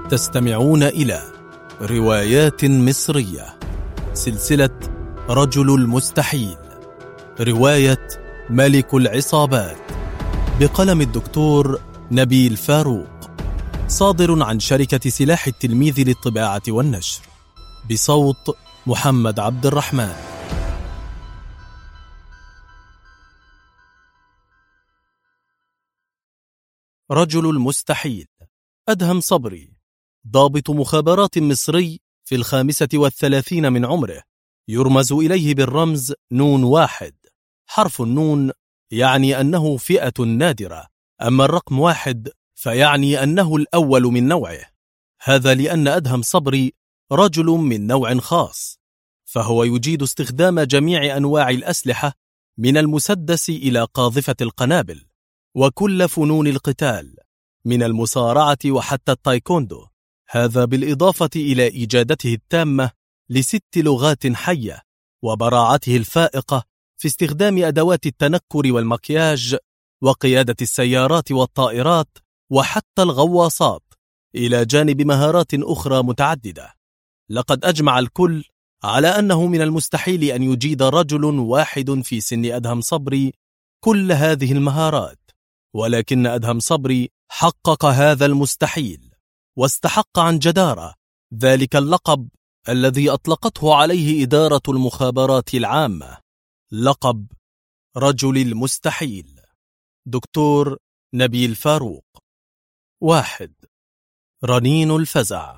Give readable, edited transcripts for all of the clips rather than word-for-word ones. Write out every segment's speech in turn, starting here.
تستمعون إلى روايات مصرية، سلسلة رجل المستحيل، رواية ملك العصابات، بقلم الدكتور نبيل فاروق، صادر عن شركة سلاح التلميذ للطباعة والنشر، بصوت محمد عبد الرحمن. رجل المستحيل. أدهم صبري، ضابط مخابرات مصري في 35 من عمره، يرمز إليه بالرمز نون واحد. حرف النون يعني أنه فئة نادرة، أما الرقم 1 فيعني أنه الأول من نوعه. هذا لأن أدهم صبري رجل من نوع خاص، فهو يجيد استخدام جميع أنواع الأسلحة من المسدس إلى قاذفة القنابل، وكل فنون القتال من المصارعة وحتى التايكوندو. هذا بالإضافة إلى إجادته التامة ل6 لغات حية، وبراعته الفائقة في استخدام أدوات التنكر والمكياج، وقيادة السيارات والطائرات وحتى الغواصات، إلى جانب مهارات أخرى متعددة. لقد أجمع الكل على أنه من المستحيل أن يجيد رجل واحد في سن أدهم صبري كل هذه المهارات، ولكن أدهم صبري حقق هذا المستحيل، واستحق عن جدارة ذلك اللقب الذي أطلقته عليه إدارة المخابرات العامة، لقب رجل المستحيل. دكتور نبيل فاروق. 1. رنين الفزع.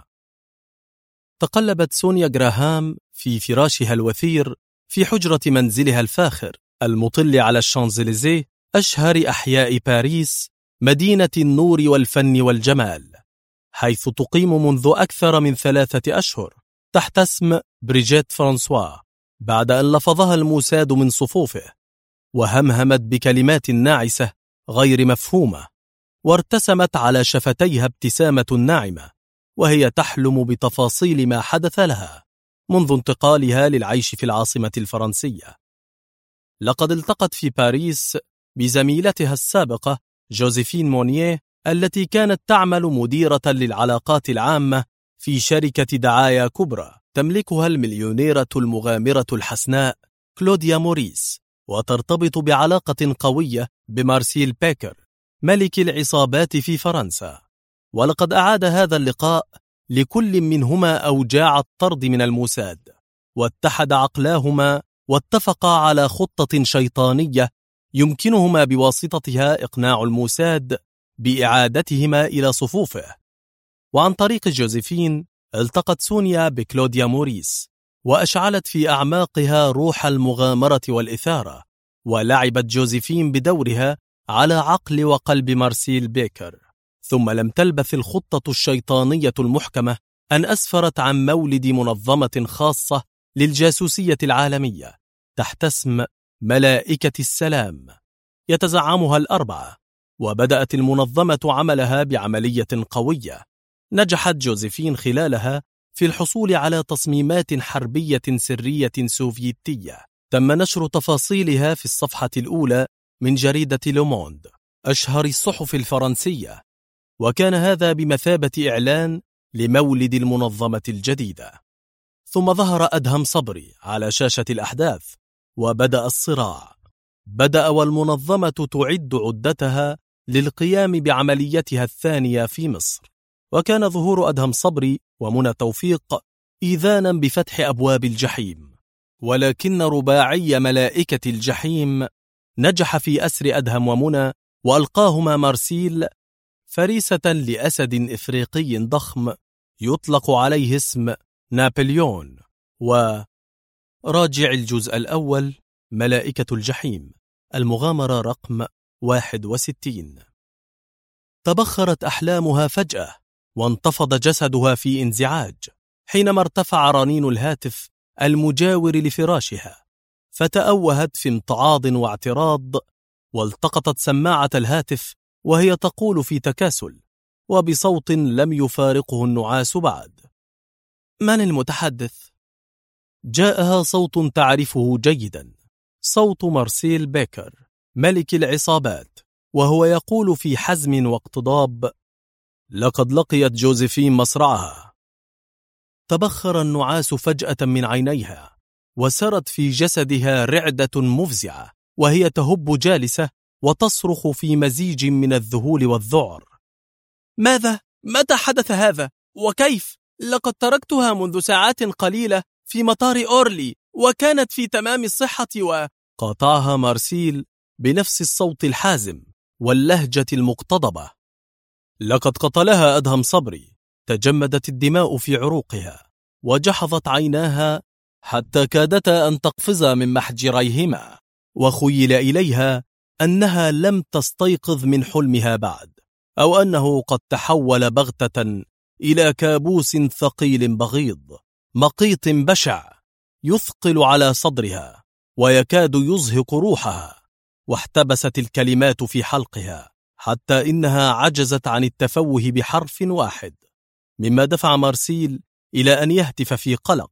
تقلبت سونيا جراهام في فراشها الوثير في حجرة منزلها الفاخر المطل على الشانزليزيه، أشهر أحياء باريس، مدينة النور والفن والجمال، حيث تقيم منذ أكثر من 3 أشهر تحت اسم بريجيت فرانسوا، بعد أن لفظها الموساد من صفوفه، وهمهمت بكلمات ناعسة غير مفهومة، وارتسمت على شفتيها ابتسامة ناعمة، وهي تحلم بتفاصيل ما حدث لها منذ انتقالها للعيش في العاصمة الفرنسية. لقد التقت في باريس بزميلتها السابقة جوزيفين مونيه، التي كانت تعمل مديرة للعلاقات العامة في شركة دعاية كبرى تملكها المليونيرة المغامرة الحسناء كلوديا موريس، وترتبط بعلاقة قوية بمارسيل بيكر ملك العصابات في فرنسا. ولقد أعاد هذا اللقاء لكل منهما أوجاع الطرد من الموساد، واتحد عقلاهما واتفقا على خطة شيطانية يمكنهما بواسطتها إقناع الموساد بإعادتهما إلى صفوفه. وعن طريق جوزيفين التقت سونيا بكلوديا موريس، وأشعلت في أعماقها روح المغامرة والإثارة، ولعبت جوزيفين بدورها على عقل وقلب مارسيل بيكر. ثم لم تلبث الخطة الشيطانية المحكمة أن أسفرت عن مولد منظمة خاصة للجاسوسية العالمية تحت اسم ملائكة السلام، يتزعمها ال4. وبدأت المنظمة عملها بعملية قوية نجحت جوزيفين خلالها في الحصول على تصميمات حربية سرية سوفيتية تم نشر تفاصيلها في الصفحة الأولى من جريدة لوموند، أشهر الصحف الفرنسية، وكان هذا بمثابة إعلان لمولد المنظمة الجديدة. ثم ظهر أدهم صبري على شاشة الأحداث، وبدأ الصراع. بدأ والمنظمة تعد عدتها للقيام بعمليتها الثانية في مصر، وكان ظهور أدهم صبري ومنى توفيق إذانا بفتح أبواب الجحيم. ولكن رباعي ملائكة الجحيم نجح في أسر أدهم ومنى، وألقاهما مارسيل فريسة لأسد إفريقي ضخم يطلق عليه اسم نابليون. وراجع الجزء الأول، ملائكة الجحيم، المغامرة رقم 61. تبخرت أحلامها فجأة، وانتفض جسدها في انزعاج حينما ارتفع رنين الهاتف المجاور لفراشها، فتأوهت في امتعاض واعتراض، والتقطت سماعة الهاتف وهي تقول في تكاسل وبصوت لم يفارقه النعاس بعد: من المتحدث؟ جاءها صوت تعرفه جيدا، صوت مارسيل بيكر ملك العصابات، وهو يقول في حزم واقتضاب: لقد لقيت جوزيفين مصرعها. تبخر النعاس فجأة من عينيها، وسرت في جسدها رعدة مفزعة، وهي تهب جالسة وتصرخ في مزيج من الذهول والذعر. ماذا؟ متى حدث هذا؟ وكيف؟ لقد تركتها منذ ساعات قليلة في مطار أورلي، وكانت في تمام الصحة. قاطعها مارسيل بنفس الصوت الحازم واللهجة المقتضبة. لقد قتلها أدهم صبري. تجمدت الدماء في عروقها، وجحظت عيناها حتى كادتا أن تقفزا من محجريهما، وخيل إليها أنها لم تستيقظ من حلمها بعد، أو أنه قد تحول بغتة إلى كابوس ثقيل بغيض مقيت بشع يثقل على صدرها ويكاد يزهق روحها. واحتبست الكلمات في حلقها حتى إنها عجزت عن التفوه بحرف واحد، مما دفع مارسيل إلى أن يهتف في قلق: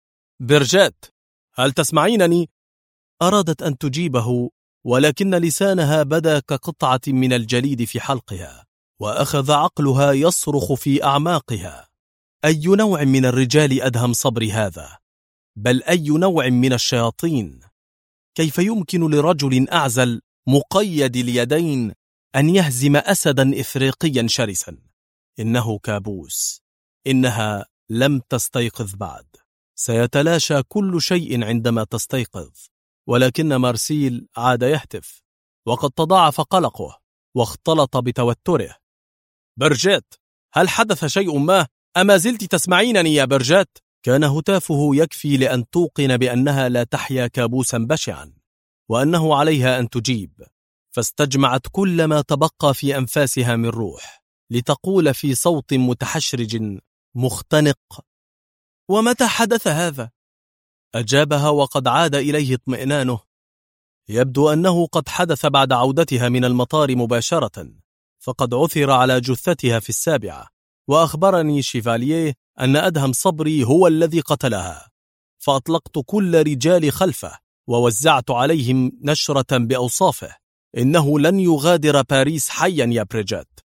برجات، هل تسمعينني؟ أرادت أن تجيبه، ولكن لسانها بدا كقطعة من الجليد في حلقها، وأخذ عقلها يصرخ في أعماقها: أي نوع من الرجال أدهم صبري هذا؟ بل أي نوع من الشياطين؟ كيف يمكن لرجل أعزل مقيد اليدين أن يهزم أسدا إفريقيا شرسا؟ إنه كابوس. إنها لم تستيقظ بعد. سيتلاشى كل شيء عندما تستيقظ. ولكن مارسيل عاد يهتف، وقد تضاعف قلقه واختلط بتوتره: برجات، هل حدث شيء ما؟ أما زلت تسمعينني يا برجات؟ كان هتافه يكفي لأن توقن بأنها لا تحيا كابوسا بشعا، وأنه عليها أن تجيب. فاستجمعت كل ما تبقى في أنفاسها من روح لتقول في صوت متحشرج مختنق: ومتى حدث هذا؟ أجابها وقد عاد إليه اطمئنانه: يبدو أنه قد حدث بعد عودتها من المطار مباشرة، فقد عثر على جثتها في 7، وأخبرني شيفاليه أن أدهم صبري هو الذي قتلها. فأطلقت كل رجال خلفه ووزعت عليهم نشرة بأوصافه: إنه لن يغادر باريس حيا يا بريجات.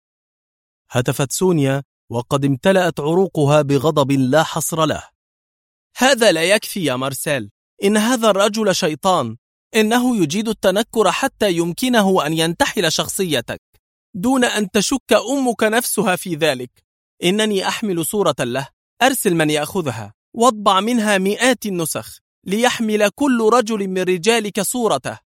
هتفت سونيا وقد امتلأت عروقها بغضب لا حصر له: هذا لا يكفي يا مارسيل، إن هذا الرجل شيطان. إنه يجيد التنكر حتى يمكنه أن ينتحل شخصيتك دون أن تشك أمك نفسها في ذلك. إنني أحمل صورة له، أرسل من يأخذها واطبع منها 100 النسخ ليحمل كل رجل من رجالك صورته.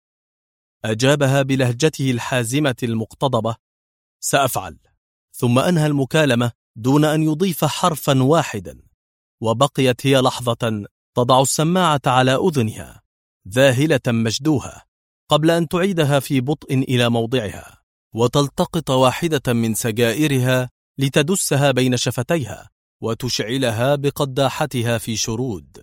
أجابها بلهجته الحازمة المقتضبة: سأفعل. ثم أنهى المكالمة دون أن يضيف حرفا واحدا، وبقيت هي لحظة تضع السماعة على أذنها ذاهلة مجدوها، قبل أن تعيدها في بطء إلى موضعها وتلتقط واحدة من سجائرها لتدسها بين شفتيها وتشعلها بقداحتها في شرود.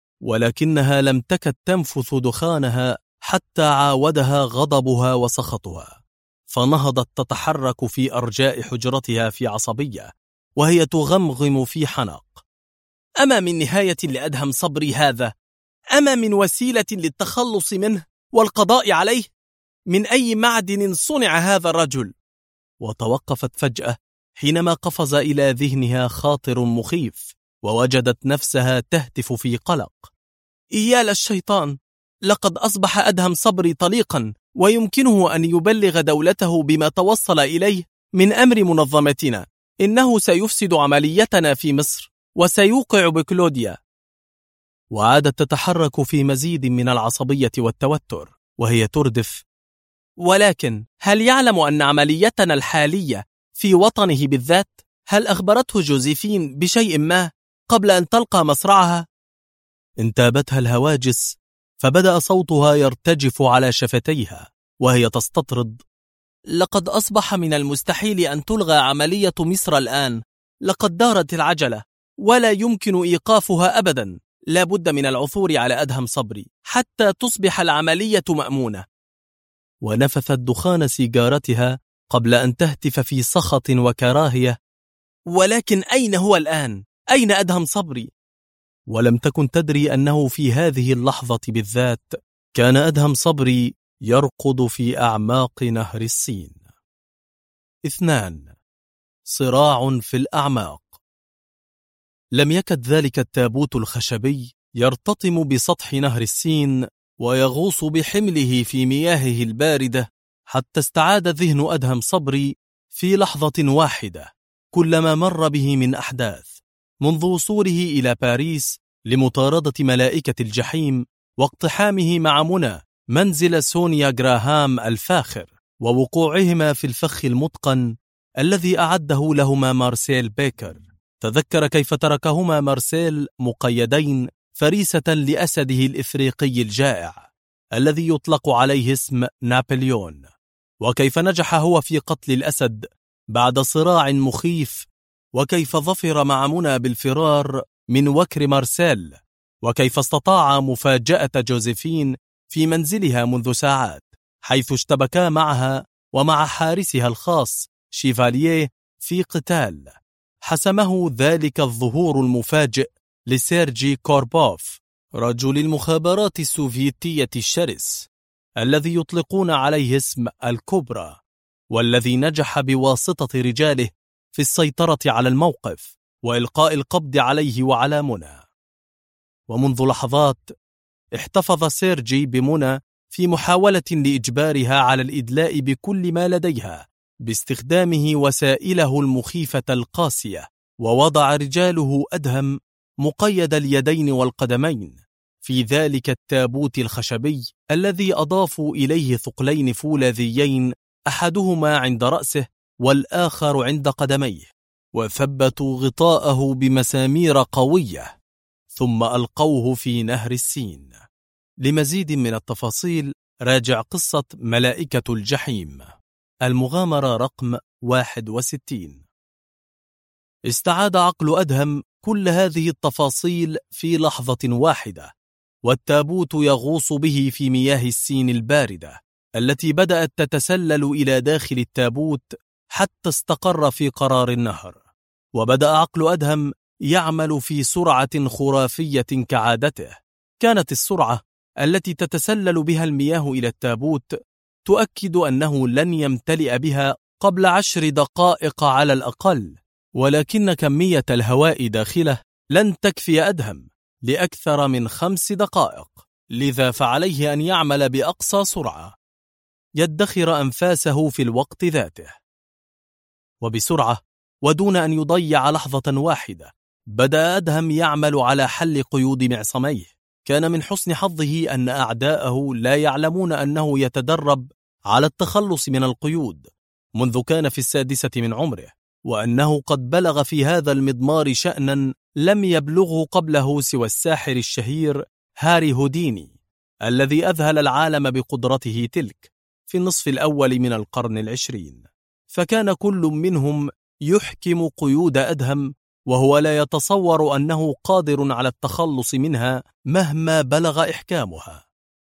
ولكنها لم تكد تنفث دخانها حتى عاودها غضبها وسخطها، فنهضت تتحرك في أرجاء حجرتها في عصبية وهي تغمغم في حنق: أما من نهاية لأدهم صبري هذا؟ أما من وسيلة للتخلص منه والقضاء عليه؟ من أي معدن صنع هذا الرجل؟ وتوقفت فجأة حينما قفز إلى ذهنها خاطر مخيف، ووجدت نفسها تهتف في قلق: إيا للشيطان، لقد أصبح أدهم صبري طليقا، ويمكنه أن يبلغ دولته بما توصل إليه من أمر منظمتنا. إنه سيفسد عمليتنا في مصر وسيوقع بكلوديا. وعادت تتحرك في مزيد من العصبية والتوتر وهي تردف: ولكن هل يعلم أن عمليتنا الحالية في وطنه بالذات؟ هل أخبرته جوزيفين بشيء ما قبل أن تلقى مصرعها؟ انتابتها الهواجس، فبدأ صوتها يرتجف على شفتيها وهي تستطرد: لقد أصبح من المستحيل أن تلغى عملية مصر الآن. لقد دارت العجلة ولا يمكن إيقافها أبدا. لا بد من العثور على أدهم صبري حتى تصبح العملية مأمونة. ونفثت دخان سيجارتها قبل أن تهتف في سخط وكراهية: ولكن أين هو الآن؟ أين أدهم صبري؟ ولم تكن تدري أنه في هذه اللحظة بالذات كان أدهم صبري يرقد في أعماق نهر السين. 2. صراع في الأعماق. لم يكد ذلك التابوت الخشبي يرتطم بسطح نهر السين ويغوص بحمله في مياهه الباردة حتى استعاد ذهن أدهم صبري في لحظة واحدة كلما مر به من أحداث، منذ وصوله إلى باريس لمطاردة ملائكة الجحيم واقتحامه مع منى منزل سونيا جراهام الفاخر، ووقوعهما في الفخ المتقن الذي أعده لهما مارسيل بيكر. تذكر كيف تركهما مارسيل مقيدين فريسة لأسده الإفريقي الجائع الذي يطلق عليه اسم نابليون، وكيف نجح هو في قتل الأسد بعد صراع مخيف، وكيف ظفر مع منى بالفرار من وكر مارسيل، وكيف استطاع مفاجأة جوزيفين في منزلها منذ ساعات، حيث اشتبكا معها ومع حارسها الخاص شيفاليه في قتال حسمه ذلك الظهور المفاجئ لسيرجي كوربوف رجل المخابرات السوفيتية الشرس الذي يطلقون عليه اسم الكوبرا، والذي نجح بواسطة رجاله في السيطرة على الموقف وإلقاء القبض عليه وعلى منى. ومنذ لحظات احتفظ سيرجي بمنى في محاولة لإجبارها على الإدلاء بكل ما لديها باستخدامه وسائله المخيفة القاسية، ووضع رجاله أدهم مقيد اليدين والقدمين في ذلك التابوت الخشبي الذي أضافوا إليه ثقلين فولاذيين أحدهما عند رأسه والآخر عند قدميه، وثبتوا غطاءه بمسامير قوية ثم ألقوه في نهر السين. لمزيد من التفاصيل راجع قصة ملائكة الجحيم، المغامرة رقم 61. استعاد عقل أدهم كل هذه التفاصيل في لحظة واحدة، والتابوت يغوص به في مياه السين الباردة التي بدأت تتسلل إلى داخل التابوت حتى استقر في قرار النهر. وبدأ عقل أدهم يعمل في سرعة خرافية كعادته. كانت السرعة التي تتسلل بها المياه إلى التابوت تؤكد أنه لن يمتلئ بها قبل 10 دقائق على الأقل، ولكن كمية الهواء داخله لن تكفي أدهم لأكثر من 5 دقائق، لذا فعليه أن يعمل بأقصى سرعة، يدخر أنفاسه في الوقت ذاته. وبسرعة ودون أن يضيع لحظة واحدة بدأ أدهم يعمل على حل قيود معصميه. كان من حسن حظه أن أعداءه لا يعلمون أنه يتدرب على التخلص من القيود منذ كان في 6 من عمره، وأنه قد بلغ في هذا المضمار شأنا لم يبلغه قبله سوى الساحر الشهير هاري هوديني الذي أذهل العالم بقدرته تلك في النصف الأول من القرن 20. فكان كل منهم يحكم قيود أدهم وهو لا يتصور أنه قادر على التخلص منها مهما بلغ إحكامها.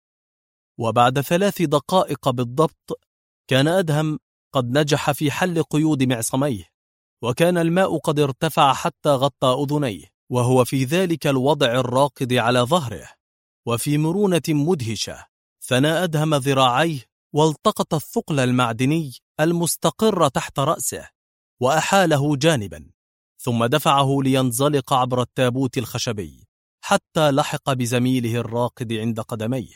وبعد 3 دقائق بالضبط كان أدهم قد نجح في حل قيود معصميه، وكان الماء قد ارتفع حتى غطى أذنيه وهو في ذلك الوضع الراقد على ظهره. وفي مرونة مدهشة ثنى أدهم ذراعيه والتقط الثقل المعدني المستقر تحت رأسه وأحاله جانبا، ثم دفعه لينزلق عبر التابوت الخشبي حتى لحق بزميله الراقد عند قدميه.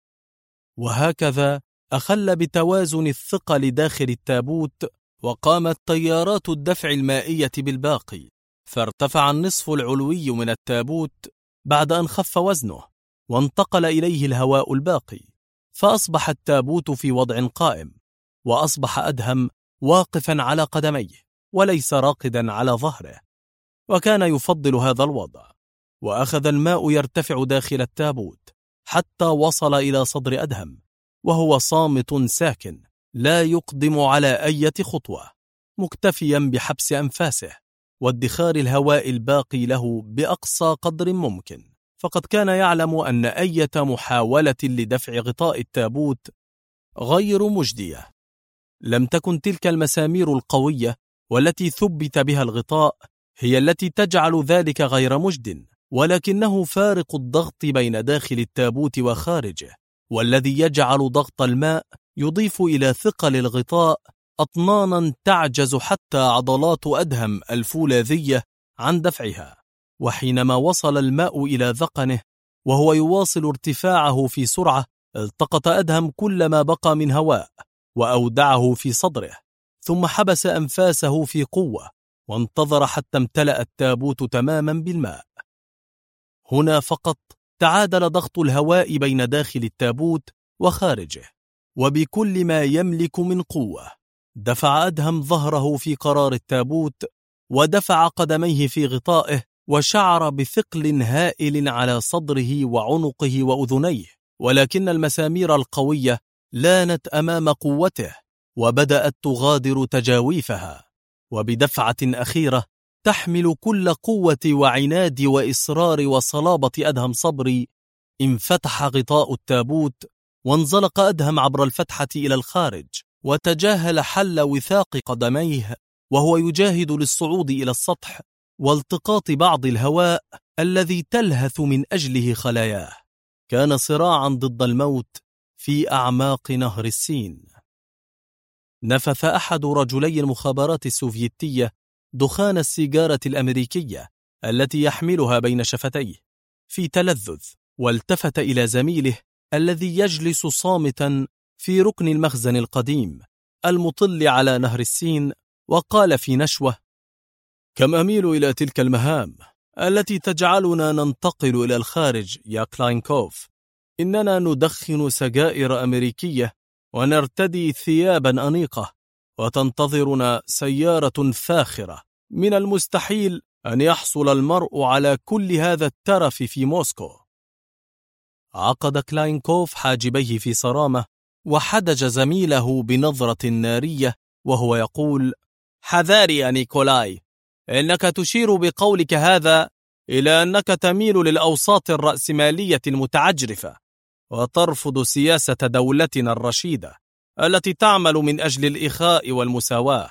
وهكذا أخل بتوازن الثقل داخل التابوت، وقامت تيارات الدفع المائية بالباقي، فارتفع النصف العلوي من التابوت بعد أن خف وزنه وانتقل إليه الهواء الباقي، فأصبح التابوت في وضع قائم، وأصبح أدهم واقفا على قدميه وليس راقدا على ظهره، وكان يفضل هذا الوضع. وأخذ الماء يرتفع داخل التابوت حتى وصل إلى صدر أدهم وهو صامت ساكن لا يقدم على أي خطوة، مكتفيا بحبس أنفاسه وادخار الهواء الباقي له بأقصى قدر ممكن، فقد كان يعلم أن أي محاولة لدفع غطاء التابوت غير مجدية. لم تكن تلك المسامير القوية والتي ثبت بها الغطاء هي التي تجعل ذلك غير مجد، ولكنه فارق الضغط بين داخل التابوت وخارجه، والذي يجعل ضغط الماء يضيف إلى ثقل الغطاء أطنانا تعجز حتى عضلات أدهم الفولاذية عن دفعها. وحينما وصل الماء إلى ذقنه وهو يواصل ارتفاعه في سرعة، التقط أدهم كل ما بقى من هواء وأودعه في صدره، ثم حبس أنفاسه في قوة وانتظر حتى امتلأ التابوت تماما بالماء. هنا فقط تعادل ضغط الهواء بين داخل التابوت وخارجه، وبكل ما يملك من قوة دفع أدهم ظهره في قرار التابوت ودفع قدميه في غطائه، وشعر بثقل هائل على صدره وعنقه وأذنيه، ولكن المسامير القوية لانت أمام قوته وبدأت تغادر تجاويفها، وبدفعة أخيرة تحمل كل قوة وعناد وإصرار وصلابة أدهم صبري انفتح غطاء التابوت، وانزلق أدهم عبر الفتحة إلى الخارج، وتجاهل حل وثاق قدميه وهو يجاهد للصعود إلى السطح والتقاط بعض الهواء الذي تلهث من أجله خلاياه. كان صراعا ضد الموت في أعماق نهر السين. نفث أحد رجلي المخابرات السوفيتية دخان السيجارة الأمريكية التي يحملها بين شفتيه في تلذذ، والتفت إلى زميله الذي يجلس صامتا في ركن المخزن القديم المطل على نهر السين، وقال في نشوة: كم أميل إلى تلك المهام التي تجعلنا ننتقل إلى الخارج يا كلاينكوف. إننا ندخن سجائر أمريكية ونرتدي ثيابا أنيقة، وتنتظرنا سيارة فاخرة. من المستحيل أن يحصل المرء على كل هذا الترف في موسكو. عقد كلاينكوف حاجبيه في صرامة وحدج زميله بنظرة نارية وهو يقول: حذاري يا نيكولاي، إنك تشير بقولك هذا إلى أنك تميل للأوساط الرأسمالية المتعجرفة وترفض سياسة دولتنا الرشيدة التي تعمل من أجل الإخاء والمساواة.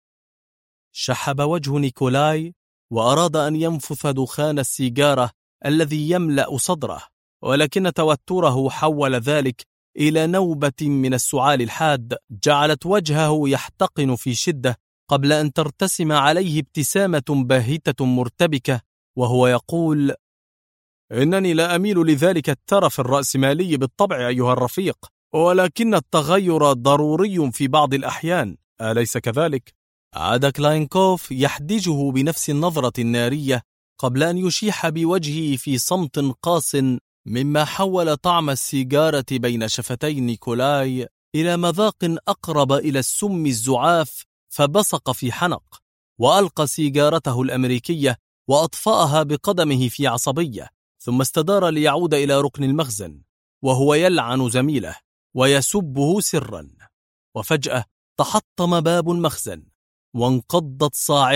شحب وجه نيكولاي وأراد أن ينفث دخان السيجارة الذي يملأ صدره، ولكن توتره حول ذلك إلى نوبة من السعال الحاد جعلت وجهه يحتقن في شدة قبل أن ترتسم عليه ابتسامة باهتة مرتبكة وهو يقول: إنني لا أميل لذلك الترف الرأسمالي بالطبع أيها الرفيق، ولكن التغير ضروري في بعض الأحيان، أليس كذلك؟ عاد كلاينكوف يحدجه بنفس النظرة النارية قبل أن يشيح بوجهه في صمت قاس، مما حول طعم السيجارة بين شفتي نيكولاي إلى مذاق أقرب إلى السم الزعاف، فبصق في حنق وألقى سيجارته الأمريكية وأطفأها بقدمه في عصبية، ثم استدار ليعود إلى ركن المخزن وهو يلعن زميله ويسبه سرا. وفجأة تحطم باب المخزن وانقضت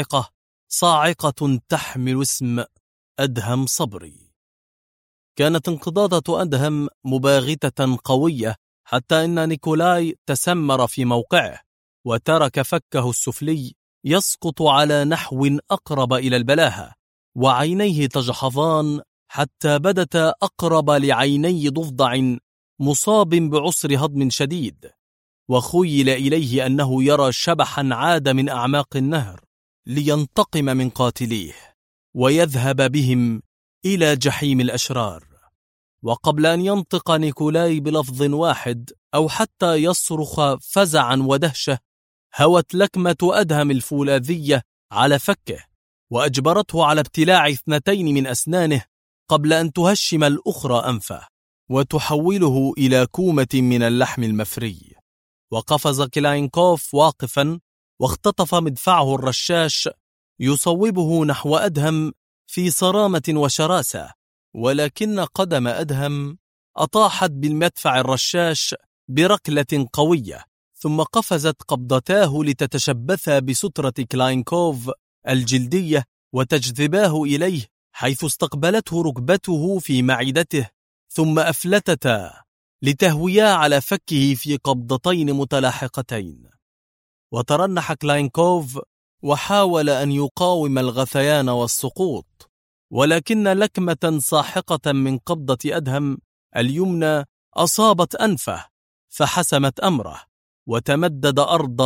صاعقة تحمل اسم أدهم صبري. كانت انقضاضة أدهم مباغتة قوية حتى إن نيكولاي تسمر في موقعه وترك فكه السفلي يسقط على نحو أقرب إلى البلاهة، وعينيه تجحظان حتى بدتا أقرب لعيني ضفدع مصاب بعسر هضم شديد، وخيل إليه أنه يرى شبحا عاد من أعماق النهر لينتقم من قاتليه ويذهب بهم إلى جحيم الأشرار. وقبل أن ينطق نيكولاي بلفظ واحد أو حتى يصرخ فزعا ودهشة، هوت لكمة أدهم الفولاذية على فكه وأجبرته على ابتلاع 2 من أسنانه قبل أن تهشم الأخرى أنفه وتحوله إلى كومة من اللحم المفري. وقفز كلاينكوف واقفا واختطف مدفعه الرشاش يصوبه نحو أدهم في صرامة وشراسة، ولكن قدم أدهم أطاحت بالمدفع الرشاش بركلة قوية، ثم قفزت قبضتاه لتتشبثا بسترة كلاينكوف الجلدية وتجذباه إليه، حيث استقبلته ركبته في معدته، ثم أفلتتا لتهويا على فكه في قبضتين متلاحقتين. وترنح كلاينكوف وحاول أن يقاوم الغثيان والسقوط، ولكن لكمة ساحقة من قبضة أدهم اليمنى أصابت أنفه فحسمت أمره، وتمدد أرضا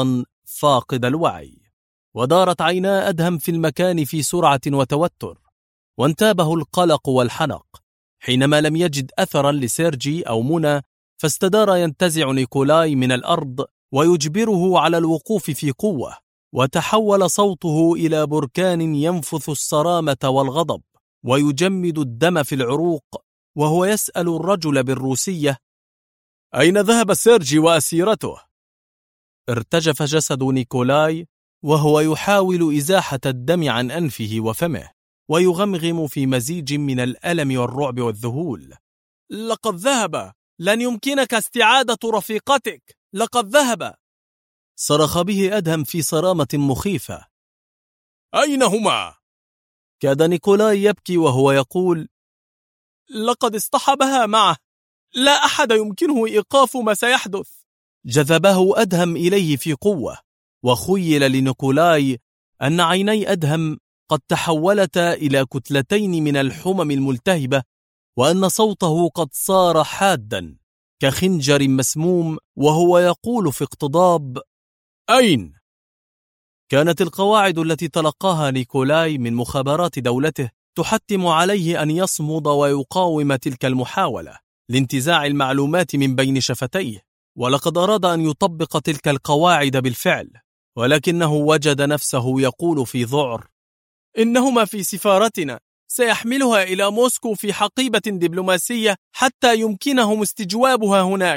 فاقد الوعي. ودارت عينا أدهم في المكان في سرعة وتوتر، وانتابه القلق والحنق حينما لم يجد أثرا لسيرجي أو منى، فاستدار ينتزع نيكولاي من الأرض ويجبره على الوقوف في قوة، وتحول صوته إلى بركان ينفث الصرامة والغضب ويجمد الدم في العروق، وهو يسأل الرجل بالروسية: أين ذهب سيرجي وأسيرته؟ ارتجف جسد نيكولاي وهو يحاول إزاحة الدم عن أنفه وفمه، ويغمغم في مزيج من الألم والرعب والذهول: لقد ذهب، لن يمكنك استعادة رفيقتك، لقد ذهب. صرخ به أدهم في صرامة مخيفة: أين هما؟ كاد نيكولاي يبكي وهو يقول: لقد اصطحبها معه، لا أحد يمكنه إيقاف ما سيحدث. جذبه أدهم إليه في قوة، وخيل لنيكولاي أن عيني أدهم قد تحولتا إلى كتلتين من الحمم الملتهبة، وأن صوته قد صار حادا كخنجر مسموم، وهو يقول في اقتضاب: أين؟ كانت القواعد التي تلقاها نيكولاي من مخابرات دولته تحتم عليه أن يصمد ويقاوم تلك المحاولة لانتزاع المعلومات من بين شفتيه، ولقد أراد أن يطبق تلك القواعد بالفعل، ولكنه وجد نفسه يقول في ذعر: إنهما في سفارتنا، سيحملها إلى موسكو في حقيبة دبلوماسية حتى يمكنهم استجوابها هناك.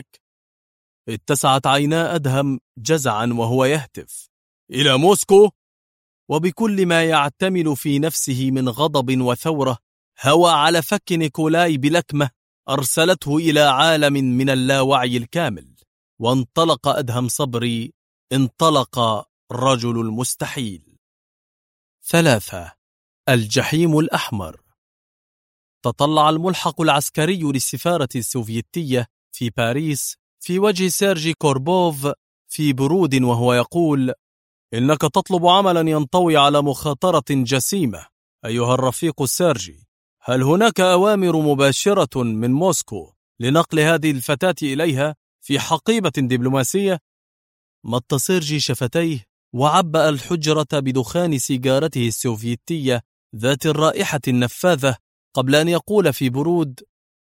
اتسعت عينا أدهم جزعا وهو يهتف: إلى موسكو؟ وبكل ما يعتمل في نفسه من غضب وثورة هوى على فك نيكولاي بلكمة أرسلته إلى عالم من اللاوعي الكامل. وانطلق أدهم صبري، انطلق رجل المستحيل. 3. الجحيم الأحمر. تطلع الملحق العسكري للسفارة السوفيتية في باريس في وجه سيرجي كوربوف في برود وهو يقول: إنك تطلب عملا ينطوي على مخاطرة جسيمة أيها الرفيق سيرجي. هل هناك أوامر مباشرة من موسكو لنقل هذه الفتاة إليها في حقيبة دبلوماسية؟ مط سيرجي شفتيه وعبأ الحجرة بدخان سيجارته السوفيتية ذات الرائحة النفاذة قبل أن يقول في برود: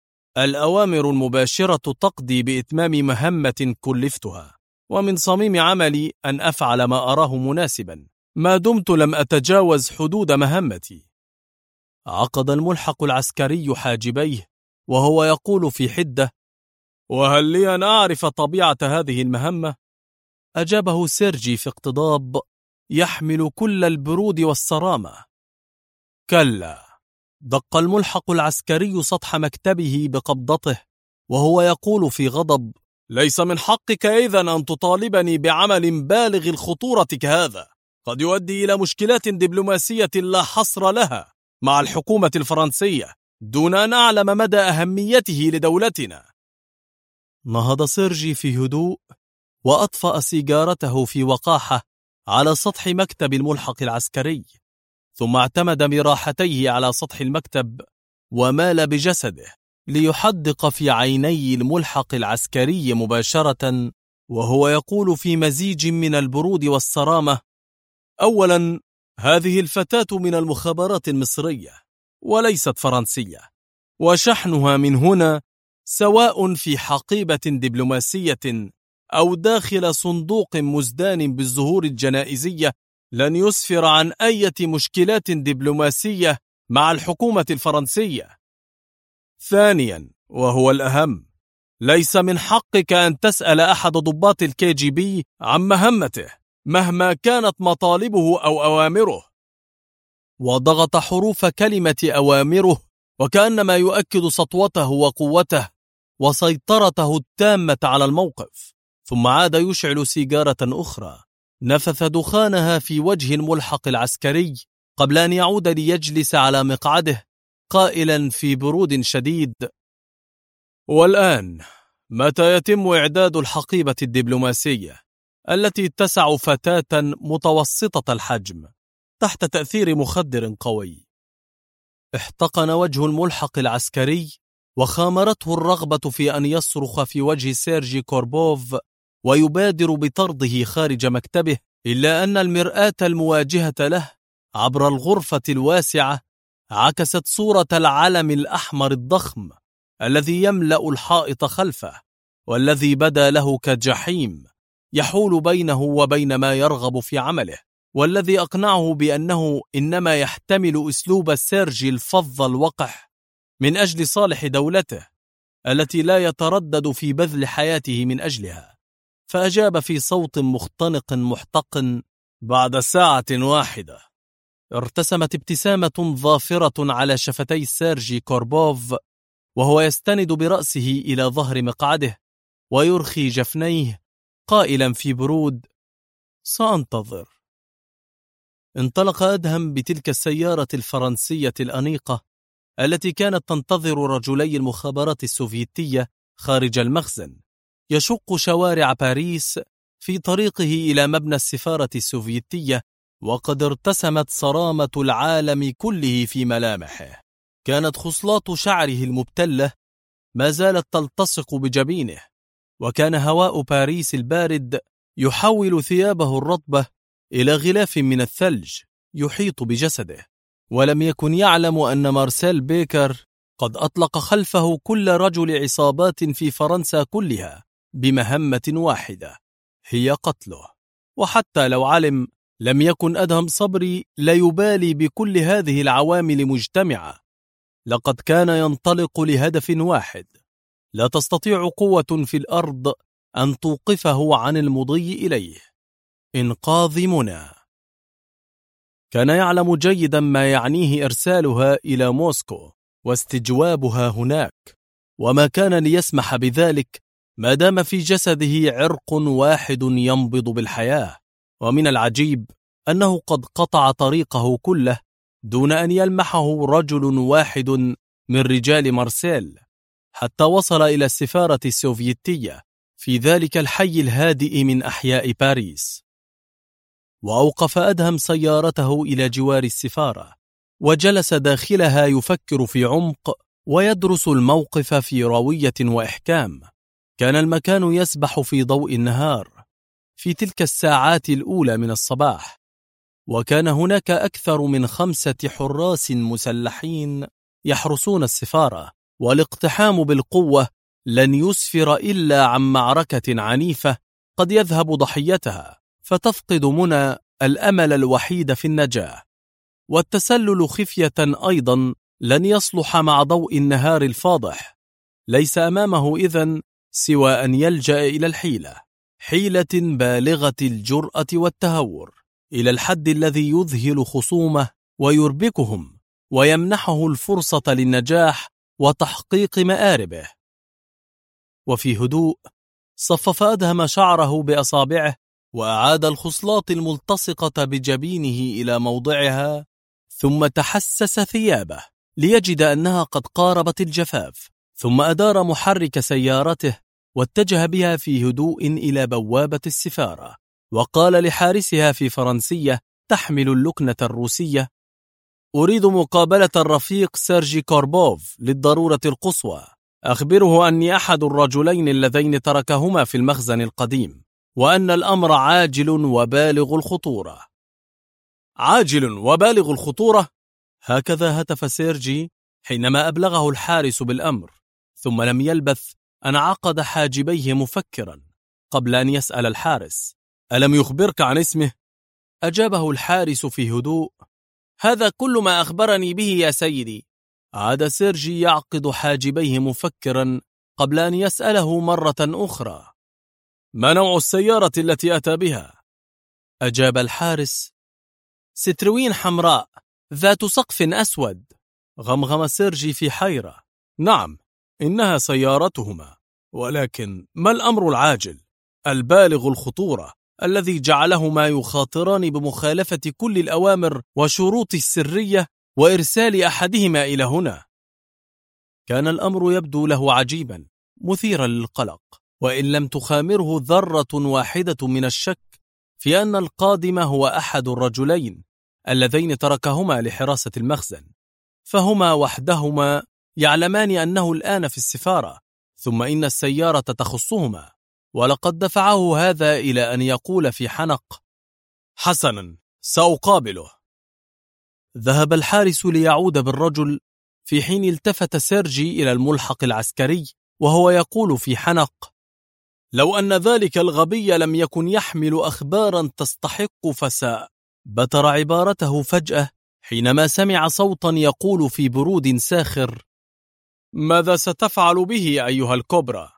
الأوامر المباشرة تقضي بإتمام مهمة كلفتها، ومن صميم عملي أن أفعل ما أراه مناسبا ما دمت لم أتجاوز حدود مهمتي. عقد الملحق العسكري حاجبيه وهو يقول في حدة: وهل لي أن أعرف طبيعة هذه المهمة؟ أجابه سيرجي في اقتضاب يحمل كل البرود والصرامة: كلا. دق الملحق العسكري سطح مكتبه بقبضته وهو يقول في غضب: ليس من حقك إذن أن تطالبني بعمل بالغ الخطورة كهذا، قد يؤدي إلى مشكلات دبلوماسية لا حصر لها مع الحكومة الفرنسية دون أن أعلم مدى أهميته لدولتنا. نهض سيرجي في هدوء وأطفأ سيجارته في وقاحة على سطح مكتب الملحق العسكري، ثم اعتمد براحتيه على سطح المكتب ومال بجسده ليحدق في عيني الملحق العسكري مباشرة وهو يقول في مزيج من البرود والصرامة: أولا، هذه الفتاة من المخابرات المصرية وليست فرنسية، وشحنها من هنا سواء في حقيبة دبلوماسية أو داخل صندوق مزدان بالزهور الجنائزية لن يسفر عن أي مشكلات دبلوماسية مع الحكومة الفرنسية. ثانيا وهو الأهم، ليس من حقك أن تسأل أحد ضباط الكي جي بي عن مهمته مهما كانت مطالبه أو أوامره. وضغط حروف كلمة أوامره وكأنما يؤكد سطوته وقوته وسيطرته التامة على الموقف، ثم عاد يشعل سيجارة أخرى، نفث دخانها في وجه الملحق العسكري قبل أن يعود ليجلس على مقعده قائلا في برود شديد: والآن متى يتم إعداد الحقيبة الدبلوماسية التي تسع فتاة متوسطة الحجم تحت تأثير مخدر قوي؟ احتقن وجه الملحق العسكري وخامرته الرغبة في أن يصرخ في وجه سيرجي كوربوف ويبادر بطرده خارج مكتبه، إلا أن المرآة المواجهة له عبر الغرفة الواسعة عكست صورة العلم الأحمر الضخم الذي يملأ الحائط خلفه، والذي بدا له كجحيم يحول بينه وبين ما يرغب في عمله، والذي أقنعه بأنه إنما يحتمل أسلوب سيرجي الفظ الوقح من أجل صالح دولته التي لا يتردد في بذل حياته من أجلها. فأجاب في صوت مختنق محتقن: بعد ساعة واحدة. ارتسمت ابتسامة ظافرة على شفتي سيرجي كوربوف وهو يستند برأسه إلى ظهر مقعده ويرخي جفنيه قائلا في برود: سأنتظر. انطلق أدهم بتلك السيارة الفرنسية الأنيقة التي كانت تنتظر رجلي المخابرات السوفيتية خارج المخزن، يشق شوارع باريس في طريقه إلى مبنى السفارة السوفيتية، وقد ارتسمت صرامة العالم كله في ملامحه. كانت خصلات شعره المبتلة ما زالت تلتصق بجبينه، وكان هواء باريس البارد يحول ثيابه الرطبة إلى غلاف من الثلج يحيط بجسده. ولم يكن يعلم أن مارسيل بيكر قد أطلق خلفه كل رجل عصابات في فرنسا كلها بمهمة واحدة، هي قتله. وحتى لو علم، لم يكن أدهم صبري لا يبالي بكل هذه العوامل مجتمعة. لقد كان ينطلق لهدف واحد: لا تستطيع قوة في الأرض أن توقفه عن المضي إليه، إنقاذ منى. كان يعلم جيدا ما يعنيه إرسالها إلى موسكو واستجوابها هناك، وما كان ليسمح بذلك ما دام في جسده عرق واحد ينبض بالحياة. ومن العجيب أنه قد قطع طريقه كله دون أن يلمحه رجل واحد من رجال مارسيل، حتى وصل إلى السفارة السوفيتية في ذلك الحي الهادئ من أحياء باريس. وأوقف أدهم سيارته إلى جوار السفارة، وجلس داخلها يفكر في عمق ويدرس الموقف في روية وإحكام. كان المكان يسبح في ضوء النهار في تلك الساعات الأولى من الصباح، وكان هناك أكثر من 5 حراس مسلحين يحرسون السفارة. والاقتحام بالقوة لن يسفر إلا عن معركة عنيفة قد يذهب ضحيتها، فتفقد منى الأمل الوحيد في النجاة. والتسلل خفية أيضا لن يصلح مع ضوء النهار الفاضح. ليس أمامه إذن سوى أن يلجأ إلى الحيلة، حيلة بالغة الجرأة والتهور، إلى الحد الذي يذهل خصومه ويربكهم ويمنحه الفرصة للنجاح وتحقيق مآربه. وفي هدوء صفف أدهم شعره بأصابعه، وأعاد الخصلات الملتصقة بجبينه إلى موضعها، ثم تحسس ثيابه ليجد أنها قد قاربت الجفاف. ثم أدار محرك سيارته واتجه بها في هدوء إلى بوابة السفارة، وقال لحارسها في فرنسية تحمل اللكنة الروسية: أريد مقابلة الرفيق سيرجي كوربوف للضرورة القصوى. أخبره أني أحد الرجلين اللذين تركهما في المخزن القديم، وأن الأمر عاجل وبالغ الخطورة. عاجل وبالغ الخطورة؟ هكذا هتف سيرجي حينما أبلغه الحارس بالأمر، ثم لم يلبث أن عقد حاجبيه مفكرا قبل أن يسأل الحارس: ألم يخبرك عن اسمه؟ أجابه الحارس في هدوء: هذا كل ما أخبرني به يا سيدي. عاد سيرجي يعقد حاجبيه مفكرا قبل أن يسأله مرة أخرى: ما نوع السيارة التي أتى بها؟ أجاب الحارس: ستروين حمراء ذات سقف أسود. غمغم سيرجي في حيرة: نعم، إنها سيارتهما، ولكن ما الأمر العاجل البالغ الخطورة الذي جعلهما يخاطران بمخالفة كل الأوامر وشروط السرية وإرسال أحدهما إلى هنا؟ كان الأمر يبدو له عجيبا مثيرا للقلق، وإن لم تخامره ذرة واحدة من الشك في أن القادم هو أحد الرجلين اللذين تركهما لحراسة المخزن، فهما وحدهما يعلمان أنه الآن في السفارة، ثم إن السيارة تخصهما. ولقد دفعه هذا إلى أن يقول في حنق: حسنا، سأقابله. ذهب الحارس ليعود بالرجل، في حين التفت سيرجي إلى الملحق العسكري وهو يقول في حنق: لو أن ذلك الغبي لم يكن يحمل أخبارا تستحق فساء. بتر عبارته فجأة حينما سمع صوتا يقول في برود ساخر: ماذا ستفعل به أيها الكوبرا؟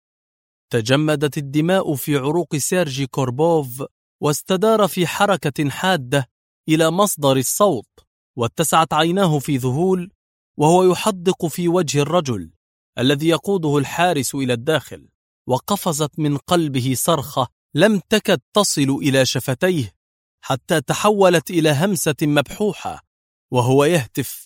تجمدت الدماء في عروق سيرجي كوربوف، واستدار في حركة حادة إلى مصدر الصوت، واتسعت عيناه في ذهول وهو يحدق في وجه الرجل الذي يقوده الحارس إلى الداخل، وقفزت من قلبه صرخة لم تكد تصل إلى شفتيه حتى تحولت إلى همسة مبحوحة وهو يهتف: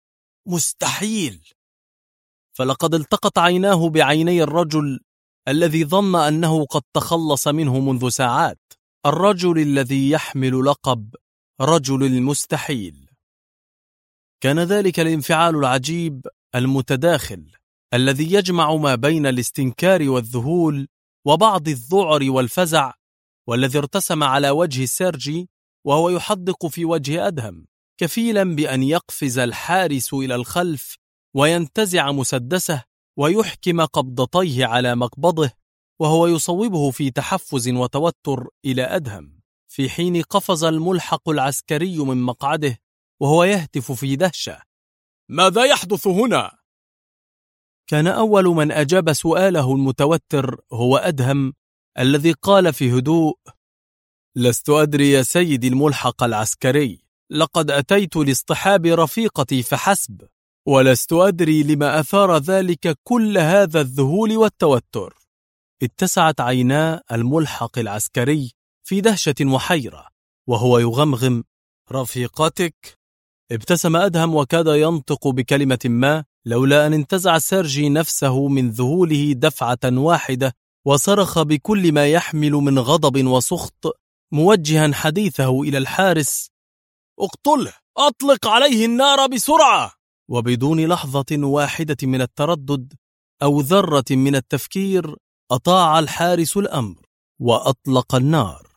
مستحيل! فلقد التقت عيناه بعيني الرجل الذي ظن أنه قد تخلص منه منذ ساعات، الرجل الذي يحمل لقب رجل المستحيل. كان ذلك الانفعال العجيب المتداخل الذي يجمع ما بين الاستنكار والذهول وبعض الذعر والفزع، والذي ارتسم على وجه سيرجي وهو يحدق في وجه أدهم، كفيلا بأن يقفز الحارس إلى الخلف وينتزع مسدسه ويحكم قبضتيه على مقبضه وهو يصوبه في تحفز وتوتر إلى أدهم، في حين قفز الملحق العسكري من مقعده وهو يهتف في دهشة: ماذا يحدث هنا؟ كان أول من أجاب سؤاله المتوتر هو أدهم، الذي قال في هدوء: لست أدري يا سيدي الملحق العسكري، لقد أتيت لاصطحاب رفيقتي فحسب، ولست أدري لما أثار ذلك كل هذا الذهول والتوتر. اتسعت عينا الملحق العسكري في دهشة وحيرة وهو يغمغم: رفيقتك؟ ابتسم أدهم وكاد ينطق بكلمة ما، لولا أن انتزع سيرجي نفسه من ذهوله دفعة واحدة وصرخ بكل ما يحمل من غضب وسخط موجها حديثه إلى الحارس: اقتله! أطلق عليه النار بسرعة! وبدون لحظة واحدة من التردد أو ذرة من التفكير أطاع الحارس الأمر وأطلق النار.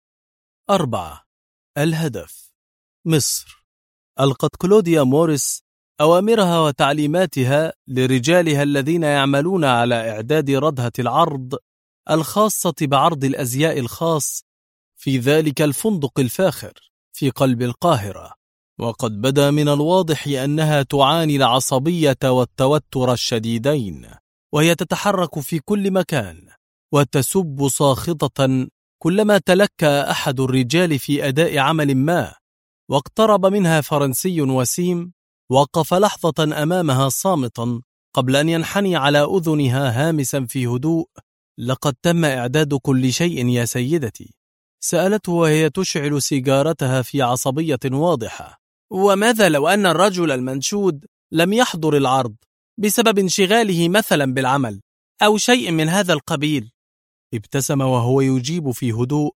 4. الهدف: مصر. ألقت كلوديا موريس أوامرها وتعليماتها لرجالها الذين يعملون على إعداد ردهة العرض الخاصة بعرض الأزياء الخاص في ذلك الفندق الفاخر في قلب القاهرة، وقد بدا من الواضح أنها تعاني العصبية والتوتر الشديدين، وهي تتحرك في كل مكان وتسب ساخطة كلما تلكأ أحد الرجال في أداء عمل ما، واقترب منها فرنسي وسيم وقف لحظة أمامها صامتا قبل أن ينحني على أذنها هامسا في هدوء: لقد تم إعداد كل شيء يا سيدتي. سألته وهي تشعل سيجارتها في عصبية واضحة: وماذا لو أن الرجل المنشود لم يحضر العرض بسبب انشغاله مثلا بالعمل أو شيء من هذا القبيل؟ ابتسم وهو يجيب في هدوء: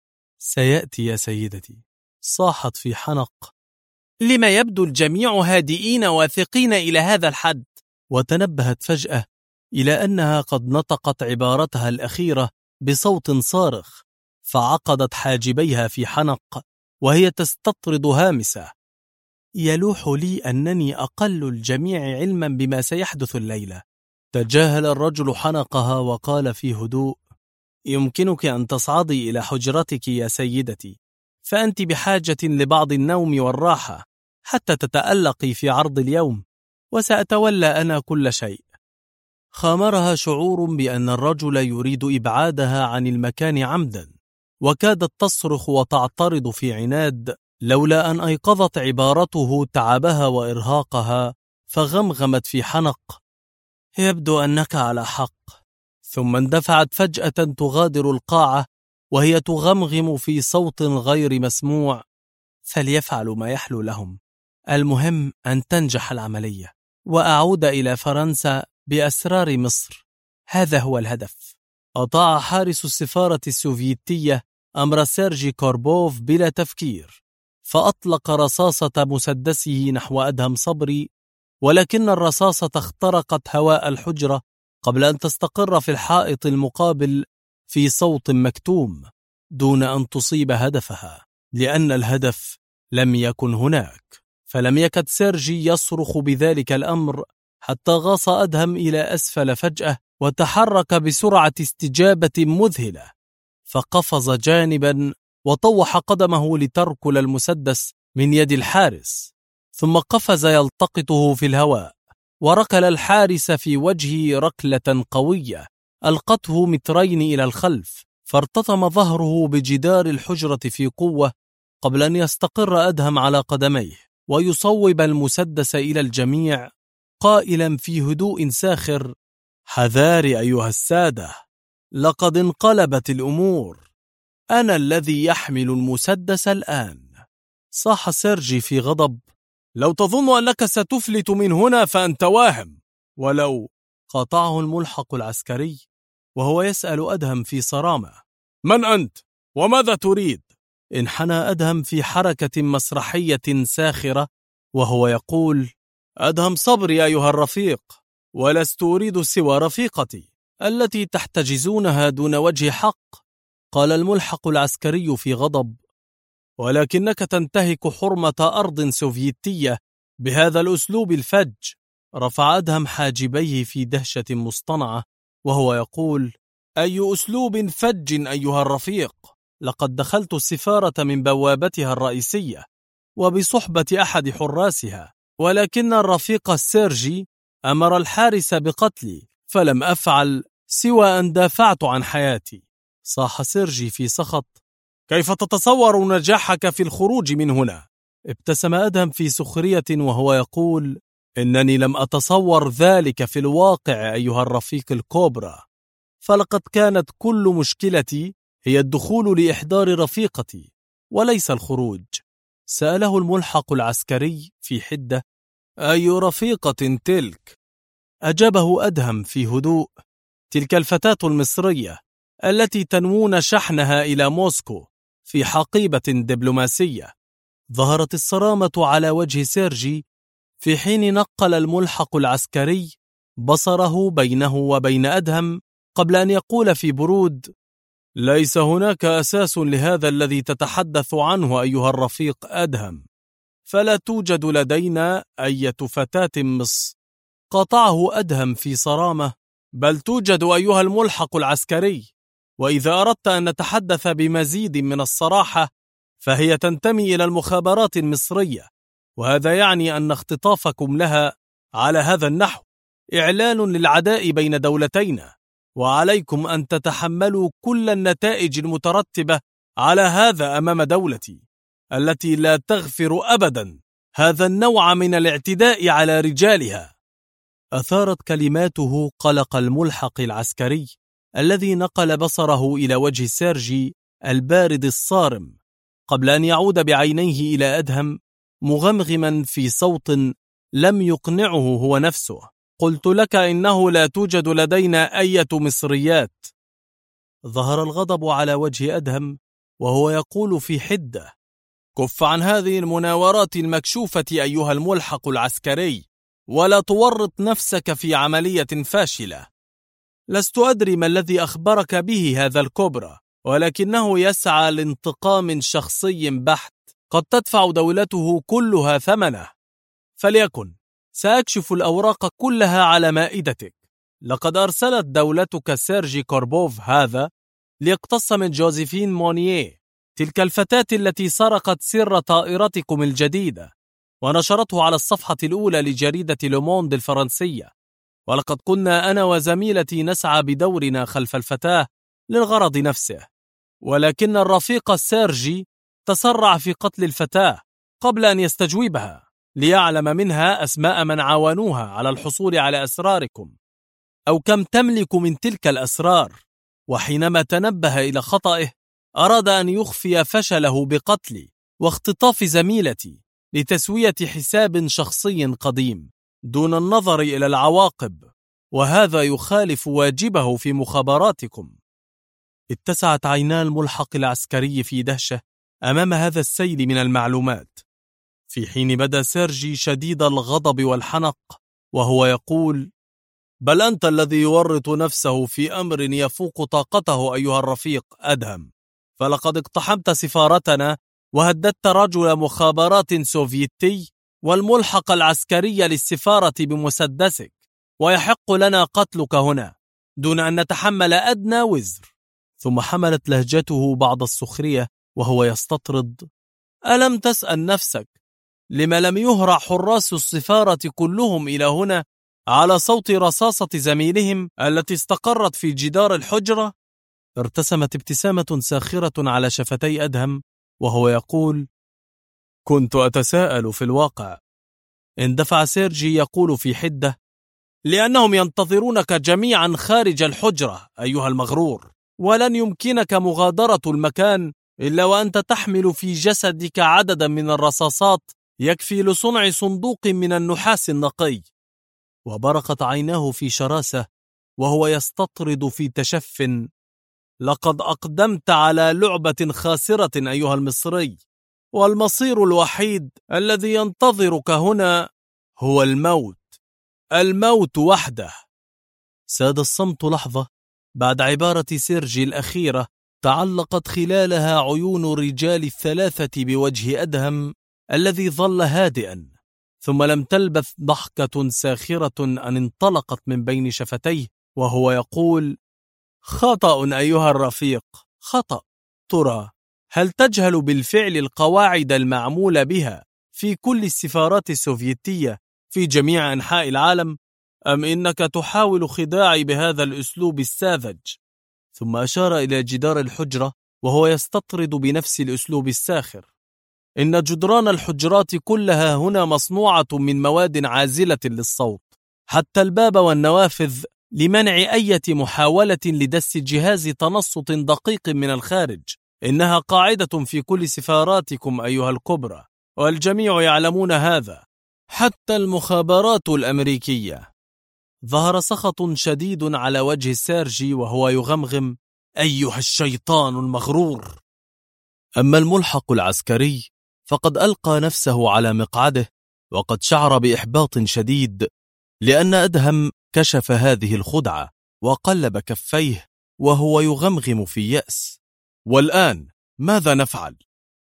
سيأتي يا سيدتي. صاحت في حنق: لما يبدو الجميع هادئين واثقين إلى هذا الحد؟ وتنبهت فجأة إلى أنها قد نطقت عبارتها الأخيرة بصوت صارخ، فعقدت حاجبيها في حنق وهي تستطرد هامسة: يلوح لي أنني أقل الجميع علما بما سيحدث الليلة. تجاهل الرجل حنقها وقال في هدوء: يمكنك أن تصعدي إلى حجرتك يا سيدتي، فأنت بحاجة لبعض النوم والراحة حتى تتألقي في عرض اليوم، وسأتولى أنا كل شيء. خامرها شعور بأن الرجل يريد إبعادها عن المكان عمدا، وكادت تصرخ وتعترض في عناد، لولا أن أيقظت عبارته تعبها وإرهاقها، فغمغمت في حنق: يبدو أنك على حق. ثم اندفعت فجأة تغادر القاعة وهي تغمغم في صوت غير مسموع: فليفعلوا ما يحلو لهم، المهم أن تنجح العملية وأعود إلى فرنسا بأسرار مصر، هذا هو الهدف. أطاع حارس السفارة السوفيتية أمر سيرجي كوربوف بلا تفكير، فأطلق رصاصة مسدسه نحو أدهم صبري، ولكن الرصاصة اخترقت هواء الحجرة قبل أن تستقر في الحائط المقابل في صوت مكتوم دون أن تصيب هدفها. لأن الهدف لم يكن هناك. فلم يكد سيرجي يصرخ بذلك الأمر حتى غاص أدهم إلى أسفل فجأة وتحرك بسرعة استجابة مذهلة، فقفز جانبا وطوح قدمه لتركل المسدس من يد الحارس، ثم قفز يلتقطه في الهواء، وركل الحارس في وجهه ركلة قوية ألقته مترين إلى الخلف، فارتطم ظهره بجدار الحجرة في قوة قبل أن يستقر أدهم على قدميه ويصوب المسدس إلى الجميع، قائلا في هدوء ساخر: حذاري أيها السادة، لقد انقلبت الأمور، أنا الذي يحمل المسدس الآن. صاح سيرجي في غضب: لو تظن أنك ستفلت من هنا فأنت واهم. ولو قاطعه الملحق العسكري وهو يسأل أدهم في صرامة: من أنت؟ وماذا تريد؟ انحنى أدهم في حركة مسرحية ساخرة وهو يقول: أدهم صبري أيها الرفيق، ولست أريد سوى رفيقتي التي تحتجزونها دون وجه حق. قال الملحق العسكري في غضب: ولكنك تنتهك حرمة أرض سوفيتية بهذا الأسلوب الفج. رفع أدهم حاجبيه في دهشة مصطنعة وهو يقول: أي أسلوب فج أيها الرفيق؟ لقد دخلت السفارة من بوابتها الرئيسية وبصحبة أحد حراسها، ولكن الرفيق السيرجي أمر الحارس بقتلي، فلم أفعل سوى أن دافعت عن حياتي. صاح سيرجي في سخط: كيف تتصور نجاحك في الخروج من هنا؟ ابتسم أدهم في سخرية وهو يقول: إنني لم أتصور ذلك في الواقع أيها الرفيق الكوبرا، فلقد كانت كل مشكلتي هي الدخول لإحضار رفيقتي وليس الخروج. سأله الملحق العسكري في حدة: أي رفيقة تلك؟ أجابه أدهم في هدوء: تلك الفتاة المصرية التي تنوون شحنها إلى موسكو في حقيبة دبلوماسية. ظهرت الصرامة على وجه سيرجي في حين نقل الملحق العسكري بصره بينه وبين أدهم قبل أن يقول في برود: ليس هناك أساس لهذا الذي تتحدث عنه أيها الرفيق أدهم، فلا توجد لدينا أي فتاة مص. قاطعه أدهم في صرامة: بل توجد أيها الملحق العسكري، وإذا أردت أن نتحدث بمزيد من الصراحة فهي تنتمي إلى المخابرات المصرية، وهذا يعني أن اختطافكم لها على هذا النحو إعلان للعداء بين دولتينا، وعليكم أن تتحملوا كل النتائج المترتبة على هذا أمام دولتي التي لا تغفر أبدا هذا النوع من الاعتداء على رجالها. أثارت كلماته قلق الملحق العسكري الذي نقل بصره إلى وجه سيرجي البارد الصارم قبل أن يعود بعينيه إلى أدهم مغمغما في صوت لم يقنعه هو نفسه: قلت لك إنه لا توجد لدينا أي مصريات. ظهر الغضب على وجه أدهم وهو يقول في حدة: كف عن هذه المناورات المكشوفة أيها الملحق العسكري، ولا تورط نفسك في عملية فاشلة. لست أدري ما الذي أخبرك به هذا الكوبرا، ولكنه يسعى لانتقام شخصي بحت قد تدفع دولته كلها ثمنه. فليكن، سأكشف الأوراق كلها على مائدتك. لقد أرسلت دولتك سيرجي كوربوف هذا ليقتص من جوزيفين مونيه، تلك الفتاة التي سرقت سر طائرتكم الجديدة ونشرته على الصفحة الأولى لجريدة لوموند الفرنسية. ولقد كنا أنا وزميلتي نسعى بدورنا خلف الفتاة للغرض نفسه، ولكن الرفيق سيرجي تسرع في قتل الفتاة قبل أن يستجوبها ليعلم منها أسماء من عاونوها على الحصول على أسراركم، أو كم تملك من تلك الأسرار. وحينما تنبه إلى خطئه أراد أن يخفي فشله بقتلي واختطاف زميلتي لتسوية حساب شخصي قديم دون النظر إلى العواقب، وهذا يخالف واجبه في مخابراتكم. اتسعت عينا الملحق العسكري في دهشة أمام هذا السيل من المعلومات، في حين بدا سيرجي شديد الغضب والحنق وهو يقول: بل أنت الذي يورط نفسه في أمر يفوق طاقته أيها الرفيق أدهم، فلقد اقتحمت سفارتنا وهددت رجل مخابرات سوفيتي والملحق العسكري للسفارة بمسدسك، ويحق لنا قتلك هنا دون أن نتحمل أدنى وزر. ثم حملت لهجته بعض السخرية وهو يستطرد: ألم تسأل نفسك لما لم يهرع حراس السفارة كلهم إلى هنا على صوت رصاصة زميلهم التي استقرت في جدار الحجرة؟ ارتسمت ابتسامة ساخرة على شفتي أدهم وهو يقول: كنت أتساءل في الواقع. اندفع سيرجي يقول في حدة: لأنهم ينتظرونك جميعا خارج الحجرة أيها المغرور، ولن يمكنك مغادرة المكان إلا وأنت تحمل في جسدك عددا من الرصاصات يكفي لصنع صندوق من النحاس النقي. وبرقت عيناه في شراسة وهو يستطرد في تشف: لقد أقدمت على لعبة خاسرة أيها المصري، والمصير الوحيد الذي ينتظرك هنا هو الموت، الموت وحده. ساد الصمت لحظة بعد عبارة سيرجي الأخيرة تعلقت خلالها عيون الرجال الثلاثة بوجه أدهم الذي ظل هادئا، ثم لم تلبث ضحكة ساخرة أن انطلقت من بين شفتيه وهو يقول: خطأ أيها الرفيق، خطأ. ترى هل تجهل بالفعل القواعد المعمول بها في كل السفارات السوفيتية في جميع أنحاء العالم، أم إنك تحاول خداعي بهذا الأسلوب الساذج؟ ثم أشار إلى جدار الحجرة وهو يستطرد بنفس الأسلوب الساخر: إن جدران الحجرات كلها هنا مصنوعة من مواد عازلة للصوت، حتى الباب والنوافذ، لمنع أي محاولة لدس جهاز تنصت دقيق من الخارج. إنها قاعدة في كل سفاراتكم أيها الكبرى، والجميع يعلمون هذا، حتى المخابرات الأمريكية. ظهر سخط شديد على وجه سيرجي وهو يغمغم: أيها الشيطان المغرور. أما الملحق العسكري فقد ألقى نفسه على مقعده، وقد شعر بإحباط شديد لأن أدهم كشف هذه الخدعة، وقلب كفيه وهو يغمغم في يأس: والآن ماذا نفعل؟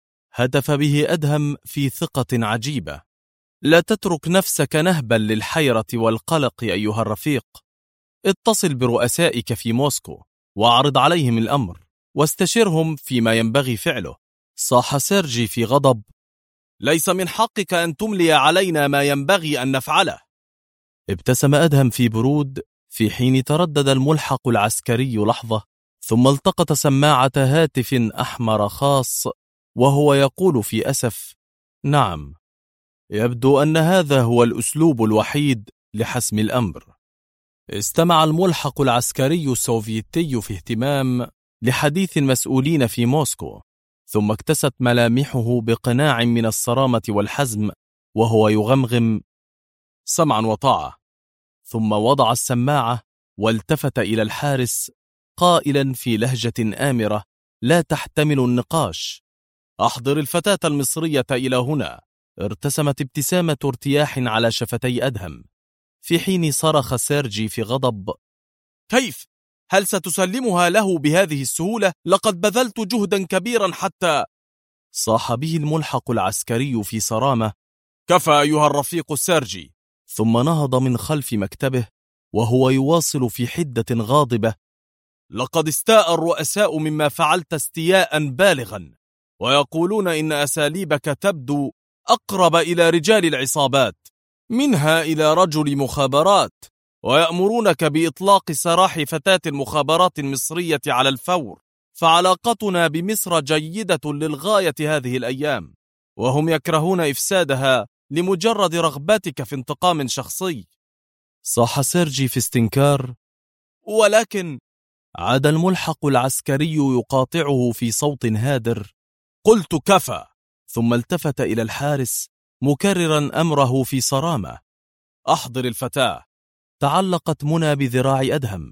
هتف به أدهم في ثقة عجيبة: لا تترك نفسك نهبا للحيرة والقلق أيها الرفيق. اتصل برؤسائك في موسكو واعرض عليهم الأمر واستشرهم فيما ينبغي فعله. صاح سيرجي في غضب: ليس من حقك أن تملي علينا ما ينبغي أن نفعله. ابتسم أدهم في برود في حين تردد الملحق العسكري لحظة، ثم التقط سماعة هاتف أحمر خاص وهو يقول في أسف: نعم، يبدو أن هذا هو الأسلوب الوحيد لحسم الأمر. استمع الملحق العسكري السوفيتي في اهتمام لحديث المسؤولين في موسكو، ثم اكتست ملامحه بقناع من الصرامة والحزم وهو يغمغم: سمعا وطاعة. ثم وضع السماعة والتفت إلى الحارس قائلا في لهجة آمرة لا تحتمل النقاش: أحضر الفتاة المصرية إلى هنا. ارتسمت ابتسامة ارتياح على شفتي أدهم، في حين صرخ سيرجي في غضب: كيف؟ هل ستسلمها له بهذه السهولة؟ لقد بذلت جهدا كبيرا حتى... صاح به الملحق العسكري في صرامة: كفى أيها الرفيق سيرجي. ثم نهض من خلف مكتبه وهو يواصل في حدة غاضبة: لقد استاء الرؤساء مما فعلت استياء بالغا، ويقولون إن أساليبك تبدو أقرب إلى رجال العصابات منها إلى رجل مخابرات، ويأمرونك بإطلاق سراح فتاة المخابرات المصرية على الفور، فعلاقتنا بمصر جيدة للغاية هذه الأيام، وهم يكرهون إفسادها لمجرد رغبتك في انتقام شخصي. صاح سيرجي في استنكار: ولكن... عاد الملحق العسكري يقاطعه في صوت هادر: قلت كفى. ثم التفت إلى الحارس مكررا أمره في صرامة: أحضر الفتاة. تعلقت منى بذراع أدهم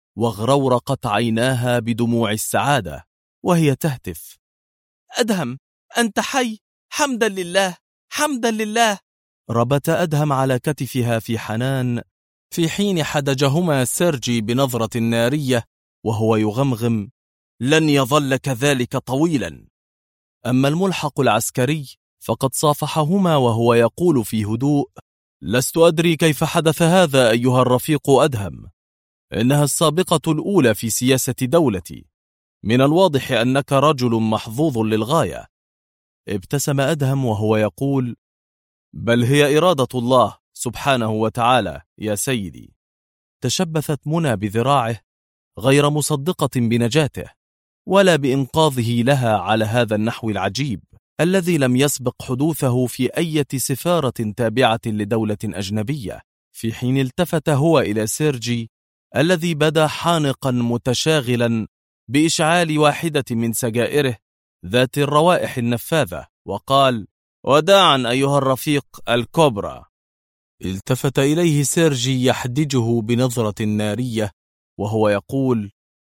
واغرورقت عيناها بدموع السعادة وهي تهتف: أدهم، أنت حي، حمدا لله، حمدا لله. ربت أدهم على كتفها في حنان، في حين حدجهما سيرجي بنظرة نارية وهو يغمغم: لن يظل كذلك طويلا. أما الملحق العسكري فقد صافحهما وهو يقول في هدوء: لست أدري كيف حدث هذا أيها الرفيق أدهم، إنها السابقة الأولى في سياسة دولتي، من الواضح أنك رجل محظوظ للغاية. ابتسم أدهم وهو يقول: بل هي إرادة الله سبحانه وتعالى يا سيدي. تشبثت منى بذراعه غير مصدقة بنجاته ولا بإنقاذه لها على هذا النحو العجيب الذي لم يسبق حدوثه في أي سفارة تابعة لدولة أجنبية، في حين التفت هو إلى سيرجي الذي بدا حانقا متشاغلا بإشعال واحدة من سجائره ذات الروائح النفاذة، وقال: وداعا أيها الرفيق الكوبرا. التفت إليه سيرجي يحدجه بنظرة نارية وهو يقول: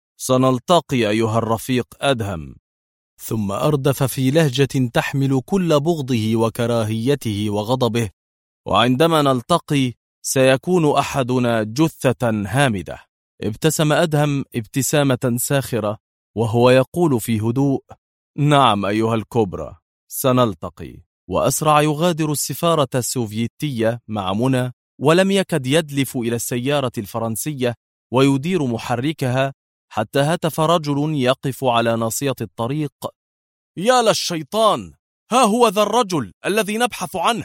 سنلتقي أيها الرفيق أدهم. ثم أردف في لهجة تحمل كل بغضه وكراهيته وغضبه: وعندما نلتقي سيكون أحدنا جثة هامدة. ابتسم أدهم ابتسامة ساخرة وهو يقول في هدوء: نعم أيها الكوبرا، سنلتقي. وأسرع يغادر السفارة السوفيتية مع منى، ولم يكد يدلف إلى السيارة الفرنسية ويدير محركها حتى هتف رجل يقف على ناصية الطريق: يا للشيطان، ها هو ذا الرجل الذي نبحث عنه.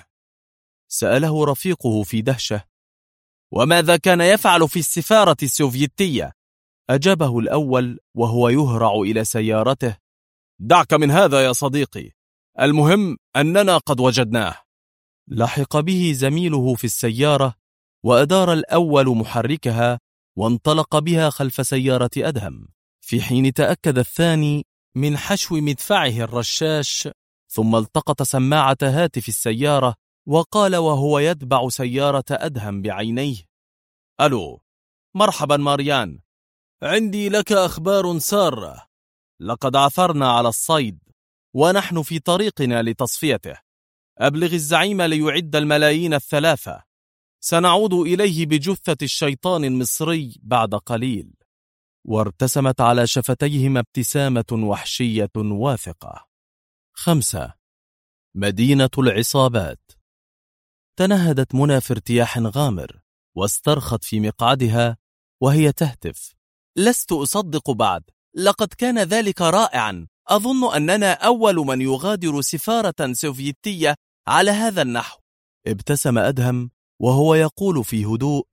سأله رفيقه في دهشة: وماذا كان يفعل في السفارة السوفيتية؟ أجابه الأول وهو يهرع إلى سيارته: دعك من هذا يا صديقي، المهم أننا قد وجدناه. لحق به زميله في السيارة وأدار الأول محركها وانطلق بها خلف سيارة أدهم، في حين تأكد الثاني من حشو مدفعه الرشاش، ثم التقط سماعة هاتف السيارة وقال وهو يتبع سيارة أدهم بعينيه: ألو، مرحبا ماريان، عندي لك أخبار سارة. لقد عثرنا على الصيد ونحن في طريقنا لتصفيته. أبلغ الزعيم ليعد الملايين الثلاثة، سنعود إليه بجثة الشيطان المصري بعد قليل. وارتسمت على شفتيهما ابتسامة وحشية واثقة. 5. مدينة العصابات. تنهدت منى في ارتياح غامر واسترخت في مقعدها وهي تهتف: لست أصدق بعد، لقد كان ذلك رائعا. أظن أننا أول من يغادر سفارة سوفيتية على هذا النحو. ابتسم أدهم وهو يقول في هدوء: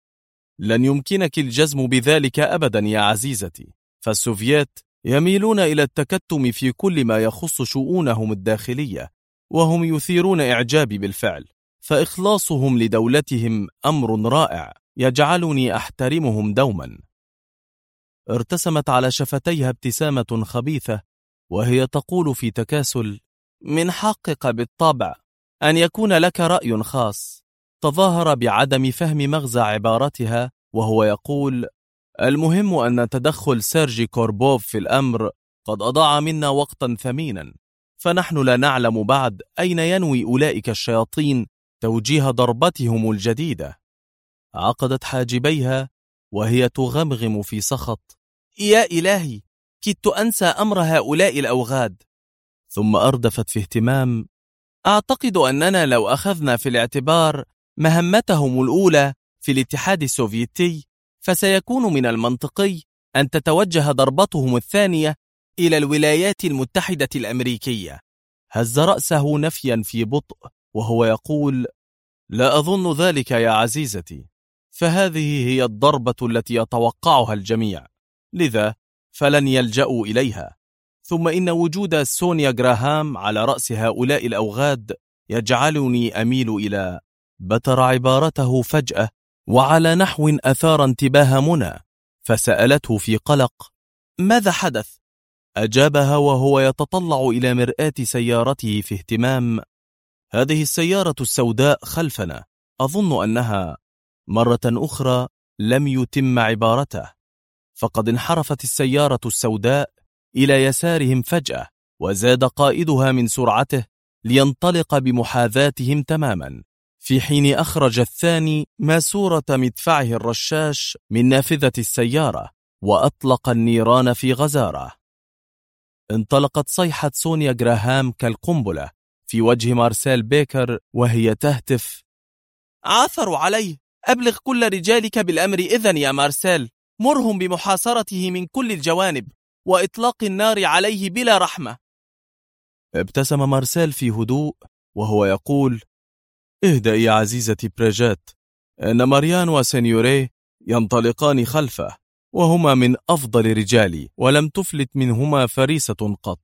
لن يمكنك الجزم بذلك أبدا يا عزيزتي، فالسوفيات يميلون إلى التكتم في كل ما يخص شؤونهم الداخلية، وهم يثيرون إعجابي بالفعل، فإخلاصهم لدولتهم أمر رائع يجعلني أحترمهم دوما. ارتسمت على شفتيها ابتسامة خبيثة وهي تقول في تكاسل: من حقك بالطبع أن يكون لك رأي خاص. تظاهر بعدم فهم مغزى عبارتها وهو يقول: المهم أن تدخل سيرجي كوربوف في الأمر قد أضاع منا وقتا ثمينا، فنحن لا نعلم بعد أين ينوي أولئك الشياطين توجيه ضربتهم الجديدة. عقدت حاجبيها وهي تغمغم في سخط: يا إلهي، كدت أنسى أمر هؤلاء الأوغاد. ثم أردفت في اهتمام: أعتقد أننا لو أخذنا في الاعتبار مهمتهم الأولى في الاتحاد السوفيتي، فسيكون من المنطقي أن تتوجه ضربتهم الثانية إلى الولايات المتحدة الأمريكية. هز رأسه نفيا في بطء وهو يقول: لا أظن ذلك يا عزيزتي، فهذه هي الضربة التي يتوقعها الجميع، لذا فلن يلجأوا إليها. ثم إن وجود سونيا جراهام على رأس هؤلاء الأوغاد يجعلني أميل إلى. بتر عبارته فجأة وعلى نحو أثار انتباه منى، فسألته في قلق: ماذا حدث؟ أجابها وهو يتطلع إلى مرآة سيارته في اهتمام: هذه السيارة السوداء خلفنا، أظن أنها. مرة أخرى لم يتم عبارته، فقد انحرفت السيارة السوداء إلى يسارهم فجأة، وزاد قائدها من سرعته لينطلق بمحاذاتهم تماما، في حين أخرج الثاني ماسورة مدفعه الرشاش من نافذة السيارة وأطلق النيران في غزارة. انطلقت صيحة سونيا جراهام كالقنبلة في وجه مارسيل بيكر وهي تهتف: عثروا عليه، أبلغ كل رجالك بالأمر إذن يا مارسيل، مرهم بمحاصرته من كل الجوانب وإطلاق النار عليه بلا رحمة. ابتسم مارسيل في هدوء وهو يقول: اهدئي يا عزيزتي بريجيت، إن ماريان وسينيوري ينطلقان خلفه، وهما من أفضل رجالي ولم تفلت منهما فريسة قط.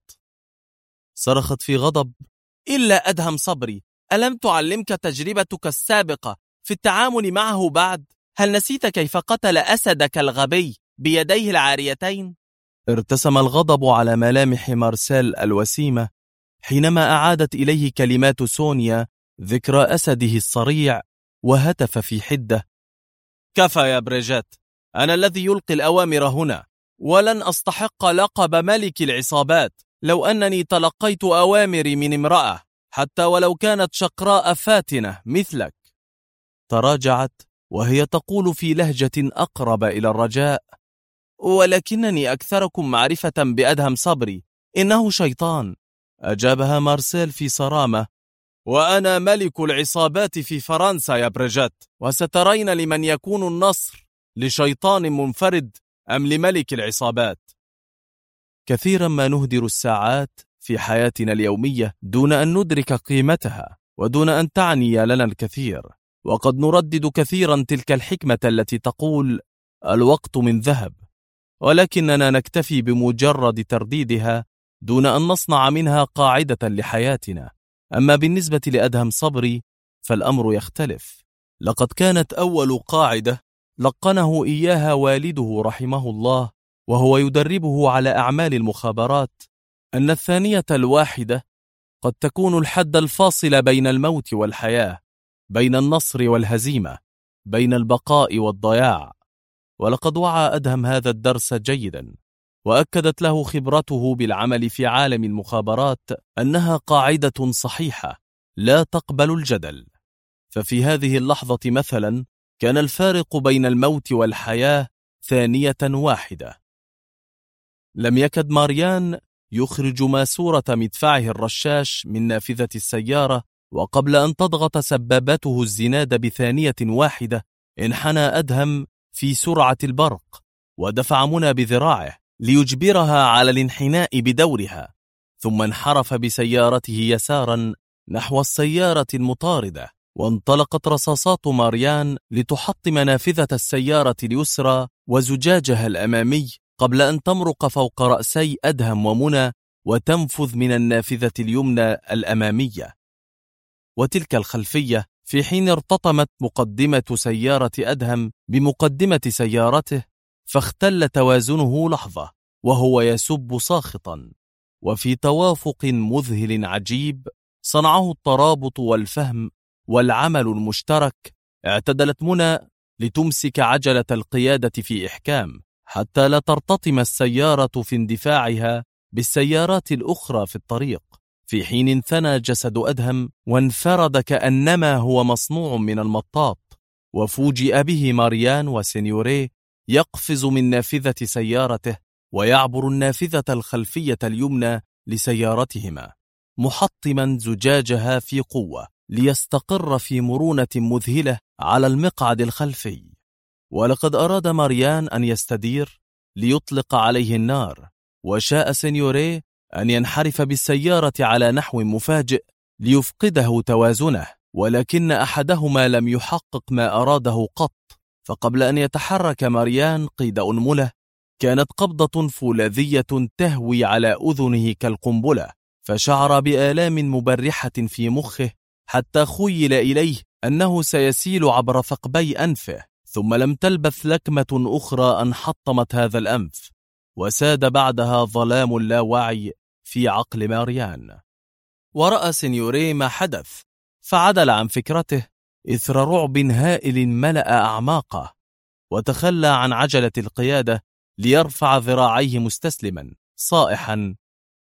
صرخت في غضب: إلا أدهم صبري، ألم تعلمك تجربتك السابقة في التعامل معه بعد؟ هل نسيت كيف قتل أسدك الغبي بيديه العاريتين؟ ارتسم الغضب على ملامح مارسيل الوسيمة حينما أعادت إليه كلمات سونيا ذكرى أسده الصريع، وهتف في حدة: كفى يا بريجيت، أنا الذي يلقي الأوامر هنا، ولن أستحق لقب ملك العصابات لو أنني تلقيت أوامري من امرأة، حتى ولو كانت شقراء فاتنة مثلك. تراجعت وهي تقول في لهجة أقرب إلى الرجاء: ولكنني أكثركم معرفة بأدهم صبري، إنه شيطان. أجابها مارسيل في صرامة: وأنا ملك العصابات في فرنسا يا بريجيت، وسترين لمن يكون النصر، لشيطان منفرد أم لملك العصابات. كثيرا ما نهدر الساعات في حياتنا اليومية دون أن ندرك قيمتها ودون أن تعني لنا الكثير، وقد نردد كثيرا تلك الحكمة التي تقول: الوقت من ذهب، ولكننا نكتفي بمجرد ترديدها دون أن نصنع منها قاعدة لحياتنا. أما بالنسبة لأدهم صبري فالأمر يختلف. لقد كانت أول قاعدة لقنه إياها والده رحمه الله وهو يدربه على أعمال المخابرات، أن الثانية الواحدة قد تكون الحد الفاصل بين الموت والحياة، بين النصر والهزيمة، بين البقاء والضياع. ولقد وعى أدهم هذا الدرس جيدا، وأكدت له خبرته بالعمل في عالم المخابرات أنها قاعدة صحيحة لا تقبل الجدل. ففي هذه اللحظة مثلا كان الفارق بين الموت والحياة ثانية واحدة. لم يكد ماريان يخرج ماسورة مدفعه الرشاش من نافذة السيارة، وقبل أن تضغط سبابته الزناد بثانية واحدة انحنى أدهم في سرعة البرق ودفع منى بذراعه ليجبرها على الانحناء بدورها، ثم انحرف بسيارته يسارا نحو السيارة المطاردة، وانطلقت رصاصات ماريان لتحطم نافذة السيارة اليسرى وزجاجها الأمامي قبل أن تمرق فوق رأسي أدهم ومنى وتنفذ من النافذة اليمنى الأمامية وتلك الخلفية، في حين ارتطمت مقدمة سيارة أدهم بمقدمة سيارته، فاختل توازنه لحظة وهو يسب ساخطا. وفي توافق مذهل عجيب صنعه الترابط والفهم والعمل المشترك، اعتدلت منى لتمسك عجلة القيادة في إحكام حتى لا ترتطم السيارة في اندفاعها بالسيارات الأخرى في الطريق، في حين انثنى جسد أدهم وانفرد كأنما هو مصنوع من المطاط، وفوجئ به ماريان وسينيوري يقفز من نافذة سيارته ويعبر النافذة الخلفية اليمنى لسيارتهما محطما زجاجها في قوة ليستقر في مرونة مذهلة على المقعد الخلفي. ولقد أراد ماريان أن يستدير ليطلق عليه النار، وشاء سينيوري أن ينحرف بالسيارة على نحو مفاجئ ليفقده توازنه، ولكن أحدهما لم يحقق ما أراده قط. فقبل أن يتحرك ماريان قيد أنملة كانت قبضة فولاذية تهوي على أذنه كالقنبلة، فشعر بآلام مبرحة في مخه حتى خيل إليه أنه سيسيل عبر ثقبي أنفه، ثم لم تلبث لكمة أخرى أن حطمت هذا الأنف، وساد بعدها ظلام اللاوعي في عقل ماريان. ورأى سينيوري ما حدث فعدل عن فكرته إثر رعب هائل ملأ أعماقه، وتخلى عن عجلة القيادة ليرفع ذراعيه مستسلما صائحا: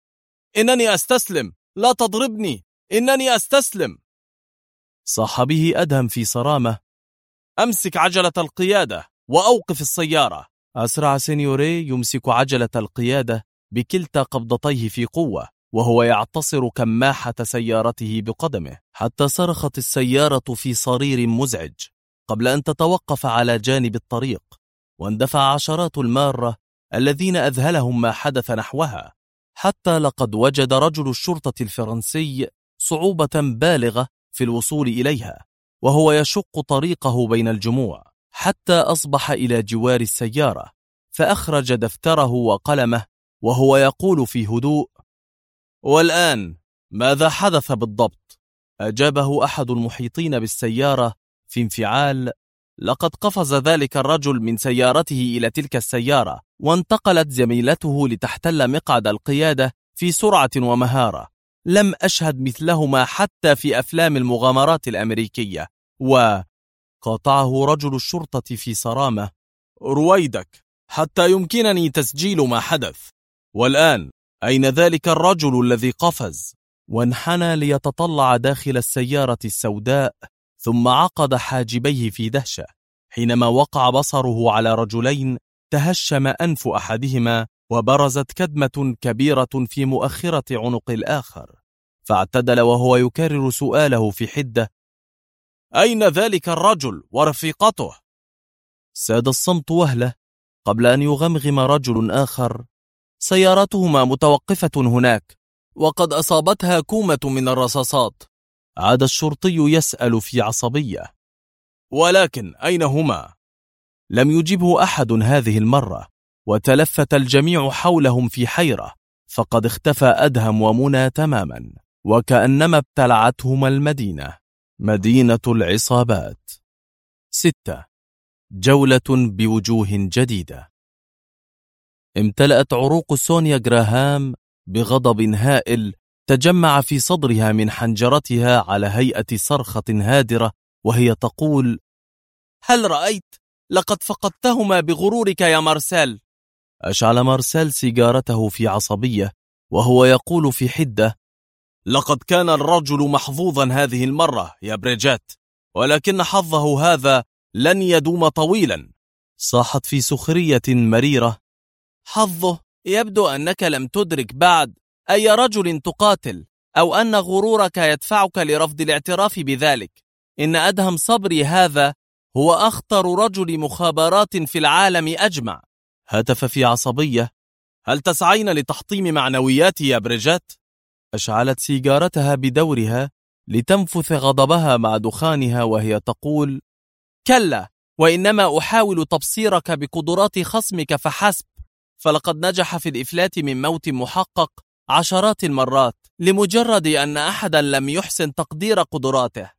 إنني أستسلم، لا تضربني، إنني أستسلم. صاح به أدهم في صرامة: أمسك عجلة القيادة وأوقف السيارة. أسرع سينيوري يمسك عجلة القيادة بكلتا قبضتيه في قوة، وهو يعتصر كماحة سيارته بقدمه، حتى صرخت السيارة في صرير مزعج قبل أن تتوقف على جانب الطريق، واندفع عشرات المارة الذين أذهلهم ما حدث نحوها، حتى لقد وجد رجل الشرطة الفرنسي صعوبة بالغة في الوصول إليها، وهو يشق طريقه بين الجموع حتى أصبح إلى جوار السيارة، فأخرج دفتره وقلمه وهو يقول في هدوء: والآن ماذا حدث بالضبط؟ أجابه أحد المحيطين بالسيارة في انفعال: لقد قفز ذلك الرجل من سيارته إلى تلك السيارة، وانتقلت زميلته لتحتل مقعد القيادة في سرعة ومهارة لم أشهد مثلهما حتى في أفلام المغامرات الأمريكية. وقاطعه رجل الشرطة في صرامة: رويدك حتى يمكنني تسجيل ما حدث. والآن أين ذلك الرجل الذي قفز؟ وانحنى ليتطلع داخل السيارة السوداء، ثم عقد حاجبيه في دهشة حينما وقع بصره على رجلين تهشم أنف أحدهما وبرزت كدمة كبيرة في مؤخرة عنق الآخر، فاعتدل وهو يكرر سؤاله في حدة: أين ذلك الرجل ورفيقته؟ ساد الصمت وهلة قبل أن يغمغم رجل آخر: سيارتهما متوقفة هناك، وقد أصابتها كومة من الرصاصات. عاد الشرطي يسأل في عصبية: ولكن أين هما؟ لم يجبه أحد هذه المرة، وتلفت الجميع حولهم في حيرة، فقد اختفى أدهم ومنى تماما، وكأنما ابتلعتهما المدينة، مدينة العصابات. 6. جولة بوجوه جديدة. امتلأت عروق سونيا جراهام بغضب هائل تجمع في صدرها من حنجرتها على هيئة صرخة هادرة، وهي تقول: هل رأيت؟ لقد فقدتهما بغرورك يا مارسيل. أشعل مارسيل سيجارته في عصبية وهو يقول في حدة: لقد كان الرجل محظوظا هذه المرة يا بريجيت، ولكن حظه هذا لن يدوم طويلا. صاحت في سخرية مريرة: حظه؟ يبدو أنك لم تدرك بعد أي رجل تقاتل، أو أن غرورك يدفعك لرفض الاعتراف بذلك. إن أدهم صبري هذا هو أخطر رجل مخابرات في العالم أجمع. هتف في عصبية: هل تسعين لتحطيم معنوياتي يا بريجيت؟ أشعلت سيجارتها بدورها لتنفث غضبها مع دخانها وهي تقول: كلا، وإنما أحاول تبصيرك بقدرات خصمك فحسب، فلقد نجح في الإفلات من موت محقق عشرات المرات لمجرد أن أحدا لم يحسن تقدير قدراته.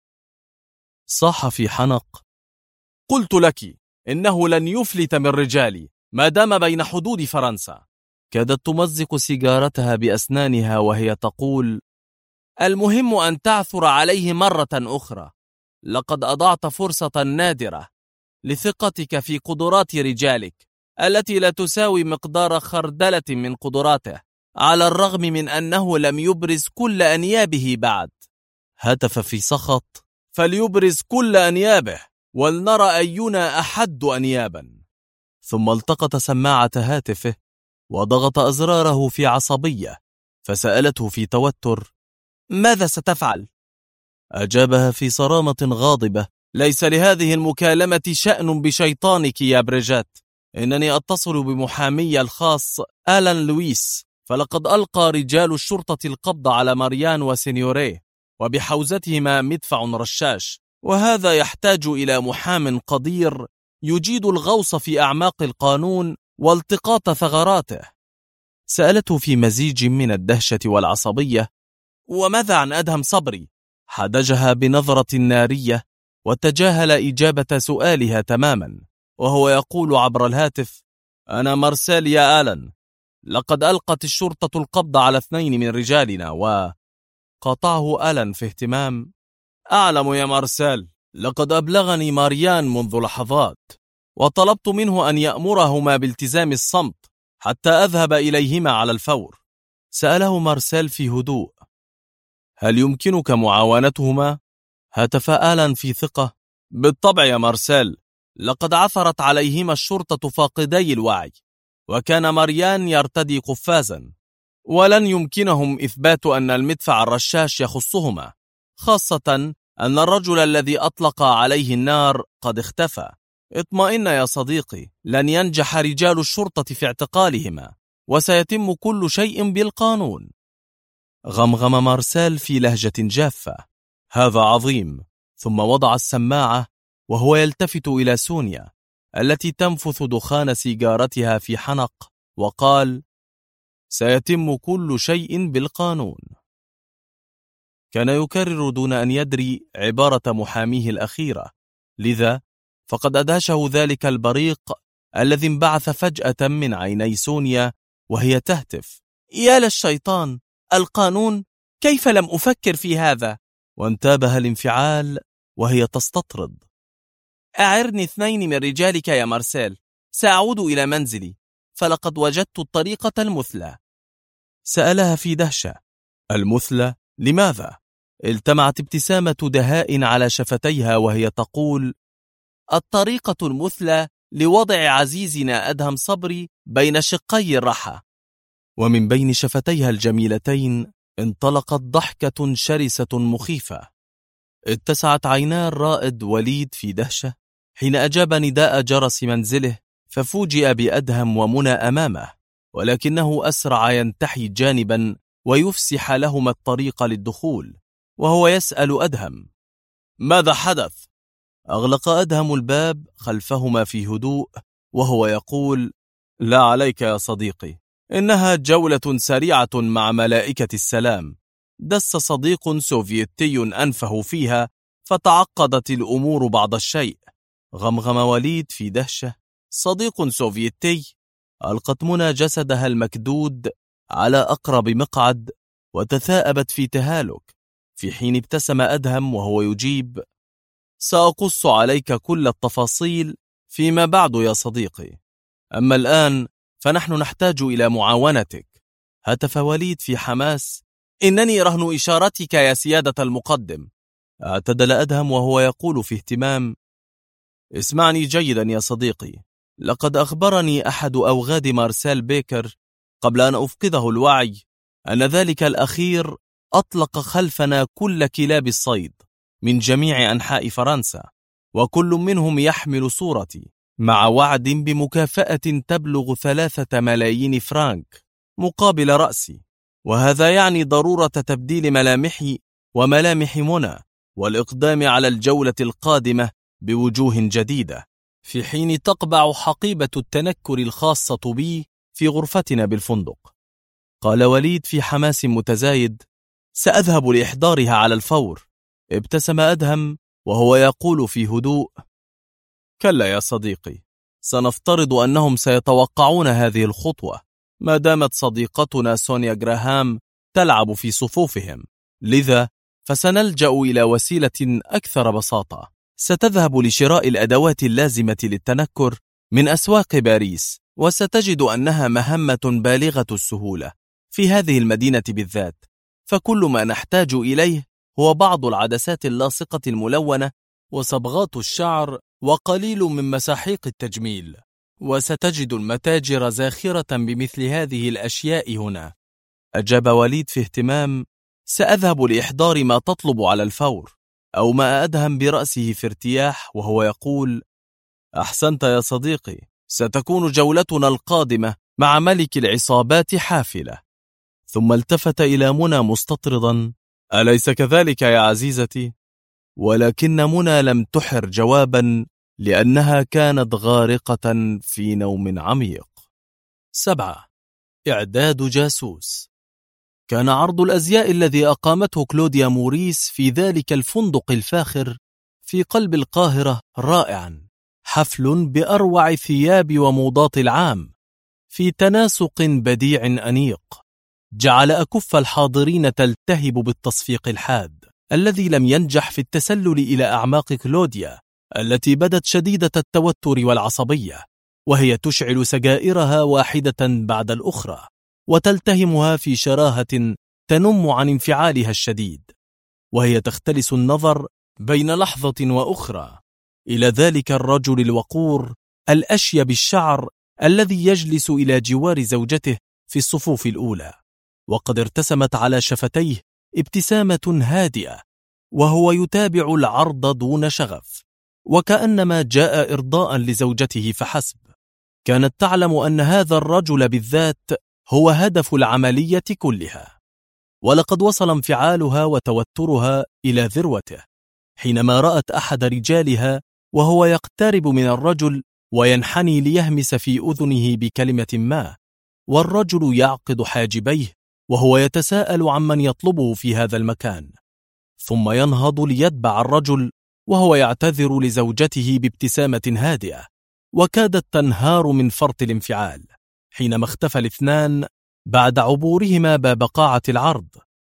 صاح في حنق: قلت لك إنه لن يفلت من رجالي ما دام بين حدود فرنسا. كادت تمزق سيجارتها بأسنانها وهي تقول: المهم أن تعثر عليه مرة أخرى. لقد أضعت فرصة نادرة لثقتك في قدرات رجالك التي لا تساوي مقدار خردلة من قدراته، على الرغم من أنه لم يبرز كل أنيابه بعد. هتف في سخط: فليبرز كل أنيابه ولنرى أينا أحد أنيابا. ثم التقط سماعة هاتفه وضغط أزراره في عصبية، فسألته في توتر: ماذا ستفعل؟ أجابها في صرامة غاضبة: ليس لهذه المكالمة شأن بشيطانك يا بريجيت. إنني أتصل بمحامي الخاص آلان لويس، فلقد ألقى رجال الشرطة القبض على ماريان وسينيوريه، وبحوزتهما مدفع رشاش، وهذا يحتاج إلى محام قدير يجيد الغوص في أعماق القانون والتقاط ثغراته. سألته في مزيج من الدهشة والعصبية: وماذا عن أدهم صبري؟ حدجها بنظرة نارية وتجاهل إجابة سؤالها تماما، وهو يقول عبر الهاتف: أنا مارسيل يا آلان، لقد ألقت الشرطة القبض على 2 من رجالنا. وقاطعه آلان في اهتمام: أعلم يا مارسيل، لقد أبلغني ماريان منذ لحظات، وطلبت منه أن يأمرهما بالتزام الصمت حتى أذهب إليهما على الفور. سأله مارسيل في هدوء: هل يمكنك معاونتهما؟ هتف آلان في ثقة: بالطبع يا مارسيل، لقد عثرت عليهما الشرطة فاقدي الوعي، وكان ماريان يرتدي قفازا، ولن يمكنهم إثبات أن المدفع الرشاش يخصهما، خاصة أن الرجل الذي أطلق عليه النار قد اختفى. اطمئن يا صديقي، لن ينجح رجال الشرطة في اعتقالهما، وسيتم كل شيء بالقانون. غمغم مارسيل في لهجة جافة: هذا عظيم. ثم وضع السماعة وهو يلتفت إلى سونيا التي تنفث دخان سيجارتها في حنق، وقال: سيتم كل شيء بالقانون. كان يكرر دون أن يدري عبارة محاميه الأخيرة، لذا فقد أدهشه ذلك البريق الذي انبعث فجأة من عيني سونيا وهي تهتف: يا للشيطان، القانون؟ كيف لم أفكر في هذا؟ وانتابها الانفعال وهي تستطرد: أعرني 2 من رجالك يا مارسيل، سأعود إلى منزلي، فلقد وجدت الطريقة المثلى. سألها في دهشة: المثلى؟ لماذا؟ التمعت ابتسامة دهاء على شفتيها وهي تقول: الطريقة المثلى لوضع عزيزنا أدهم صبري بين شقي الرحى. ومن بين شفتيها الجميلتين انطلقت ضحكة شرسة مخيفة. اتسعت عينا الرائد وليد في دهشة حين أجاب نداء جرس منزله، ففوجئ بأدهم ومنى أمامه، ولكنه أسرع ينتحي جانبا ويفسح لهما الطريق للدخول، وهو يسأل أدهم: ماذا حدث؟ أغلق أدهم الباب خلفهما في هدوء وهو يقول: لا عليك يا صديقي، إنها جولة سريعة مع ملائكة السلام. دس صديق سوفيتي أنفه فيها فتعقدت الأمور بعض الشيء. غمغم وليد في دهشة: صديق سوفيتي؟ ألقت منى جسدها المكدود على أقرب مقعد وتثاءبت في تهالك، في حين ابتسم أدهم وهو يجيب: سأقص عليك كل التفاصيل فيما بعد يا صديقي، أما الآن فنحن نحتاج إلى معاونتك. هتف وليد في حماس: إنني رهن إشارتك يا سيادة المقدم. اعتدل أدهم وهو يقول في اهتمام: اسمعني جيدا يا صديقي، لقد أخبرني أحد أوغاد مارسيل بيكر قبل أن أفقده الوعي أن ذلك الأخير أطلق خلفنا كل كلاب الصيد من جميع أنحاء فرنسا، وكل منهم يحمل صورتي، مع وعد بمكافأة تبلغ 3 ملايين فرنك مقابل رأسي، وهذا يعني ضرورة تبديل ملامحي وملامح منى، والإقدام على الجولة القادمة بوجوه جديدة، في حين تقبع حقيبة التنكر الخاصة بي في غرفتنا بالفندق. قال وليد في حماس متزايد: سأذهب لإحضارها على الفور. ابتسم أدهم وهو يقول في هدوء: كلا يا صديقي، سنفترض أنهم سيتوقعون هذه الخطوة ما دامت صديقتنا سونيا جراهام تلعب في صفوفهم، لذا فسنلجأ إلى وسيلة أكثر بساطة. ستذهب لشراء الأدوات اللازمة للتنكر من أسواق باريس، وستجد أنها مهمة بالغة السهولة في هذه المدينة بالذات، فكل ما نحتاج إليه هو بعض العدسات اللاصقة الملونة وصبغات الشعر وقليل من مساحيق التجميل، وستجد المتاجر زاخرة بمثل هذه الأشياء هنا. أجاب وليد في اهتمام: سأذهب لإحضار ما تطلب على الفور. أو ما أدهم برأسه في ارتياح وهو يقول: أحسنت يا صديقي، ستكون جولتنا القادمة مع ملك العصابات حافلة. ثم التفت إلى منى مستطردا: أليس كذلك يا عزيزتي؟ ولكن منى لم تحر جوابا لأنها كانت غارقة في نوم عميق. 7. إعداد جاسوس. كان عرض الأزياء الذي أقامته كلوديا موريس في ذلك الفندق الفاخر في قلب القاهرة رائعا، حفل بأروع ثياب وموضات العام في تناسق بديع أنيق، جعل أكف الحاضرين تلتهب بالتصفيق الحاد الذي لم ينجح في التسلل إلى أعماق كلوديا التي بدت شديدة التوتر والعصبية، وهي تشعل سجائرها واحدة بعد الأخرى وتلتهمها في شراهة تنم عن انفعالها الشديد، وهي تختلس النظر بين لحظة وأخرى إلى ذلك الرجل الوقور الأشيب الشعر الذي يجلس إلى جوار زوجته في الصفوف الأولى، وقد ارتسمت على شفتيه ابتسامة هادئة، وهو يتابع العرض دون شغف، وكأنما جاء إرضاء لزوجته فحسب. كانت تعلم أن هذا الرجل بالذات هو هدف العملية كلها، ولقد وصل انفعالها وتوترها إلى ذروته حينما رأت أحد رجالها وهو يقترب من الرجل وينحني ليهمس في أذنه بكلمة ما، والرجل يعقد حاجبيه وهو يتساءل عمن يطلبه في هذا المكان، ثم ينهض ليتبع الرجل وهو يعتذر لزوجته بابتسامة هادئة، وكادت تنهار من فرط الانفعال حينما اختفى الاثنان بعد عبورهما باب قاعة العرض،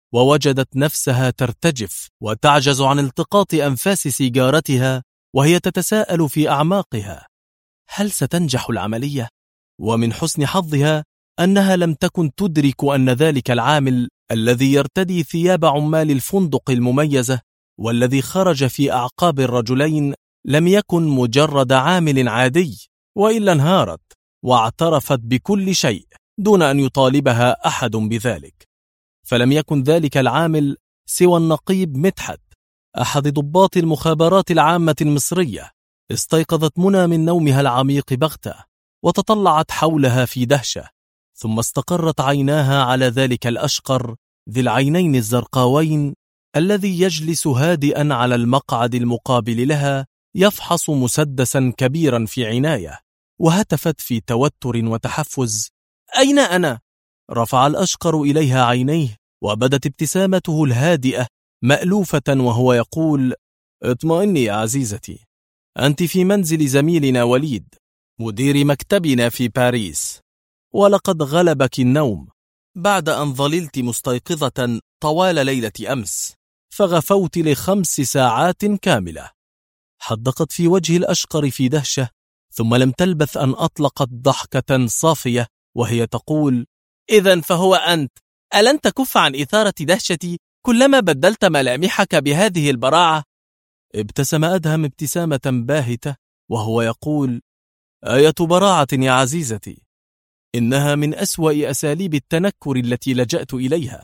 ووجدت نفسها ترتجف وتعجز عن التقاط أنفاس سيجارتها وهي تتساءل في أعماقها: هل ستنجح العملية؟ ومن حسن حظها أنها لم تكن تدرك أن ذلك العامل الذي يرتدي ثياب عمال الفندق المميزة والذي خرج في أعقاب الرجلين لم يكن مجرد عامل عادي، وإلا انهارت واعترفت بكل شيء دون أن يطالبها أحد بذلك. فلم يكن ذلك العامل سوى النقيب مدحت، أحد ضباط المخابرات العامة المصرية. استيقظت منى من نومها العميق بغتة وتطلعت حولها في دهشة، ثم استقرت عيناها على ذلك الأشقر ذي العينين الزرقاوين الذي يجلس هادئا على المقعد المقابل لها يفحص مسدسا كبيرا في عناية، وهتفت في توتر وتحفز: أين أنا؟ رفع الأشقر إليها عينيه وبدت ابتسامته الهادئة مألوفة وهو يقول: اطمئني يا عزيزتي، أنت في منزل زميلنا وليد مدير مكتبنا في باريس، ولقد غلبك النوم بعد أن ظللت مستيقظة طوال ليلة أمس، فغفوت ل5 ساعات كاملة. حدقت في وجه الأشقر في دهشة، ثم لم تلبث أن أطلقت ضحكة صافية وهي تقول: إذن فهو أنت، ألن تكف عن إثارة دهشتي كلما بدلت ملامحك بهذه البراعة؟ ابتسم أدهم ابتسامة باهتة وهو يقول: آية براعة يا عزيزتي، إنها من أسوأ أساليب التنكر التي لجأت إليها،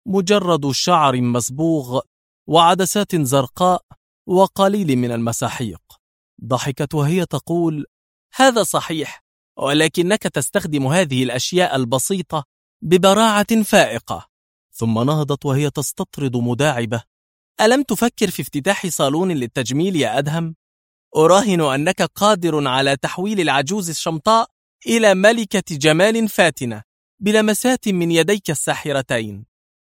مجرد شعر مصبوغ وعدسات زرقاء وقليل من المساحيق. ضحكت وهي تقول: هذا صحيح، ولكنك تستخدم هذه الأشياء البسيطة ببراعة فائقة. ثم نهضت وهي تستطرد مداعبة: ألم تفكر في افتتاح صالون للتجميل يا أدهم؟ أراهن أنك قادر على تحويل العجوز الشمطاء إلى ملكة جمال فاتنة بلمسات من يديك الساحرتين.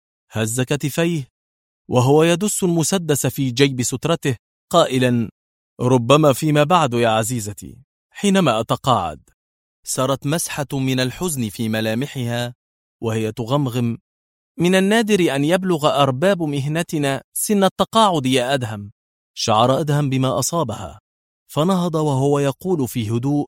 هز كتفيه وهو يدس المسدس في جيب سترته قائلا: ربما فيما بعد يا عزيزتي. حينما أتقاعد سرت مسحة من الحزن في ملامحها وهي تغمغم: من النادر أن يبلغ أرباب مهنتنا سن التقاعد يا أدهم. شعر أدهم بما أصابها، فنهض وهو يقول في هدوء: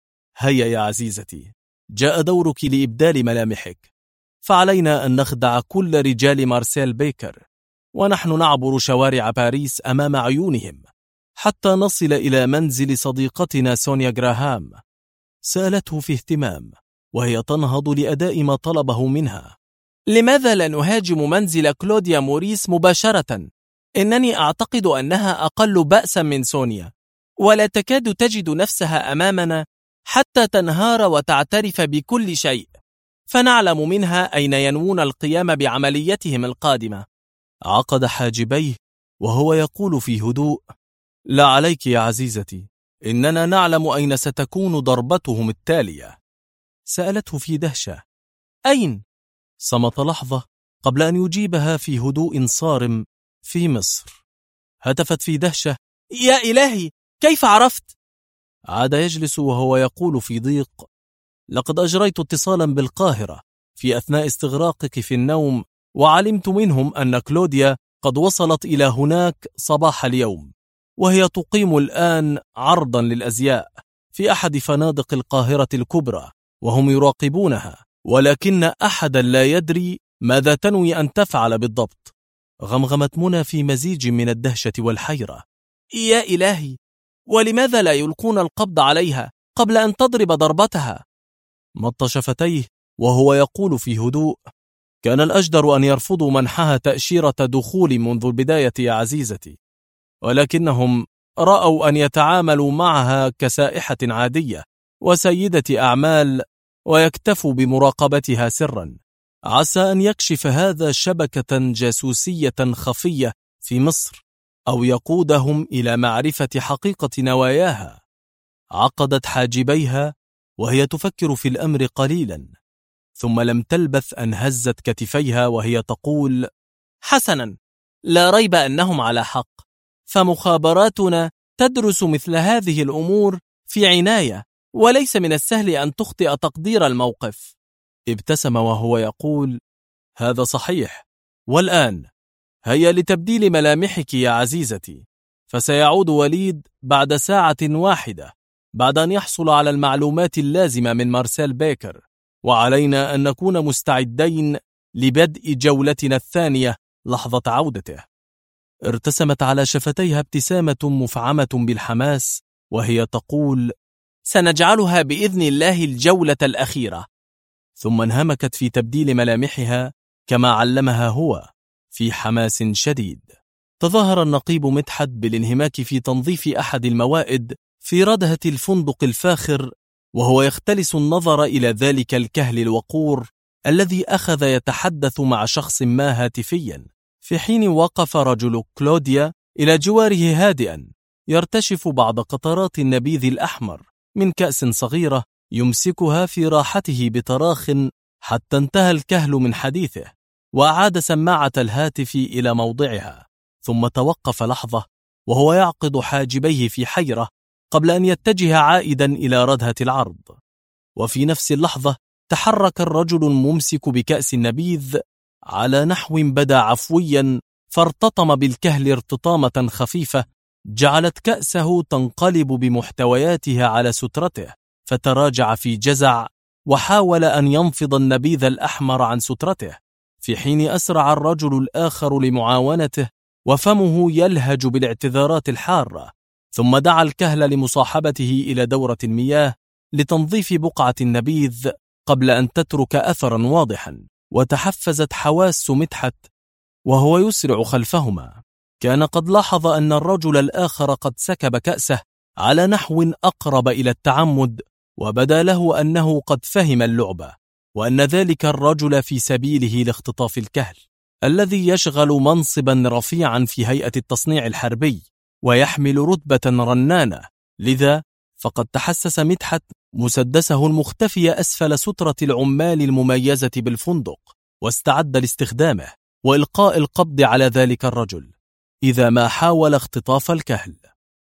هيا يا عزيزتي، جاء دورك لإبدال ملامحك، فعلينا أن نخدع كل رجال مارسيل بيكر، ونحن نعبر شوارع باريس أمام عيونهم حتى نصل إلى منزل صديقتنا سونيا جراهام. سألته في اهتمام وهي تنهض لأداء ما طلبه منها: لماذا لا نهاجم منزل كلوديا موريس مباشرة؟ إنني أعتقد أنها أقل بأسا من سونيا، ولا تكاد تجد نفسها أمامنا حتى تنهار وتعترف بكل شيء، فنعلم منها أين ينوون القيام بعمليتهم القادمة. عقد حاجبيه وهو يقول في هدوء: لا عليك يا عزيزتي، إننا نعلم أين ستكون ضربتهم التالية. سألته في دهشة: أين؟ صمت لحظة قبل أن يجيبها في هدوء صارم: في مصر. هتفت في دهشة: يا إلهي، كيف عرفت؟ عاد يجلس وهو يقول في ضيق: لقد أجريت اتصالا بالقاهرة في أثناء استغراقك في النوم، وعلمت منهم أن كلوديا قد وصلت إلى هناك صباح اليوم، وهي تقيم الآن عرضا للأزياء في أحد فنادق القاهرة الكبرى، وهم يراقبونها، ولكن أحدا لا يدري ماذا تنوي أن تفعل بالضبط. غمغمت منى في مزيج من الدهشة والحيرة: يا إلهي، ولماذا لا يلقون القبض عليها قبل أن تضرب ضربتها؟ مط شفتيه وهو يقول في هدوء: كان الأجدر أن يرفضوا منحها تأشيرة دخول منذ البداية يا عزيزتي، ولكنهم رأوا أن يتعاملوا معها كسائحة عادية وسيدة أعمال ويكتفوا بمراقبتها سرا. عسى أن يكشف هذا شبكة جاسوسية خفية في مصر أو يقودهم إلى معرفة حقيقة نواياها. عقدت حاجبيها وهي تفكر في الأمر قليلا، ثم لم تلبث أن هزت كتفيها وهي تقول: حسنا، لا ريب أنهم على حق، فمخابراتنا تدرس مثل هذه الأمور في عناية، وليس من السهل أن تخطئ تقدير الموقف. ابتسم وهو يقول: هذا صحيح، والآن هيا لتبديل ملامحك يا عزيزتي، فسيعود وليد بعد ساعة واحدة بعد أن يحصل على المعلومات اللازمة من مارسيل بيكر، وعلينا أن نكون مستعدين لبدء جولتنا الثانية لحظة عودته. ارتسمت على شفتيها ابتسامة مفعمة بالحماس وهي تقول: سنجعلها بإذن الله الجولة الأخيرة. ثم انهمكت في تبديل ملامحها كما علمها هو في حماس شديد. تظاهر النقيب مدحت بالانهماك في تنظيف أحد الموائد في ردهة الفندق الفاخر، وهو يختلس النظر إلى ذلك الكهل الوقور الذي أخذ يتحدث مع شخص ما هاتفيا، في حين وقف رجل كلوديا إلى جواره هادئا يرتشف بعض قطرات النبيذ الأحمر من كأس صغيرة يمسكها في راحته بتراخ، حتى انتهى الكهل من حديثه وأعاد سماعة الهاتف إلى موضعها، ثم توقف لحظة وهو يعقد حاجبيه في حيرة قبل أن يتجه عائدا إلى ردهة العرض. وفي نفس اللحظة تحرك الرجل الممسك بكأس النبيذ على نحو بدا عفويا، فارتطم بالكهل ارتطامة خفيفة جعلت كأسه تنقلب بمحتوياتها على سترته، فتراجع في جزع وحاول أن ينفض النبيذ الأحمر عن سترته، في حين أسرع الرجل الآخر لمعاونته وفمه يلهج بالاعتذارات الحارة، ثم دعا الكهل لمصاحبته إلى دورة المياه لتنظيف بقعة النبيذ قبل أن تترك أثرا واضحا. وتحفزت حواس مدحت وهو يسرع خلفهما. كان قد لاحظ أن الرجل الآخر قد سكب كأسه على نحو أقرب إلى التعمد، وبدا له أنه قد فهم اللعبة، وأن ذلك الرجل في سبيله لاختطاف الكهل الذي يشغل منصبا رفيعا في هيئة التصنيع الحربي ويحمل رتبة رنانة. لذا فقد تحسس مدحت مسدسه المختفي أسفل سترة العمال المميزة بالفندق، واستعد لاستخدامه وإلقاء القبض على ذلك الرجل إذا ما حاول اختطاف الكهل.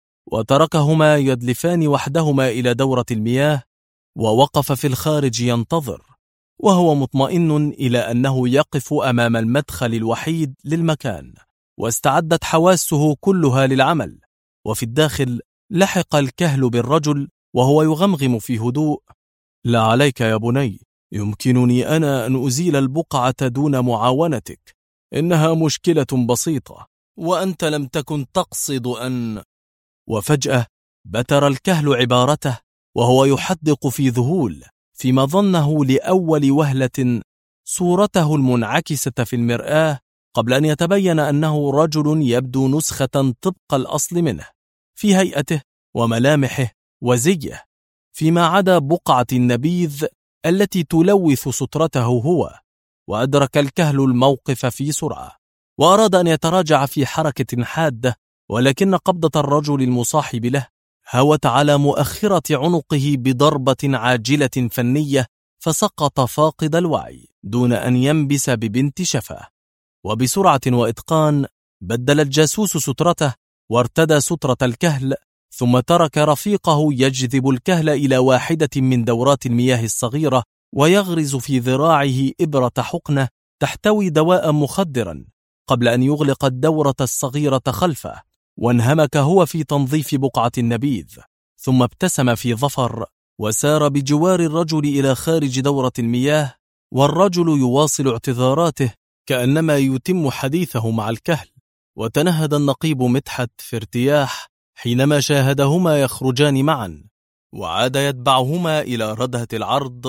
وتركهما يدلفان وحدهما إلى دورة المياه، ووقف في الخارج ينتظر وهو مطمئن إلى أنه يقف أمام المدخل الوحيد للمكان، واستعدت حواسه كلها للعمل. وفي الداخل لحق الكهل بالرجل وهو يغمغم في هدوء: لا عليك يا بني، يمكنني أنا أن أزيل البقعة دون معاونتك، إنها مشكلة بسيطة وأنت لم تكن تقصد أن... وفجأة بتر الكهل عبارته وهو يحدق في ذهول فيما ظنه لأول وهلة صورته المنعكسة في المرآة، قبل أن يتبين أنه رجل يبدو نسخة طبق الأصل منه في هيئته وملامحه وزيه، فيما عدا بقعة النبيذ التي تلوث سترته هو. وأدرك الكهل الموقف في سرعة وأراد أن يتراجع في حركة حادة، ولكن قبضة الرجل المصاحب له هوت على مؤخرة عنقه بضربة عاجلة فنية، فسقط فاقد الوعي دون أن ينبس ببنت شفاه. وبسرعة وإتقان بدل الجاسوس سترته وارتدى سترة الكهل، ثم ترك رفيقه يجذب الكهل إلى واحدة من دورات المياه الصغيرة ويغرز في ذراعه إبرة حقنة تحتوي دواء مخدرا قبل أن يغلق الدورة الصغيرة خلفه. وانهمك هو في تنظيف بقعة النبيذ، ثم ابتسم في ظفر وسار بجوار الرجل إلى خارج دورة المياه، والرجل يواصل اعتذاراته كأنما يتم حديثه مع الكهل. وتنهد النقيب مدحت في ارتياح حينما شاهدهما يخرجان معا، وعاد يتبعهما إلى ردهة العرض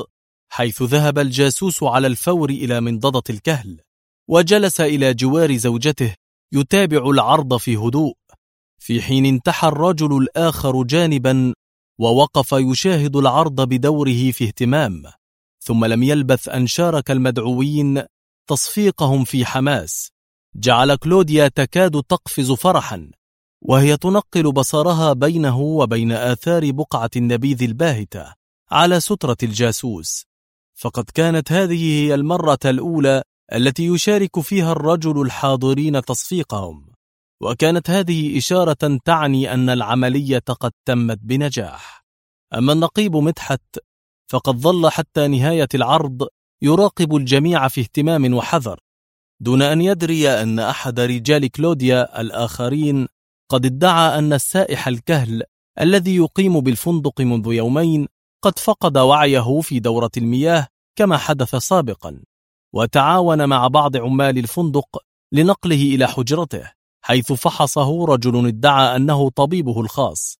حيث ذهب الجاسوس على الفور إلى منضدة الكهل، وجلس إلى جوار زوجته يتابع العرض في هدوء، في حين انتحى الرجل الآخر جانبا ووقف يشاهد العرض بدوره في اهتمام. ثم لم يلبث أن شارك المدعوين تصفيقهم في حماس، جعل كلوديا تكاد تقفز فرحا وهي تنقل بصرها بينه وبين آثار بقعة النبيذ الباهتة على سترة الجاسوس، فقد كانت هذه هي المرة الأولى التي يشارك فيها الرجل الحاضرين تصفيقهم، وكانت هذه إشارة تعني أن العملية قد تمت بنجاح. أما النقيب مدحت فقد ظل حتى نهاية العرض يراقب الجميع في اهتمام وحذر، دون أن يدري أن أحد رجال كلوديا الآخرين قد ادعى أن السائح الكهل الذي يقيم بالفندق منذ يومين قد فقد وعيه في دورة المياه كما حدث سابقا، وتعاون مع بعض عمال الفندق لنقله إلى حجرته، حيث فحصه رجل ادعى أنه طبيبه الخاص،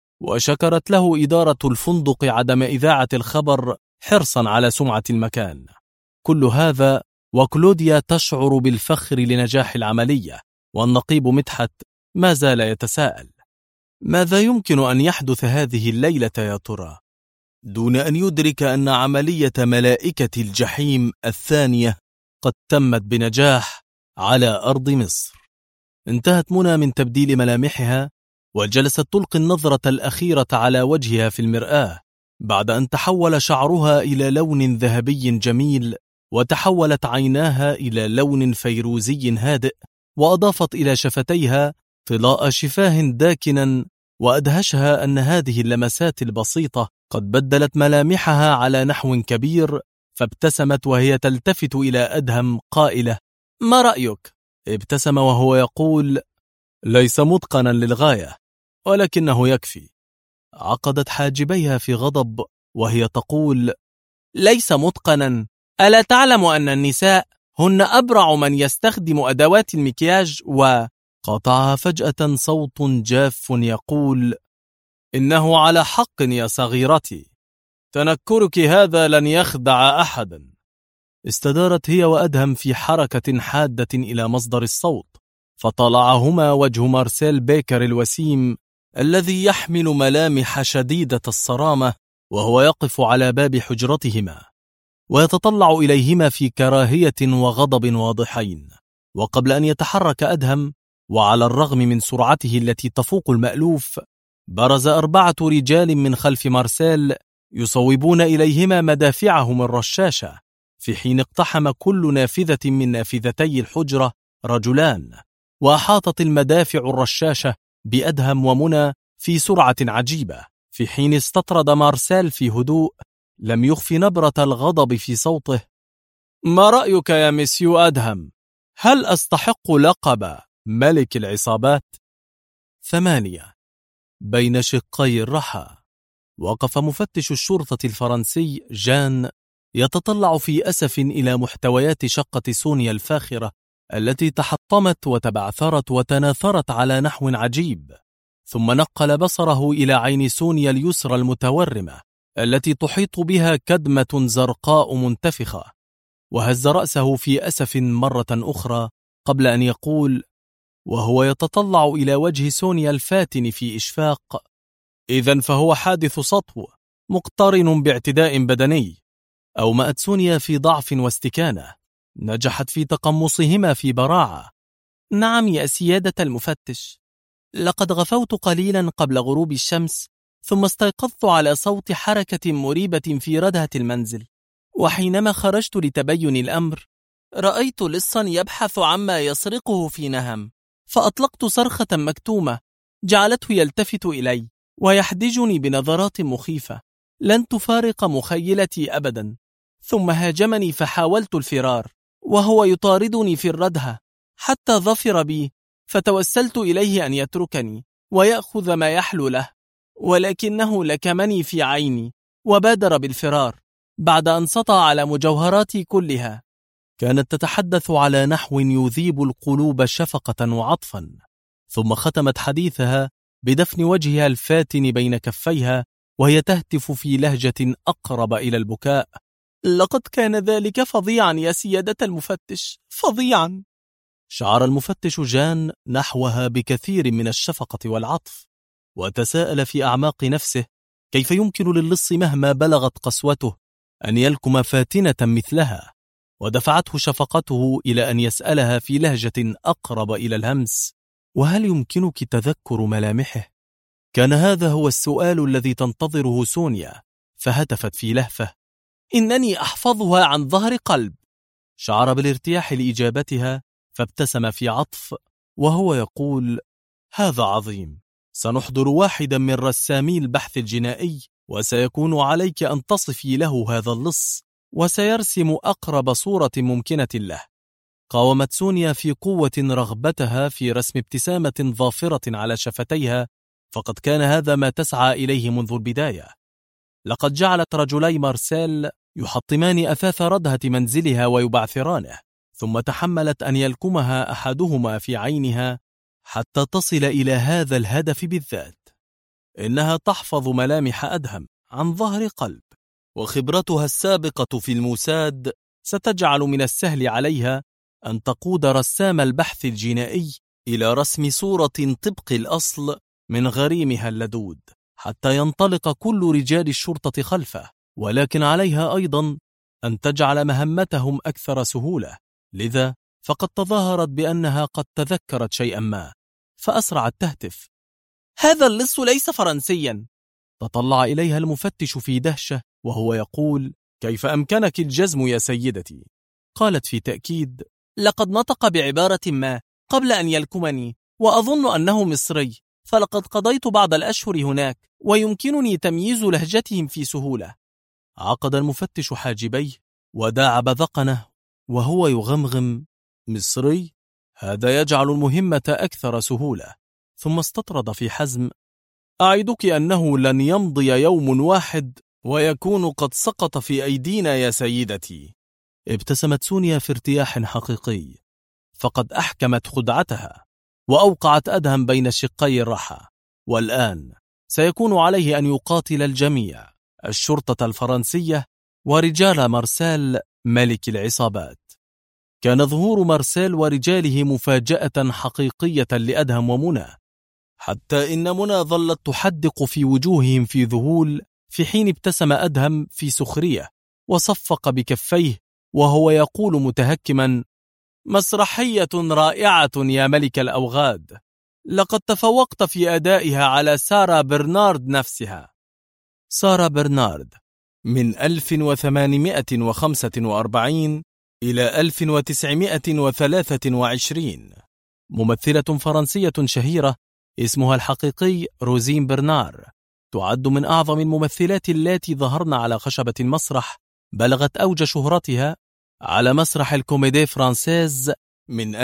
وشكرت له إدارة الفندق عدم إذاعة الخبر حرصا على سمعة المكان. كل هذا وكلوديا تشعر بالفخر لنجاح العملية، والنقيب مدحت ما زال يتساءل: ماذا يمكن أن يحدث هذه الليلة يا ترى؟ دون أن يدرك أن عملية ملائكة الجحيم الثانية قد تمت بنجاح على أرض مصر. انتهت منى من تبديل ملامحها وجلست تلقي النظرة الأخيرة على وجهها في المرآة، بعد أن تحول شعرها إلى لون ذهبي جميل، وتحولت عيناها إلى لون فيروزي هادئ، وأضافت إلى شفتيها طلاء شفاه داكنا، وأدهشها أن هذه اللمسات البسيطة قد بدلت ملامحها على نحو كبير، فابتسمت وهي تلتفت إلى أدهم قائلة: ما رأيك؟ ابتسم وهو يقول: ليس متقنا للغاية، ولكنه يكفي. عقدت حاجبيها في غضب وهي تقول: ليس متقنا؟ ألا تعلم أن النساء هن أبرع من يستخدم أدوات المكياج؟ وقطعها فجأة صوت جاف يقول: إنه على حق يا صغيرتي، تنكرك هذا لن يخدع أحدا. استدارت هي وأدهم في حركة حادة إلى مصدر الصوت، فطلعهما وجه مارسيل بيكر الوسيم الذي يحمل ملامح شديدة الصرامة، وهو يقف على باب حجرتهما ويتطلع إليهما في كراهية وغضب واضحين. وقبل أن يتحرك أدهم، وعلى الرغم من سرعته التي تفوق المألوف، برز 4 رجال من خلف مارسيل يصوبون إليهما مدافعهم الرشاشة، في حين اقتحم كل نافذة من نافذتي الحجرة رجلان، وأحاطت المدافع الرشاشة بأدهم ومنى في سرعة عجيبة، في حين استطرد مارسيل في هدوء لم يخف نبرة الغضب في صوته: ما رأيك يا مسيو أدهم؟ هل أستحق لقب ملك العصابات؟ 8. بين شقي الرحى. وقف مفتش الشرطة الفرنسي جان يتطلع في أسف إلى محتويات شقة سونيا الفاخرة التي تحطمت وتبعثرت وتناثرت على نحو عجيب، ثم نقل بصره إلى عين سونيا اليسرى المتورمة التي تحيط بها كدمة زرقاء منتفخة، وهز رأسه في أسف مرة أخرى قبل أن يقول وهو يتطلع إلى وجه سونيا الفاتن في إشفاق: إذن فهو حادث سطو مقترن باعتداء بدني. أومأت سونيا في ضعف واستكانة، نجحت في تقمصهما في براعة: نعم يا سيادة المفتش، لقد غفوت قليلا قبل غروب الشمس، ثم استيقظت على صوت حركة مريبة في ردهة المنزل، وحينما خرجت لتبين الأمر رأيت لصا يبحث عما يسرقه في نهم، فأطلقت صرخة مكتومة جعلته يلتفت إلي ويحدجني بنظرات مخيفة لن تفارق مخيلتي أبدا، ثم هاجمني فحاولت الفرار وهو يطاردني في الردهة حتى ظفر بي، فتوسلت إليه أن يتركني ويأخذ ما يحلو له، ولكنه لكمني في عيني وبادر بالفرار بعد أن سطع على مجوهراتي كلها. كانت تتحدث على نحو يذيب القلوب شفقة وعطفا، ثم ختمت حديثها بدفن وجهها الفاتن بين كفيها وهي تهتف في لهجة أقرب إلى البكاء: لقد كان ذلك فظيعا يا سيادة المفتش، فظيعا. شعر المفتش جان نحوها بكثير من الشفقة والعطف، وتساءل في أعماق نفسه كيف يمكن للص مهما بلغت قسوته أن يلكم فاتنة مثلها، ودفعته شفقته إلى أن يسألها في لهجة أقرب إلى الهمس: وهل يمكنك تذكر ملامحه؟ كان هذا هو السؤال الذي تنتظره سونيا، فهتفت في لهفة: إنني أحفظها عن ظهر قلب. شعر بالارتياح لإجابتها، فابتسم في عطف وهو يقول: هذا عظيم، سنحضر واحدا من رسامي البحث الجنائي، وسيكون عليك أن تصفي له هذا اللص، وسيرسم أقرب صورة ممكنة له. قاومت سونيا في قوة رغبتها في رسم ابتسامة ظافرة على شفتيها، فقد كان هذا ما تسعى إليه منذ البداية. لقد جعلت رجلي مارسيل يحطمان أثاث ردهة منزلها ويبعثرانه، ثم تحملت أن يلكمها أحدهما في عينها حتى تصل إلى هذا الهدف بالذات. إنها تحفظ ملامح أدهم عن ظهر قلب، وخبرتها السابقة في الموساد ستجعل من السهل عليها أن تقود رسام البحث الجنائي إلى رسم صورة طبق الأصل من غريمها اللدود، حتى ينطلق كل رجال الشرطة خلفه. ولكن عليها أيضا أن تجعل مهمتهم أكثر سهولة، لذا فقد تظاهرت بأنها قد تذكرت شيئا ما، فأسرعت تهتف: هذا اللص ليس فرنسيا. تطلع إليها المفتش في دهشة وهو يقول: كيف أمكنك الجزم يا سيدتي؟ قالت في تأكيد: لقد نطق بعبارة ما قبل أن يلكمني، وأظن أنه مصري، فلقد قضيت بعض الأشهر هناك، ويمكنني تمييز لهجتهم في سهولة. عقد المفتش حاجبيه وداعب ذقنه وهو يغمغم: مصري؟ هذا يجعل المهمة أكثر سهولة. ثم استطرد في حزم: أعدك أنه لن يمضي يوم واحد ويكون قد سقط في أيدينا يا سيدتي. ابتسمت سونيا في ارتياح حقيقي، فقد أحكمت خدعتها وأوقعت أدهم بين شقي الرحى، والآن سيكون عليه أن يقاتل الجميع، الشرطة الفرنسية ورجال مارسيل ملك العصابات. كان ظهور مارسيل ورجاله مفاجأة حقيقية لأدهم ومنى، حتى إن منى ظلت تحدق في وجوههم في ذهول، في حين ابتسم أدهم في سخرية وصفق بكفيه وهو يقول متهكما: مسرحية رائعة يا ملك الأوغاد، لقد تفوقت في أدائها على سارة برنارد نفسها. سارة برنارد من 1845 إلى 1923، ممثلة فرنسية شهيرة اسمها الحقيقي روزين برنار، تعد من أعظم الممثلات التي ظهرن على خشبة المسرح. بلغت أوج شهرتها على مسرح الكوميدي فرانسيز من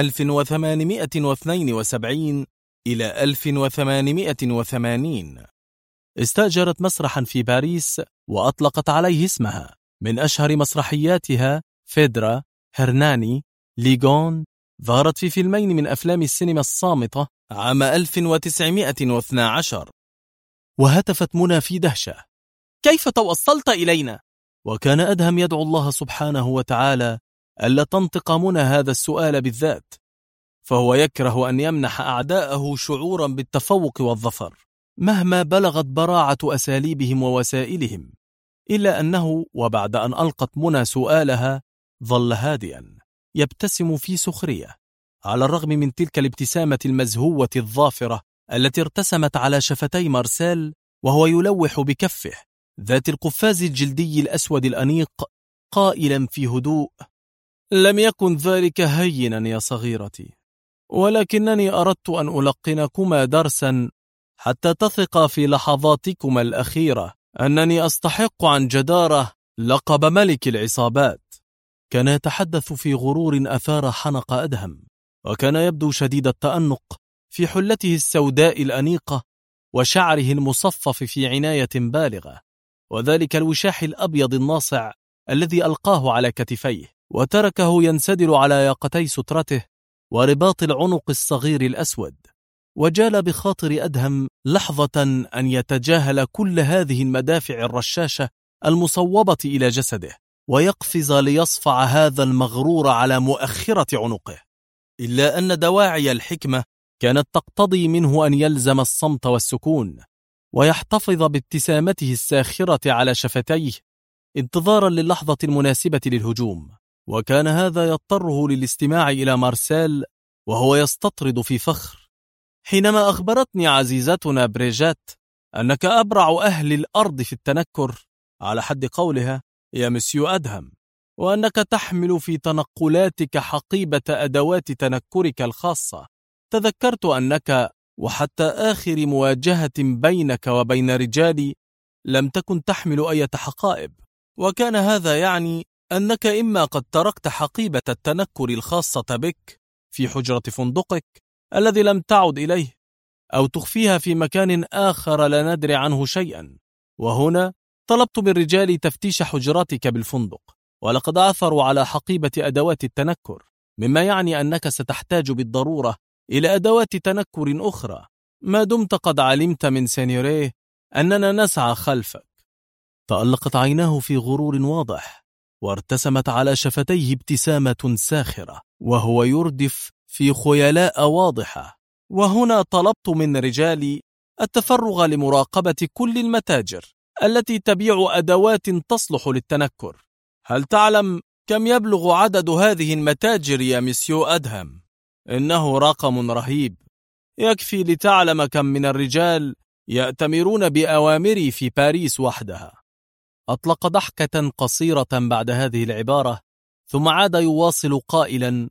1872 إلى 1880. استأجرت مسرحا في باريس وأطلقت عليه اسمها. من أشهر مسرحياتها فيدرا، هرناني، ليغون. ظهرت في فيلمين من أفلام السينما الصامتة عام 1912. وهتفت منى في دهشة: كيف توصلت إلينا؟ وكان أدهم يدعو الله سبحانه وتعالى ألا تنطق منى هذا السؤال بالذات، فهو يكره أن يمنح أعداءه شعورا بالتفوق والظفر مهما بلغت براعة أساليبهم ووسائلهم، إلا أنه وبعد أن ألقت منى سؤالها ظل هادئا يبتسم في سخرية، على الرغم من تلك الابتسامة المزهوة الظافرة التي ارتسمت على شفتي مارسيل وهو يلوح بكفه ذات القفاز الجلدي الأسود الأنيق، قائلا في هدوء: لم يكن ذلك هينا يا صغيرتي، ولكنني أردت أن ألقنكما درسا حتى تثق في لحظاتكما الأخيرة أنني أستحق عن جدارة لقب ملك العصابات. كان يتحدث في غرور أثار حنق أدهم، وكان يبدو شديد التأنق في حلته السوداء الأنيقة وشعره المصفف في عناية بالغة، وذلك الوشاح الأبيض الناصع الذي ألقاه على كتفيه وتركه ينسدل على ياقتي سترته ورباط العنق الصغير الأسود. وجال بخاطر أدهم لحظة أن يتجاهل كل هذه المدافع الرشاشة المصوبة إلى جسده، ويقفز ليصفع هذا المغرور على مؤخرة عنقه، إلا أن دواعي الحكمة كانت تقتضي منه أن يلزم الصمت والسكون، ويحتفظ بابتسامته الساخرة على شفتيه انتظارا للحظة المناسبة للهجوم. وكان هذا يضطره للاستماع إلى مارسيل وهو يستطرد في فخر: حينما أخبرتني عزيزتنا بريجات أنك أبرع أهل الأرض في التنكر، على حد قولها، يا مسيو أدهم، وأنك تحمل في تنقلاتك حقيبة أدوات تنكرك الخاصة، تذكرت أنك وحتى آخر مواجهة بينك وبين رجالي لم تكن تحمل أي حقائب، وكان هذا يعني أنك إما قد تركت حقيبة التنكر الخاصة بك في حجرة فندقك الذي لم تعد إليه، أو تخفيها في مكان آخر لا ندري عنه شيئا. وهنا طلبت من رجالي تفتيش حجراتك بالفندق، ولقد عثروا على حقيبة أدوات التنكر، مما يعني أنك ستحتاج بالضرورة إلى أدوات تنكر أخرى، ما دمت قد علمت من سينيوريه أننا نسعى خلفك. تألقت عيناه في غرور واضح، وارتسمت على شفتيه ابتسامة ساخرة، وهو يردف في خيلاء واضحة. وهنا طلبت من رجالي التفرغ لمراقبة كل المتاجر التي تبيع أدوات تصلح للتنكر. هل تعلم كم يبلغ عدد هذه المتاجر يا مسيو أدهم؟ إنه رقم رهيب، يكفي لتعلم كم من الرجال يأتمرون بأوامري في باريس وحدها. أطلق ضحكة قصيرة بعد هذه العبارة، ثم عاد يواصل قائلا: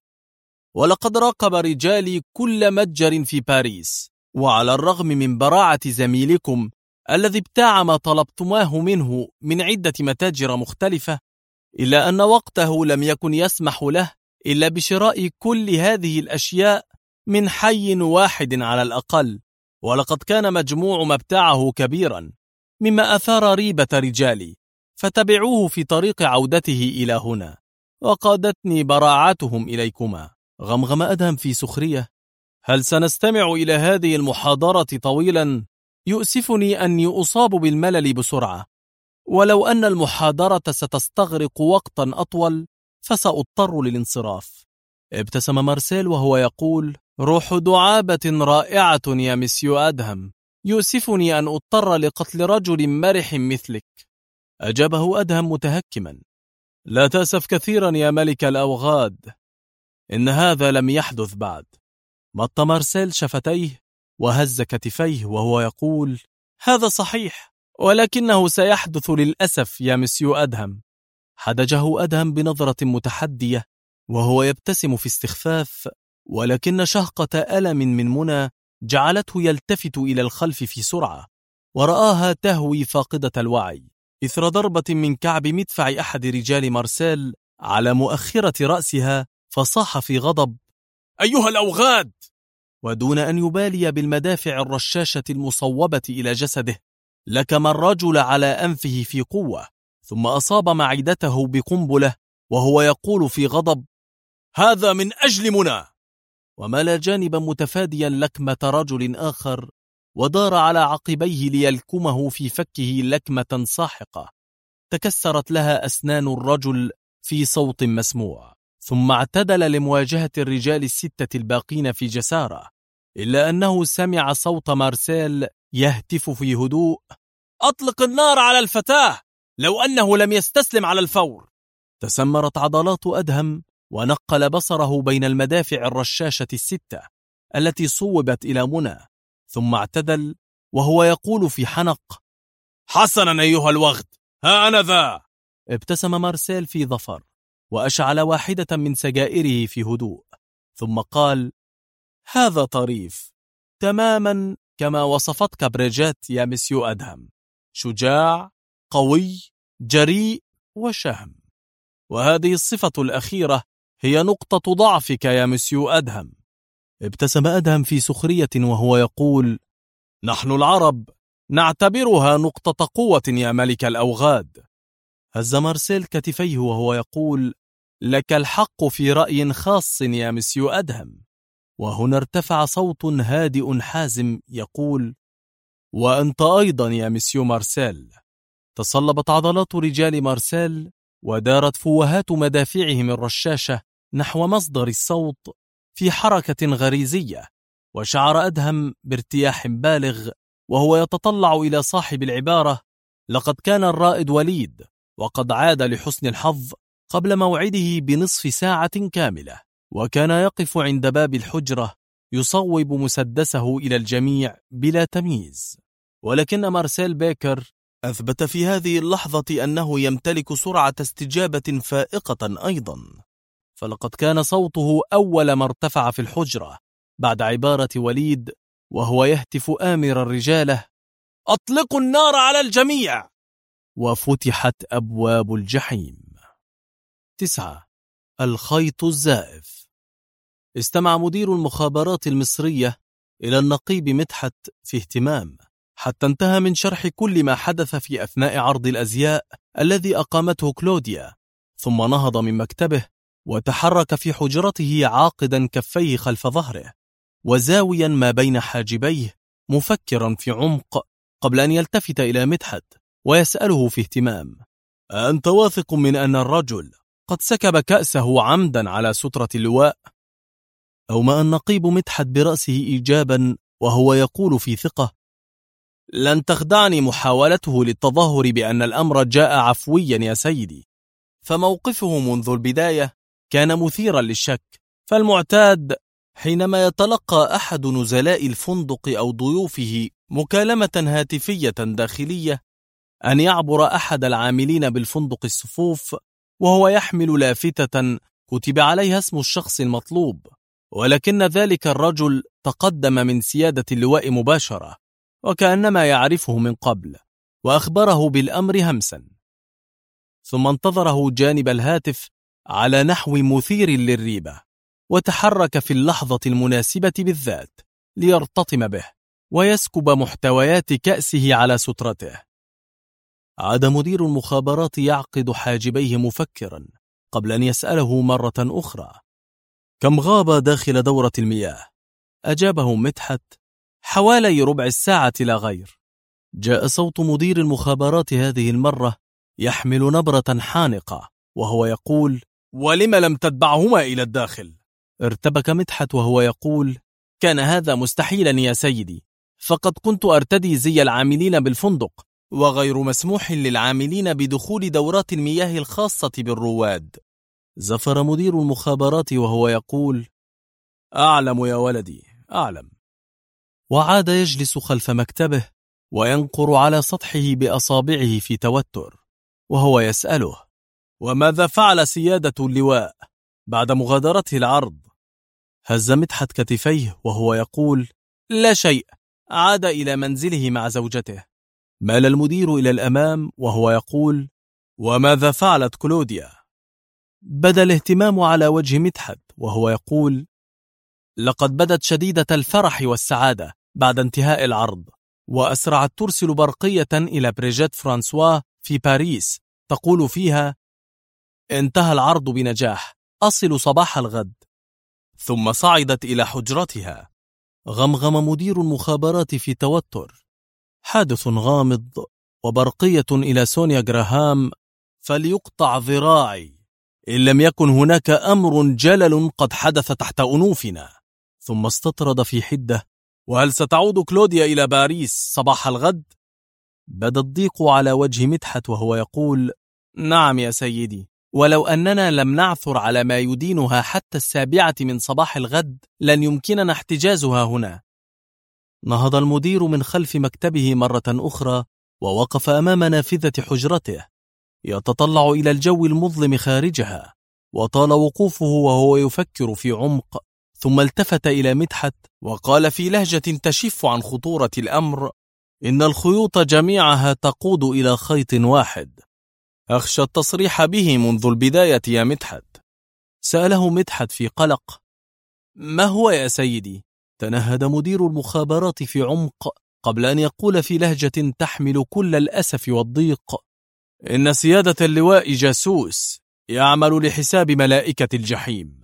ولقد راقب رجالي كل متجر في باريس، وعلى الرغم من براعة زميلكم الذي ابتاع ما طلبتماه منه من عدة متاجر مختلفة، إلا أن وقته لم يكن يسمح له إلا بشراء كل هذه الأشياء من حي واحد على الأقل، ولقد كان مجموع ما ابتاعه كبيرا، مما أثار ريبة رجالي، فتبعوه في طريق عودته إلى هنا، وقادتني براعتهم إليكما. غمغم أدهم في سخرية: هل سنستمع إلى هذه المحاضرة طويلا؟ يؤسفني أني أصاب بالملل بسرعة، ولو أن المحاضرة ستستغرق وقتا أطول فسأضطر للانصراف. ابتسم مارسيل وهو يقول: روح دعابة رائعة يا مسيو أدهم، يؤسفني أن أضطر لقتل رجل مرح مثلك. أجابه أدهم متهكما: لا تأسف كثيرا يا ملك الأوغاد، إن هذا لم يحدث بعد. مط مارسيل شفتيه وهز كتفيه وهو يقول: هذا صحيح، ولكنه سيحدث للأسف يا مسيو أدهم. حدجه أدهم بنظرة متحدية وهو يبتسم في استخفاف، ولكن شهقة ألم من منى جعلته يلتفت إلى الخلف في سرعة، ورآها تهوي فاقدة الوعي إثر ضربة من كعب مدفع أحد رجال مارسيل على مؤخرة رأسها، فصاح في غضب: أيها الأوغاد! ودون أن يبالي بالمدافع الرشاشة المصوبة إلى جسده، لكم الرجل على أنفه في قوة، ثم أصاب معدته بقنبلة وهو يقول في غضب: هذا من أجل منى! ومال جانبا متفاديا لكمة رجل آخر، ودار على عقبيه ليلكمه في فكه لكمة ساحقة تكسرت لها أسنان الرجل في صوت مسموع، ثم اعتدل لمواجهة الرجال الستة الباقين في جسارة، إلا أنه سمع صوت مارسيل يهتف في هدوء: أطلق النار على الفتاة لو أنه لم يستسلم على الفور. تسمرت عضلات أدهم ونقل بصره بين المدافع الرشاشة الستة التي صوبت إلى منى، ثم اعتدل وهو يقول في حنق: حسنا أيها الوغد، ها أنا ذا. ابتسم مارسيل في ظفر وأشعل واحدة من سجائره في هدوء، ثم قال: هذا طريف تماما كما وصفتك بريجيت يا مسيو أدهم، شجاع، قوي، جريء، وشهم، وهذه الصفة الأخيرة هي نقطة ضعفك يا مسيو أدهم. ابتسم أدهم في سخرية وهو يقول: نحن العرب نعتبرها نقطة قوة يا ملك الأوغاد. هز مارسيل كتفيه وهو يقول: لك الحق في رأي خاص يا مسيو أدهم. وهنا ارتفع صوت هادئ حازم يقول: وأنت أيضا يا مسيو مارسيل. تصلبت عضلات رجال مارسيل ودارت فوهات مدافعهم الرشاشة نحو مصدر الصوت في حركة غريزية. وشعر أدهم بارتياح بالغ وهو يتطلع إلى صاحب العبارة. لقد كان الرائد وليد وقد عاد لحسن الحظ قبل موعده بنصف ساعة كاملة، وكان يقف عند باب الحجرة يصوب مسدسه إلى الجميع بلا تمييز. ولكن مارسيل بيكر أثبت في هذه اللحظة أنه يمتلك سرعة استجابة فائقة أيضا، فلقد كان صوته أول ما ارتفع في الحجرة بعد عبارة وليد وهو يهتف آمر الرجالة: أطلقوا النار على الجميع! وفتحت أبواب الجحيم. 9. الخيط الزائف. استمع مدير المخابرات المصرية إلى النقيب مدحت في اهتمام حتى انتهى من شرح كل ما حدث في أثناء عرض الأزياء الذي أقامته كلوديا، ثم نهض من مكتبه وتحرك في حجرته عاقدا كفيه خلف ظهره وزاويا ما بين حاجبيه مفكرا في عمق قبل أن يلتفت إلى مدحت ويسأله في اهتمام: أنت واثق من أن الرجل قد سكب كأسه عمدا على سترة اللواء؟ أومأ النقيب مدحت برأسه إيجابا وهو يقول في ثقة: لن تخدعني محاولته للتظاهر بأن الأمر جاء عفويا يا سيدي، فموقفه منذ البداية كان مثيرا للشك. فالمعتاد حينما يتلقى أحد نزلاء الفندق أو ضيوفه مكالمة هاتفية داخلية أن يعبر أحد العاملين بالفندق الصفوف وهو يحمل لافتة كتب عليها اسم الشخص المطلوب، ولكن ذلك الرجل تقدم من سيادة اللواء مباشرة وكأنما يعرفه من قبل وأخبره بالأمر همسا، ثم انتظره جانب الهاتف على نحو مثير للريبة، وتحرك في اللحظة المناسبة بالذات ليرتطم به ويسكب محتويات كأسه على سترته. عاد مدير المخابرات يعقد حاجبيه مفكرا قبل أن يسأله مرة أخرى: كم غاب داخل دورة المياه؟ أجابه مدحت: حوالي ربع الساعة لا غير. جاء صوت مدير المخابرات هذه المرة يحمل نبرة حانقة وهو يقول: ولم لم تتبعهما إلى الداخل؟ ارتبك مدحت وهو يقول: كان هذا مستحيلا يا سيدي، فقد كنت أرتدي زي العاملين بالفندق، وغير مسموح للعاملين بدخول دورات المياه الخاصة بالرواد. زفر مدير المخابرات وهو يقول: أعلم يا ولدي، أعلم. وعاد يجلس خلف مكتبه وينقر على سطحه بأصابعه في توتر وهو يسأله: وماذا فعل سيادة اللواء بعد مغادرته العرض؟ هز مدحت كتفيه وهو يقول: لا شيء، عاد إلى منزله مع زوجته. مال المدير إلى الأمام وهو يقول: وماذا فعلت كلوديا؟ بدا الاهتمام على وجه مدحت وهو يقول: لقد بدت شديدة الفرح والسعادة بعد انتهاء العرض، وأسرعت ترسل برقية إلى بريجيت فرانسوا في باريس تقول فيها: انتهى العرض بنجاح، أصل صباح الغد. ثم صعدت إلى حجرتها. غمغم مدير المخابرات في توتر: حادث غامض، وبرقية إلى سونيا جراهام، فليقطع ذراعي إن لم يكن هناك أمر جلل قد حدث تحت أنوفنا. ثم استطرد في حدة: وهل ستعود كلوديا إلى باريس صباح الغد؟ بدا الضيق على وجه مدحت وهو يقول: نعم يا سيدي، ولو أننا لم نعثر على ما يدينها حتى 7 من صباح الغد لن يمكننا احتجازها هنا. نهض المدير من خلف مكتبه مرة أخرى ووقف أمام نافذة حجرته يتطلع إلى الجو المظلم خارجها، وطال وقوفه وهو يفكر في عمق، ثم التفت إلى مدحت وقال في لهجة تشف عن خطورة الأمر: إن الخيوط جميعها تقود إلى خيط واحد، أخشى التصريح به منذ البداية يا مدحت. سأله مدحت في قلق: ما هو يا سيدي؟ تنهد مدير المخابرات في عمق قبل أن يقول في لهجة تحمل كل الأسف والضيق: إن سيادة اللواء جاسوس يعمل لحساب ملائكة الجحيم.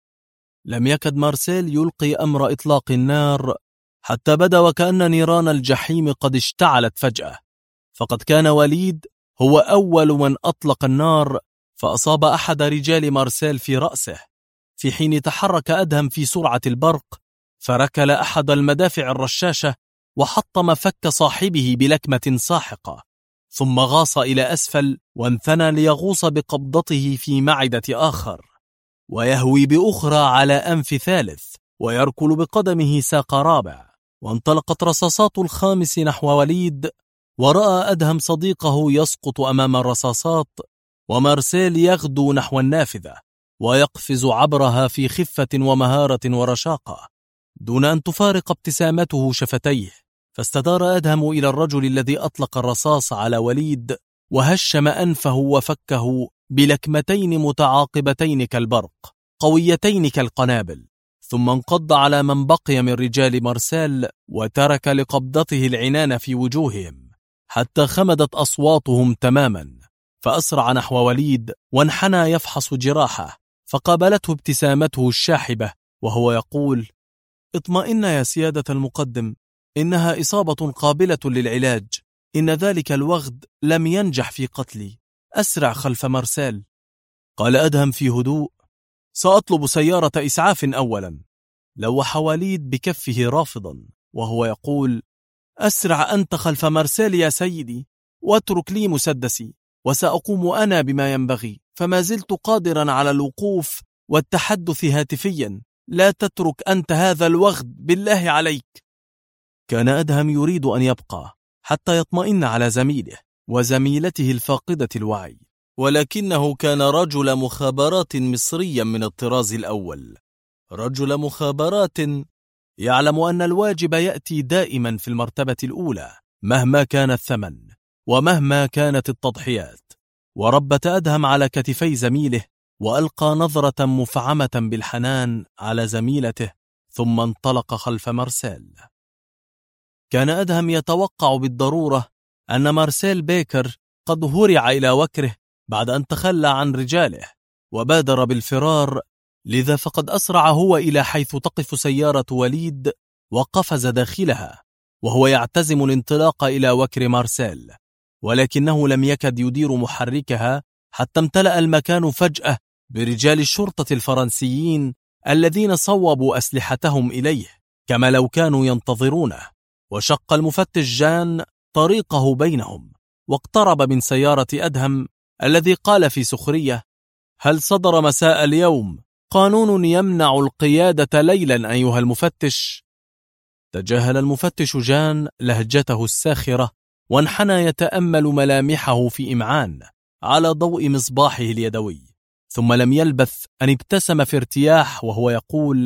لم يكد مارسيل يلقي أمر إطلاق النار حتى بدا وكأن نيران الجحيم قد اشتعلت فجأة، فقد كان وليد هو أول من أطلق النار فأصاب أحد رجال مارسيل في رأسه، في حين تحرك أدهم في سرعة البرق، فركل أحد المدافع الرشاشة وحطم فك صاحبه بلكمة ساحقة، ثم غاص إلى أسفل وانثنى ليغوص بقبضته في معدة آخر، ويهوي بأخرى على أنف ثالث، ويركل بقدمه ساق رابع. وانطلقت رصاصات الخامس نحو وليد، ورأى أدهم صديقه يسقط أمام الرصاصات، ومارسيل يغدو نحو النافذة ويقفز عبرها في خفة ومهارة ورشاقة دون أن تفارق ابتسامته شفتيه. فاستدار أدهم إلى الرجل الذي أطلق الرصاص على وليد، وهشم أنفه وفكه بلكمتين متعاقبتين كالبرق قويتين كالقنابل، ثم انقض على من بقي من رجال مارسيل وترك لقبضته العنان في وجوههم حتى خمدت أصواتهم تماما. فأسرع نحو وليد وانحنى يفحص جراحه، فقابلته ابتسامته الشاحبة وهو يقول: اطمئن يا سيادة المقدم، إنها إصابة قابلة للعلاج، إن ذلك الوغد لم ينجح في قتلي، أسرع خلف مارسيل. قال أدهم في هدوء: سأطلب سيارة إسعاف أولا. لوح وليد بكفه رافضا وهو يقول: أسرع أنت خلف مارسيل يا سيدي، واترك لي مسدسي، وسأقوم أنا بما ينبغي، فما زلت قادرا على الوقوف والتحدث هاتفيا، لا تترك أنت هذا الوغد بالله عليك. كان أدهم يريد أن يبقى حتى يطمئن على زميله وزميلته الفاقدة الوعي، ولكنه كان رجل مخابرات مصريا من الطراز الأول، رجل مخابرات يعلم أن الواجب يأتي دائما في المرتبة الأولى مهما كان الثمن ومهما كانت التضحيات. وربت أدهم على كتفي زميله وألقى نظرة مفعمة بالحنان على زميلته، ثم انطلق خلف مارسيل. كان أدهم يتوقع بالضرورة أن مارسيل بيكر قد هرع إلى وكره بعد أن تخلى عن رجاله وبادر بالفرار، لذا فقد أسرع هو إلى حيث تقف سيارة وليد وقفز داخلها وهو يعتزم الانطلاق إلى وكر مارسيل، ولكنه لم يكد يدير محركها حتى امتلأ المكان فجأة برجال الشرطة الفرنسيين الذين صوبوا أسلحتهم إليه كما لو كانوا ينتظرونه. وشق المفتش جان طريقه بينهم واقترب من سيارة أدهم الذي قال في سخرية: هل صدر مساء اليوم قانون يمنع القيادة ليلا أيها المفتش؟ تجاهل المفتش جان لهجته الساخرة وانحنى يتأمل ملامحه في إمعان على ضوء مصباحه اليدوي، ثم لم يلبث أن ابتسم في ارتياح وهو يقول: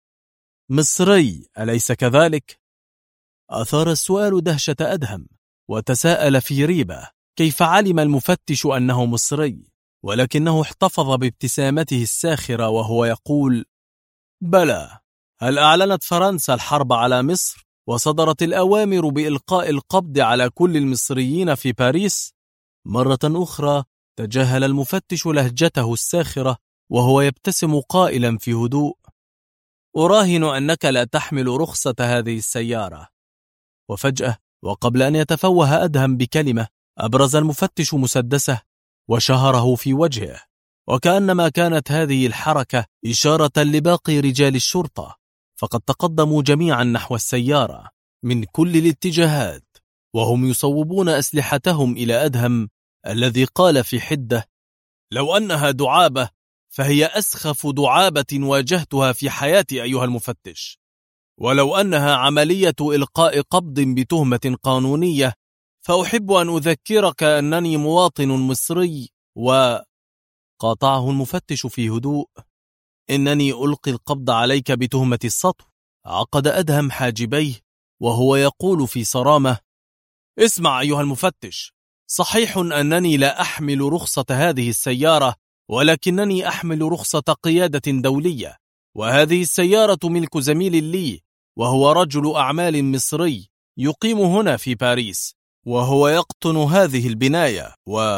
مصري أليس كذلك؟ أثار السؤال دهشة أدهم وتساءل في ريبة كيف علم المفتش أنه مصري، ولكنه احتفظ بابتسامته الساخرة وهو يقول: بلى، هل أعلنت فرنسا الحرب على مصر وصدرت الأوامر بإلقاء القبض على كل المصريين في باريس؟ مرة أخرى تجاهل المفتش لهجته الساخرة وهو يبتسم قائلا في هدوء: أراهن أنك لا تحمل رخصة هذه السيارة. وفجأة وقبل أن يتفوه أدهم بكلمة أبرز المفتش مسدسه وشهره في وجهه، وكأنما كانت هذه الحركة إشارة لباقي رجال الشرطة، فقد تقدموا جميعا نحو السيارة من كل الاتجاهات وهم يصوبون أسلحتهم إلى أدهم الذي قال في حدة: لو أنها دعابة فهي أسخف دعابة واجهتها في حياتي أيها المفتش، ولو أنها عملية إلقاء قبض بتهمة قانونية فأحب أن أذكرك أنني مواطن مصري. وقاطعه المفتش في هدوء: إنني ألقي القبض عليك بتهمة السطو. عقد أدهم حاجبيه وهو يقول في صرامة: اسمع أيها المفتش، صحيح أنني لا أحمل رخصة هذه السيارة، ولكنني أحمل رخصة قيادة دولية، وهذه السيارة ملك زميل لي وهو رجل أعمال مصري يقيم هنا في باريس، وهو يقطن هذه البناية.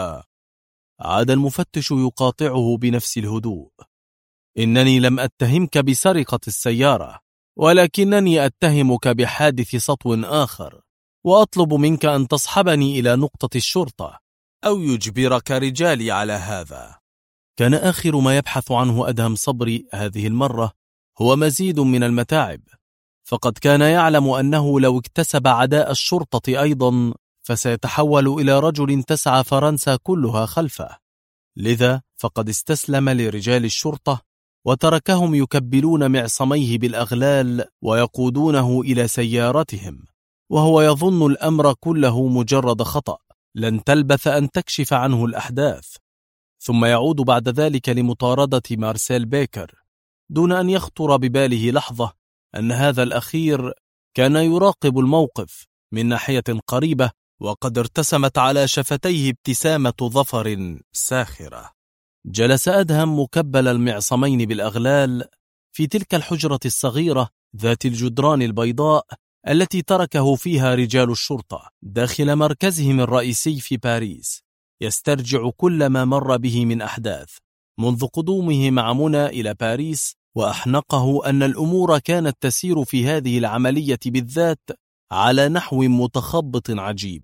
عاد المفتش يقاطعه بنفس الهدوء: إنني لم أتهمك بسرقة السيارة، ولكنني أتهمك بحادث سطو آخر، وأطلب منك أن تصحبني إلى نقطة الشرطة أو يجبرك رجالي على هذا. كان آخر ما يبحث عنه أدهم صبري هذه المرة هو مزيد من المتاعب، فقد كان يعلم أنه لو اكتسب عداء الشرطة أيضا فسيتحول إلى رجل تسعى فرنسا كلها خلفه. لذا فقد استسلم لرجال الشرطة وتركهم يكبلون معصميه بالأغلال ويقودونه إلى سيارتهم، وهو يظن الأمر كله مجرد خطأ لن تلبث أن تكشف عنه الأحداث، ثم يعود بعد ذلك لمطاردة مارسيل بيكر دون أن يخطر بباله لحظة أن هذا الأخير كان يراقب الموقف من ناحية قريبة، وقد ارتسمت على شفتيه ابتسامة ظفر ساخرة. جلس أدهم مكبل المعصمين بالأغلال في تلك الحجرة الصغيرة ذات الجدران البيضاء التي تركه فيها رجال الشرطة داخل مركزهم الرئيسي في باريس، يسترجع كل ما مر به من أحداث منذ قدومه مع منى إلى باريس، وأحنقه أن الأمور كانت تسير في هذه العملية بالذات على نحو متخبط عجيب،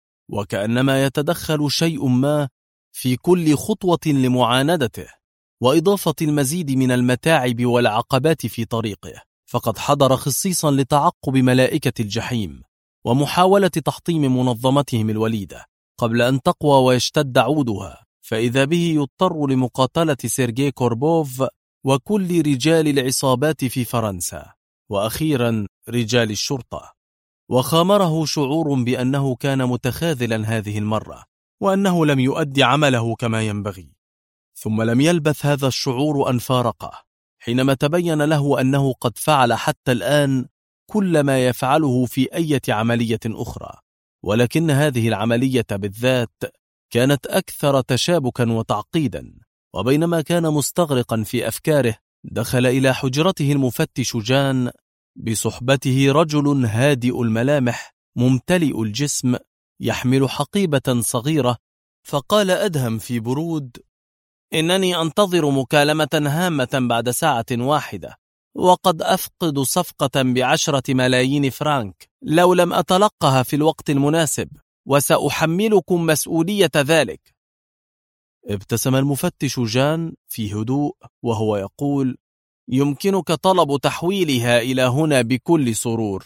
وكأنما يتدخل شيء ما في كل خطوة لمعاندته وإضافة المزيد من المتاعب والعقبات في طريقه. فقد حضر خصيصا لتعقب ملائكة الجحيم ومحاولة تحطيم منظمتهم الوليدة قبل أن تقوى ويشتد عودها، فإذا به يضطر لمقاتلة سيرجي كوربوف وكل رجال العصابات في فرنسا، وأخيرا رجال الشرطة. وخامره شعور بأنه كان متخاذلا هذه المرة وأنه لم يؤدي عمله كما ينبغي، ثم لم يلبث هذا الشعور أن فارقه حينما تبين له أنه قد فعل حتى الآن كل ما يفعله في أي عملية أخرى، ولكن هذه العملية بالذات كانت أكثر تشابكا وتعقيدا. وبينما كان مستغرقا في أفكاره دخل إلى حجرته المفتش جان بصحبته رجل هادئ الملامح ممتلئ الجسم يحمل حقيبة صغيرة، فقال أدهم في برود: إنني أنتظر مكالمة هامة بعد ساعة واحدة، وقد أفقد صفقة ب10 ملايين فرنك لو لم أتلقها في الوقت المناسب، وسأحملكم مسؤولية ذلك. ابتسم المفتش جان في هدوء وهو يقول: يمكنك طلب تحويلها إلى هنا بكل سرور.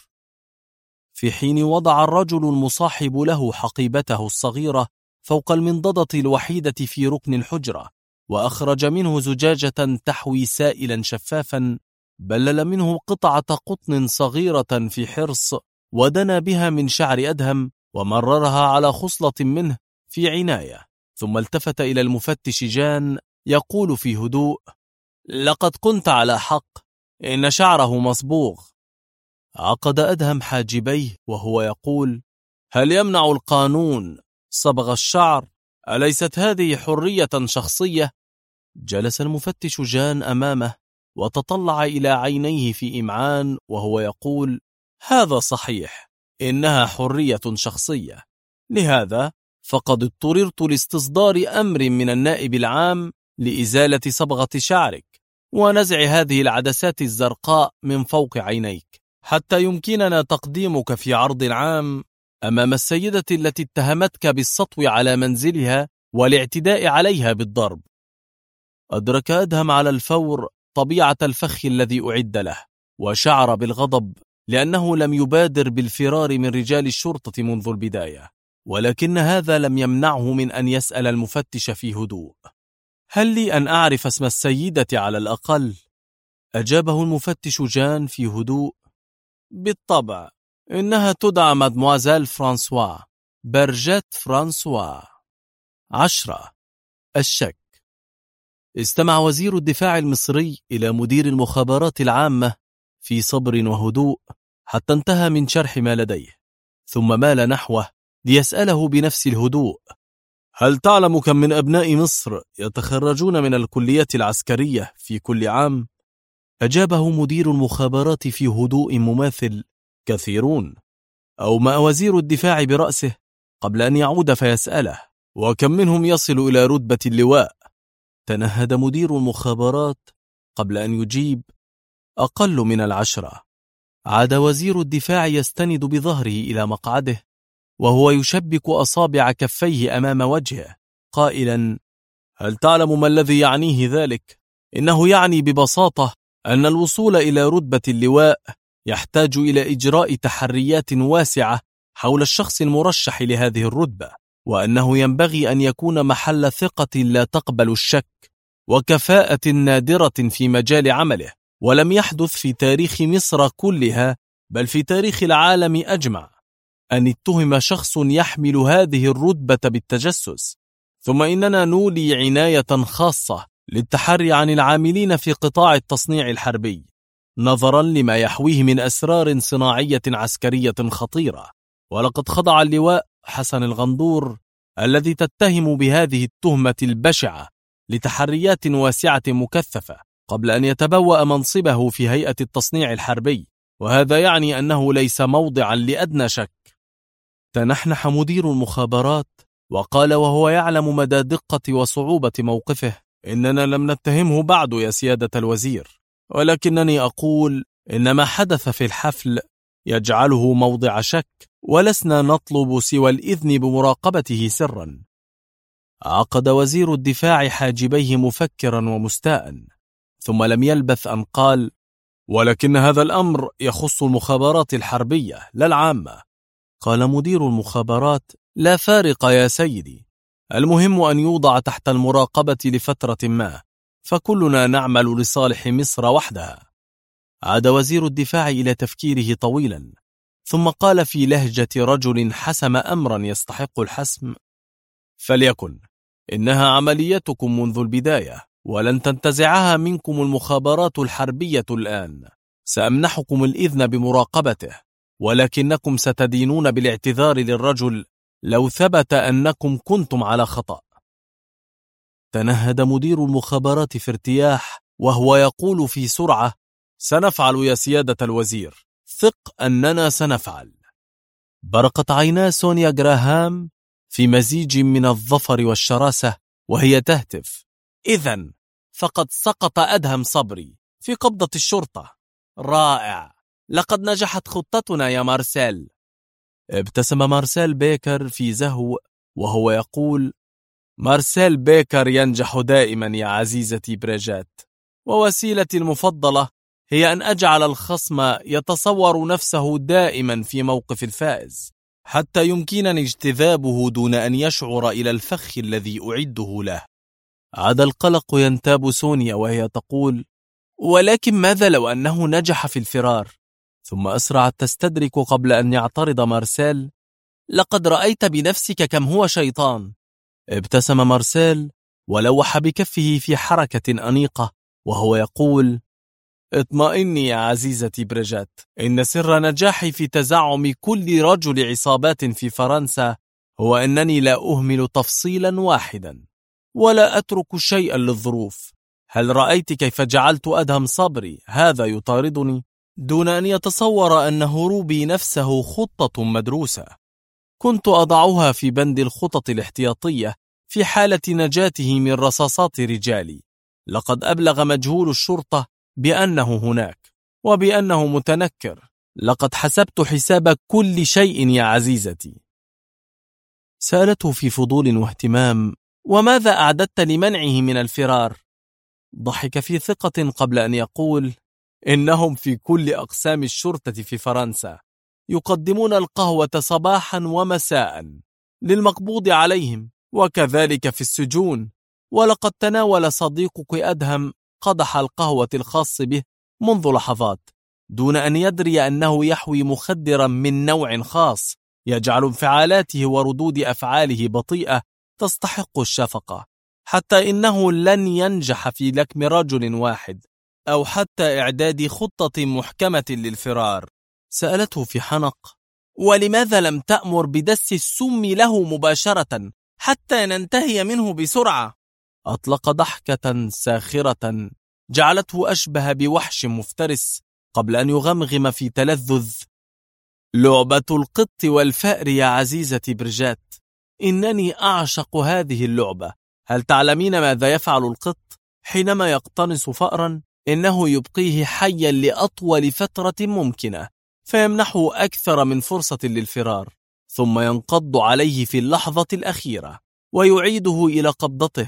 في حين وضع الرجل المصاحب له حقيبته الصغيرة فوق المنضدة الوحيدة في ركن الحجرة، وأخرج منه زجاجة تحوي سائلا شفافا، بلل منه قطعة قطن صغيرة في حرص، ودنا بها من شعر أدهم ومررها على خصلة منه في عناية، ثم التفت إلى المفتش جان يقول في هدوء: لقد كنت على حق، إن شعره مصبوغ. عقد أدهم حاجبيه وهو يقول: هل يمنع القانون صبغ الشعر؟ أليست هذه حرية شخصية؟ جلس المفتش جان أمامه وتطلع إلى عينيه في إمعان وهو يقول: هذا صحيح، إنها حرية شخصية، لهذا فقد اضطررت لاستصدار أمر من النائب العام لإزالة صبغة شعرك ونزع هذه العدسات الزرقاء من فوق عينيك، حتى يمكننا تقديمك في عرض عام أمام السيدة التي اتهمتك بالسطو على منزلها والاعتداء عليها بالضرب. أدرك أدهم على الفور طبيعة الفخ الذي أعد له، وشعر بالغضب لأنه لم يبادر بالفرار من رجال الشرطة منذ البداية، ولكن هذا لم يمنعه من أن يسأل المفتش في هدوء: هل لي أن أعرف اسم السيدة على الأقل؟ أجابه المفتش جان في هدوء: بالطبع، إنها تدعى مادموازيل فرانسوا، برجيت فرانسوا. 10. الشك. استمع وزير الدفاع المصري إلى مدير المخابرات العامة في صبر وهدوء حتى انتهى من شرح ما لديه، ثم مال نحوه ليسأله بنفس الهدوء: هل تعلم كم من أبناء مصر يتخرجون من الكليات العسكرية في كل عام؟ أجابه مدير المخابرات في هدوء مماثل: كثيرون. أومأ وزير الدفاع برأسه قبل أن يعود فيسأله: وكم منهم يصل إلى رتبة اللواء؟ تنهد مدير المخابرات قبل أن يجيب: أقل من 10. عاد وزير الدفاع يستند بظهره إلى مقعده وهو يشبك أصابع كفيه أمام وجهه قائلا: هل تعلم ما الذي يعنيه ذلك؟ إنه يعني ببساطة أن الوصول إلى رتبة اللواء يحتاج إلى إجراء تحريات واسعة حول الشخص المرشح لهذه الرتبة، وأنه ينبغي أن يكون محل ثقة لا تقبل الشك وكفاءة نادرة في مجال عمله، ولم يحدث في تاريخ مصر كلها بل في تاريخ العالم أجمع أن اتهم شخص يحمل هذه الرتبة بالتجسس. ثم إننا نولي عناية خاصة للتحري عن العاملين في قطاع التصنيع الحربي نظرا لما يحويه من أسرار صناعية عسكرية خطيرة. ولقد خضع اللواء حسن الغندور الذي تتهم بهذه التهمة البشعة لتحريات واسعة مكثفة قبل أن يتبوأ منصبه في هيئة التصنيع الحربي، وهذا يعني أنه ليس موضعا لأدنى شك. تنحنح مدير المخابرات وقال وهو يعلم مدى دقة وصعوبة موقفه: إننا لم نتهمه بعد يا سيادة الوزير، ولكنني أقول إن ما حدث في الحفل يجعله موضع شك، ولسنا نطلب سوى الإذن بمراقبته سرا. عقد وزير الدفاع حاجبيه مفكرا ومستاء، ثم لم يلبث أن قال: ولكن هذا الأمر يخص المخابرات الحربية لا العامة. قال مدير المخابرات: لا فارق يا سيدي، المهم أن يوضع تحت المراقبة لفترة ما، فكلنا نعمل لصالح مصر وحدها. عاد وزير الدفاع إلى تفكيره طويلا، ثم قال في لهجة رجل حسم أمرا يستحق الحسم: فليكن، إنها عمليتكم منذ البداية، ولن تنتزعها منكم المخابرات الحربية الآن. سأمنحكم الإذن بمراقبته، ولكنكم ستدينون بالاعتذار للرجل لو ثبت أنكم كنتم على خطأ. تنهد مدير المخابرات في ارتياح وهو يقول في سرعة: سنفعل يا سيادة الوزير، ثق أننا سنفعل. برقت عينا سونيا جراهام في مزيج من الظفر والشراسة وهي تهتف: إذن فقد سقط أدهم صبري في قبضة الشرطة. رائع، لقد نجحت خطتنا يا مارسيل. ابتسم مارسيل بيكر في زهو وهو يقول: مارسيل بيكر ينجح دائما يا عزيزتي بريجيت، ووسيلتي المفضلة هي أن أجعل الخصم يتصور نفسه دائما في موقف الفائز حتى يمكنني اجتذابه دون أن يشعر إلى الفخ الذي أعده له. عاد القلق ينتاب سونيا وهي تقول: ولكن ماذا لو أنه نجح في الفرار؟ ثم أسرعت تستدرك قبل أن يعترض مارسيل: لقد رأيت بنفسك كم هو شيطان. ابتسم مارسيل ولوح بكفه في حركة أنيقة وهو يقول: اطمئني يا عزيزتي بريجيت، إن سر نجاحي في تزعم كل رجل عصابات في فرنسا هو أنني لا أهمل تفصيلا واحدا ولا أترك شيئا للظروف. هل رأيت كيف جعلت أدهم صبري هذا يطاردني دون أن يتصور أن هروبي نفسه خطة مدروسة؟ كنت أضعها في بند الخطط الاحتياطية في حالة نجاته من رصاصات رجالي. لقد أبلغ مجهول الشرطة بأنه هناك وبأنه متنكر. لقد حسبت حساب كل شيء يا عزيزتي. سألته في فضول واهتمام: وماذا أعددت لمنعه من الفرار؟ ضحك في ثقة قبل أن يقول: إنهم في كل أقسام الشرطة في فرنسا يقدمون القهوة صباحا ومساء للمقبوض عليهم، وكذلك في السجون. ولقد تناول صديقك أدهم قدح القهوة الخاص به منذ لحظات دون أن يدري أنه يحوي مخدرا من نوع خاص يجعل انفعالاته وردود أفعاله بطيئة تستحق الشفقة، حتى إنه لن ينجح في لكم رجل واحد أو حتى إعداد خطة محكمة للفرار. سألته في حنق: ولماذا لم تأمر بدس السم له مباشرة حتى ننتهي منه بسرعة؟ أطلق ضحكة ساخرة جعلته أشبه بوحش مفترس قبل أن يغمغم في تلذذ: لعبة القط والفأر يا عزيزتي بريجيت، إنني أعشق هذه اللعبة. هل تعلمين ماذا يفعل القط حينما يقتنص فأرا؟ إنه يبقيه حيا لأطول فترة ممكنة فيمنحه أكثر من فرصة للفرار، ثم ينقض عليه في اللحظة الأخيرة ويعيده إلى قبضته.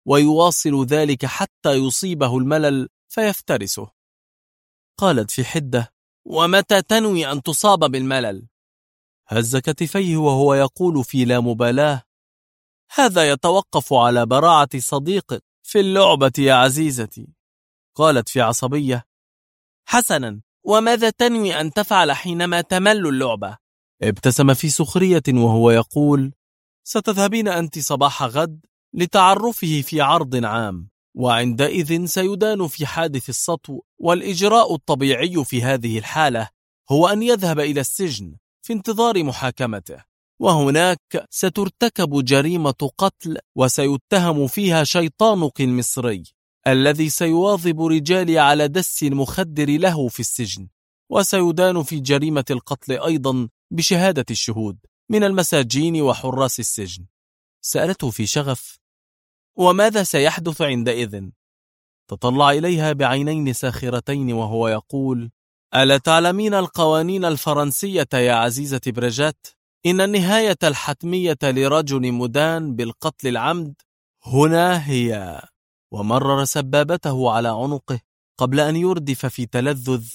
ويواصل ذلك حتى يصيبه الملل فيفترسه. قالت في حدة: ومتى تنوي أن تصاب بالملل؟ هز كتفيه وهو يقول في لا مبالاة: هذا يتوقف على براعة صديقك في اللعبة يا عزيزتي. قالت في عصبية: حسنا، وماذا تنوي أن تفعل حينما تمل اللعبة؟ ابتسم في سخرية وهو يقول: ستذهبين أنت صباح غد لتعرفه في عرض عام، وعندئذ سيدان في حادث السطو، والإجراء الطبيعي في هذه الحالة هو أن يذهب إلى السجن في انتظار محاكمته، وهناك سترتكب جريمة قتل وسيتهم فيها شيطانك المصري الذي سيواظب رجالي على دس المخدر له في السجن، وسيدان في جريمة القتل أيضا بشهادة الشهود من المساجين وحراس السجن. سألته في شغف: وماذا سيحدث عندئذ؟ تطلع إليها بعينين ساخرتين وهو يقول: ألا تعلمين القوانين الفرنسية يا عزيزة برجات؟ إن النهاية الحتمية لرجل مدان بالقتل العمد هنا هي. ومرر سبابته على عنقه قبل أن يردف في تلذذ: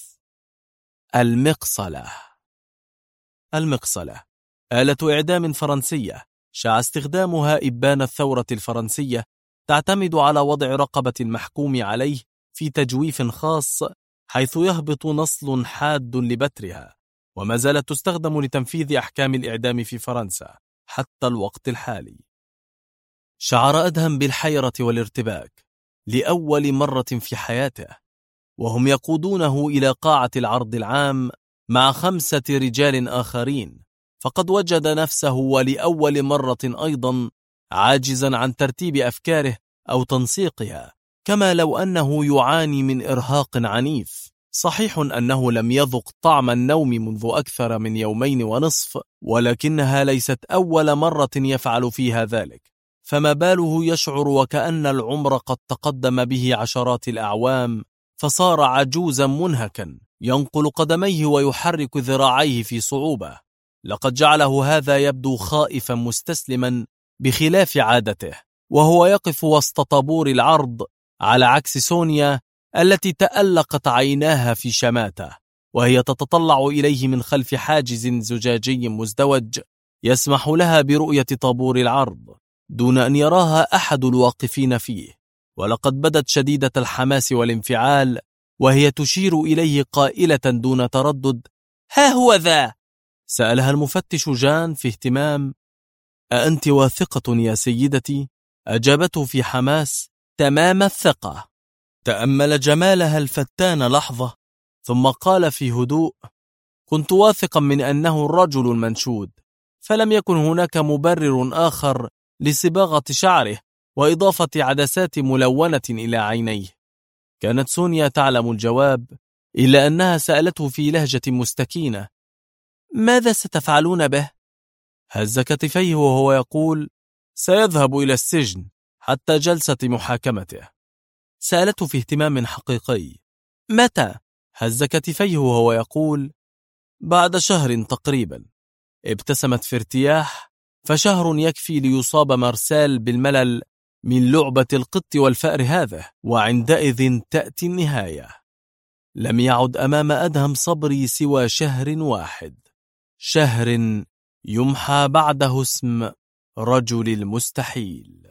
المقصلة. المقصلة آلة إعدام فرنسية شاع استخدامها إبان الثورة الفرنسية، تعتمد على وضع رقبة المحكوم عليه في تجويف خاص حيث يهبط نصل حاد لبترها، وما زالت تستخدم لتنفيذ أحكام الإعدام في فرنسا حتى الوقت الحالي. شعر أدهم بالحيرة والارتباك لأول مرة في حياته، وهم يقودونه إلى قاعة العرض العام مع 5 رجال آخرين، فقد وجد نفسه ولأول مرة أيضا عاجزا عن ترتيب أفكاره أو تنسيقها، كما لو أنه يعاني من إرهاق عنيف. صحيح أنه لم يذق طعم النوم منذ أكثر من 2.5 يوم، ولكنها ليست أول مرة يفعل فيها ذلك، فما باله يشعر وكأن العمر قد تقدم به عشرات الأعوام، فصار عجوزا منهكا ينقل قدميه ويحرك ذراعيه في صعوبة. لقد جعله هذا يبدو خائفا مستسلما بخلاف عادته، وهو يقف وسط طابور العرض على عكس سونيا التي تألقت عيناها في شماتة، وهي تتطلع إليه من خلف حاجز زجاجي مزدوج يسمح لها برؤية طابور العرض دون أن يراها أحد الواقفين فيه. ولقد بدت شديدة الحماس والانفعال وهي تشير إليه قائلة دون تردد: ها هو ذا. سألها المفتش جان في اهتمام: أأنت واثقة يا سيدتي؟ أجابته في حماس: تمام الثقة. تأمل جمالها الفتان لحظة ثم قال في هدوء: كنت واثقا من أنه الرجل المنشود، فلم يكن هناك مبرر آخر لصباغة شعره وإضافة عدسات ملونة إلى عينيه. كانت سونيا تعلم الجواب، إلا أنها سألته في لهجة مستكينة: ماذا ستفعلون به؟ هز كتفيه وهو يقول: سيذهب إلى السجن حتى جلسة محاكمته. سألته في اهتمام حقيقي: متى؟ هز كتفيه وهو يقول: بعد شهر تقريبا. ابتسمت في ارتياح، فشهر يكفي ليصاب مارسيل بالملل من لعبة القط والفأر هذا، وعندئذ تأتي النهاية. لم يعد أمام أدهم صبري سوى شهر واحد، شهر يمحى بعده اسم رجل المستحيل.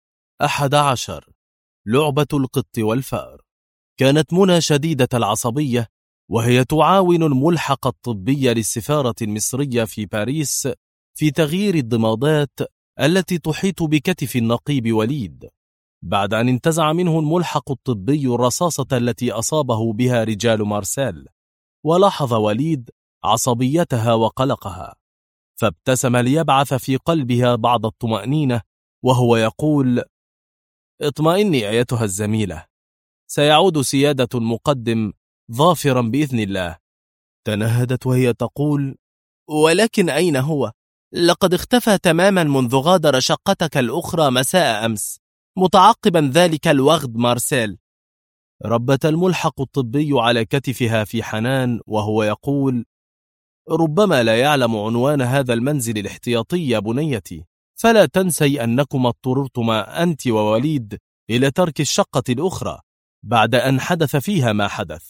11. لعبة القط والفأر. كانت منى شديدة العصبية وهي تعاون الملحق الطبي للسفارة المصرية في باريس في تغيير الضمادات التي تحيط بكتف النقيب وليد، بعد أن انتزع منه الملحق الطبي الرصاصة التي أصابه بها رجال مارسيل. ولاحظ وليد عصبيتها وقلقها، فابتسم ليبعث في قلبها بعض الطمأنينة وهو يقول: اطمئني أيتها الزميلة، سيعود سيادة المقدم ظافرا بإذن الله. تنهدت وهي تقول: ولكن أين هو؟ لقد اختفى تماما منذ غادر شقتك الأخرى مساء أمس، متعقبا ذلك الوغد مارسيل. ربت الملحق الطبي على كتفها في حنان وهو يقول: ربما لا يعلم عنوان هذا المنزل الاحتياطي يا بنيتي، فلا تنسي أنكما اضطررتما أنت ووليد إلى ترك الشقة الأخرى بعد أن حدث فيها ما حدث.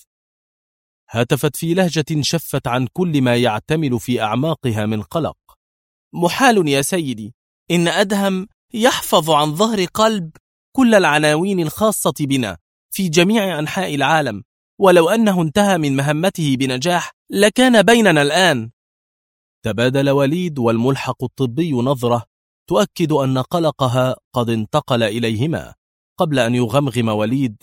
هتفت في لهجة شفت عن كل ما يعتمل في أعماقها من قلق: محال يا سيدي، إن أدهم يحفظ عن ظهر قلب كل العناوين الخاصة بنا في جميع أنحاء العالم، ولو أنه انتهى من مهمته بنجاح لكان بيننا الآن. تبادل وليد والملحق الطبي نظرة تؤكد أن قلقها قد انتقل إليهما، قبل أن يغمغم وليد: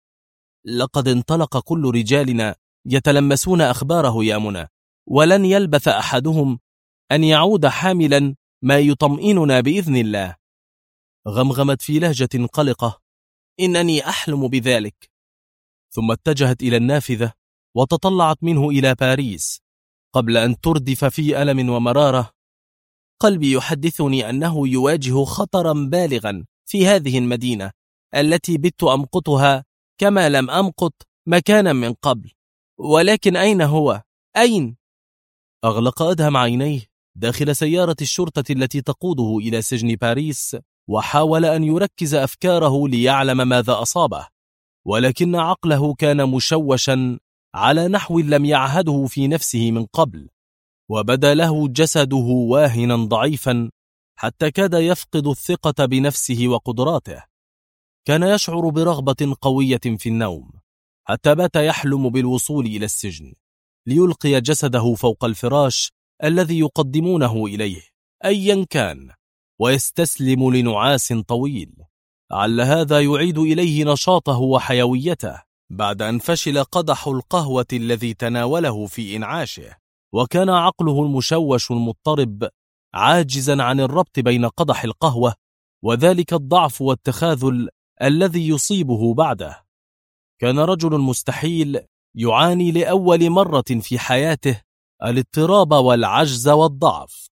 لقد انطلق كل رجالنا يتلمسون أخباره يا منى، ولن يلبث أحدهم أن يعود حاملا ما يطمئننا بإذن الله. غمغمت في لهجة قلقة: إنني أحلم بذلك. ثم اتجهت إلى النافذة وتطلعت منه إلى باريس قبل أن تردف في ألم ومرارة: قلبي يحدثني أنه يواجه خطرا بالغا في هذه المدينة التي بت أمقتها كما لم أمقت مكانا من قبل، ولكن أين هو؟ أين؟ أغلق أدهم عينيه داخل سيارة الشرطة التي تقوده إلى سجن باريس، وحاول أن يركز أفكاره ليعلم ماذا أصابه، ولكن عقله كان مشوشا على نحو لم يعهده في نفسه من قبل، وبدا له جسده واهنا ضعيفا حتى كاد يفقد الثقة بنفسه وقدراته. كان يشعر برغبة قوية في النوم، حتى بات يحلم بالوصول إلى السجن ليلقي جسده فوق الفراش الذي يقدمونه إليه أيا كان، ويستسلم لنعاس طويل. لعل هذا يعيد إليه نشاطه وحيويته بعد أن فشل قدح القهوة الذي تناوله في إنعاشه، وكان عقله المشوش المضطرب عاجزا عن الربط بين قدح القهوة وذلك الضعف والتخاذل الذي يصيبه بعده. كان رجل مستحيل يعاني لأول مرة في حياته الاضطراب والعجز والضعف.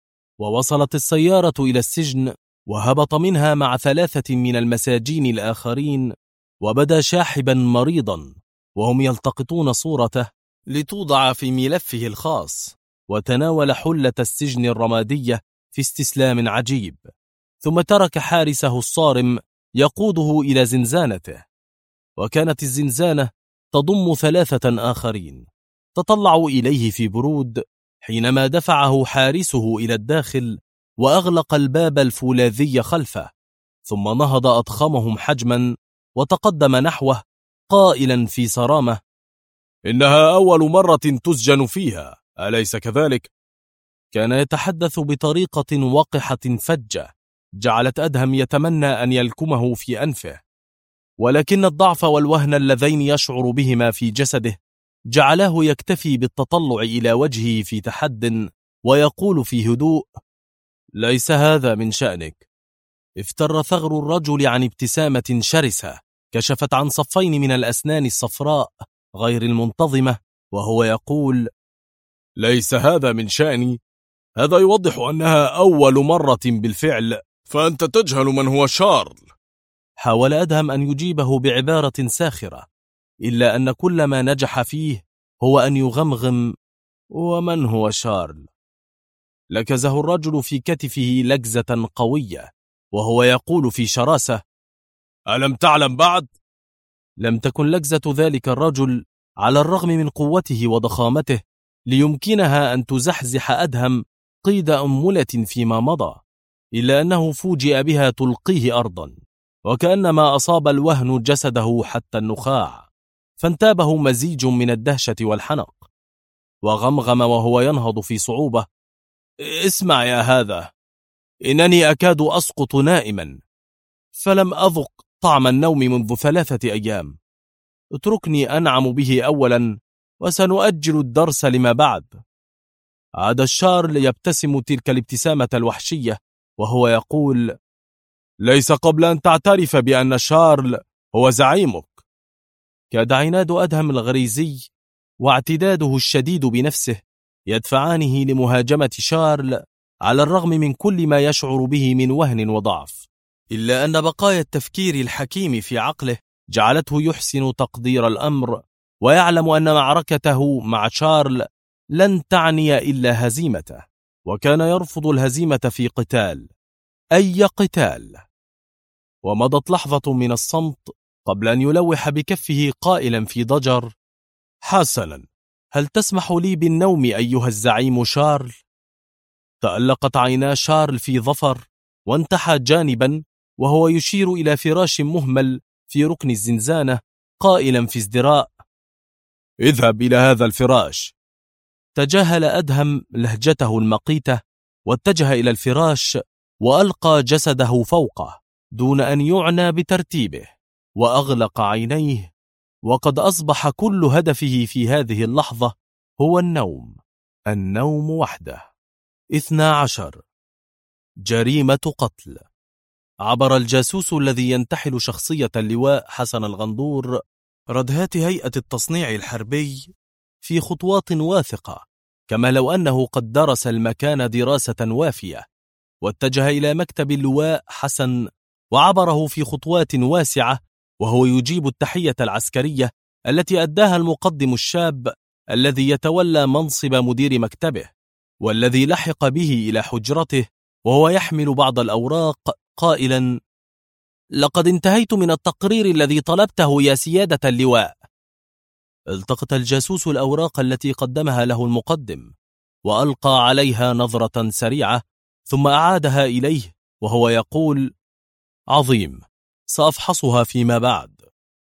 ووصلت السيارة إلى السجن، وهبط منها مع 3 من المساجين الآخرين، وبدا شاحبا مريضا وهم يلتقطون صورته لتوضع في ملفه الخاص، وتناول حلة السجن الرمادية في استسلام عجيب، ثم ترك حارسه الصارم يقوده إلى زنزانته. وكانت الزنزانة تضم 3 آخرين تطلعوا إليه في برود حينما دفعه حارسه إلى الداخل وأغلق الباب الفولاذي خلفه، ثم نهض أضخمهم حجما وتقدم نحوه قائلا في صرامة: إنها أول مرة تسجن فيها، أليس كذلك؟ كان يتحدث بطريقة وقحة فجة جعلت أدهم يتمنى أن يلكمه في أنفه، ولكن الضعف والوهن اللذين يشعر بهما في جسده جعلاه يكتفي بالتطلع إلى وجهه في تحد ويقول في هدوء: ليس هذا من شأنك. افتر ثغر الرجل عن ابتسامة شرسة كشفت عن صفين من الأسنان الصفراء غير المنتظمة وهو يقول: ليس هذا من شأني، هذا يوضح أنها أول مرة بالفعل، فأنت تجهل من هو شارل. حاول أدهم أن يجيبه بعبارة ساخرة، إلا أن كل ما نجح فيه هو أن يغمغم: ومن هو شارل؟ لكزه الرجل في كتفه لكزة قوية وهو يقول في شراسة: ألم تعلم بعد؟ لم تكن لكزة ذلك الرجل على الرغم من قوته وضخامته ليمكنها أن تزحزح أدهم قيد أنملة فيما مضى، إلا أنه فوجئ بها تلقيه أرضا، وكأنما أصاب الوهن جسده حتى النخاع، فانتابه مزيج من الدهشة والحنق، وغمغم وهو ينهض في صعوبة: اسمع يا هذا، إنني أكاد أسقط نائما، فلم أذق طعم النوم منذ 3 أيام، اتركني أنعم به أولا وسنؤجل الدرس لما بعد. عاد الشارل يبتسم تلك الابتسامة الوحشية وهو يقول: ليس قبل أن تعترف بأن شارل هو زعيمك. كاد عناد أدهم الغريزي واعتداده الشديد بنفسه يدفعانه لمهاجمة شارل على الرغم من كل ما يشعر به من وهن وضعف، إلا أن بقايا التفكير الحكيم في عقله جعلته يحسن تقدير الأمر، ويعلم أن معركته مع شارل لن تعني إلا هزيمته، وكان يرفض الهزيمة في قتال، أي قتال. ومضت لحظة من الصمت قبل أن يلوح بكفه قائلا في ضجر: حسنا، هل تسمح لي بالنوم أيها الزعيم شارل؟ تألقت عينا شارل في ظفر وانتحى جانبا وهو يشير إلى فراش مهمل في ركن الزنزانة قائلا في ازدراء: اذهب إلى هذا الفراش. تجاهل أدهم لهجته المقيتة واتجه إلى الفراش وألقى جسده فوقه دون أن يعنى بترتيبه، وأغلق عينيه، وقد أصبح كل هدفه في هذه اللحظة هو النوم وحده. 12. جريمة قتل. عبر الجاسوس الذي ينتحل شخصية اللواء حسن الغندور ردهات هيئة التصنيع الحربي في خطوات واثقة، كما لو أنه قد درس المكان دراسة وافية، واتجه إلى مكتب اللواء حسن وعبره في خطوات واسعة وهو يجيب التحية العسكرية التي أداها المقدم الشاب الذي يتولى منصب مدير مكتبه، والذي لحق به إلى حجرته وهو يحمل بعض الأوراق قائلا: لقد انتهيت من التقرير الذي طلبته يا سيادة اللواء. التقط الجاسوس الأوراق التي قدمها له المقدم وألقى عليها نظرة سريعة، ثم أعادها إليه وهو يقول: عظيم، سأفحصها فيما بعد.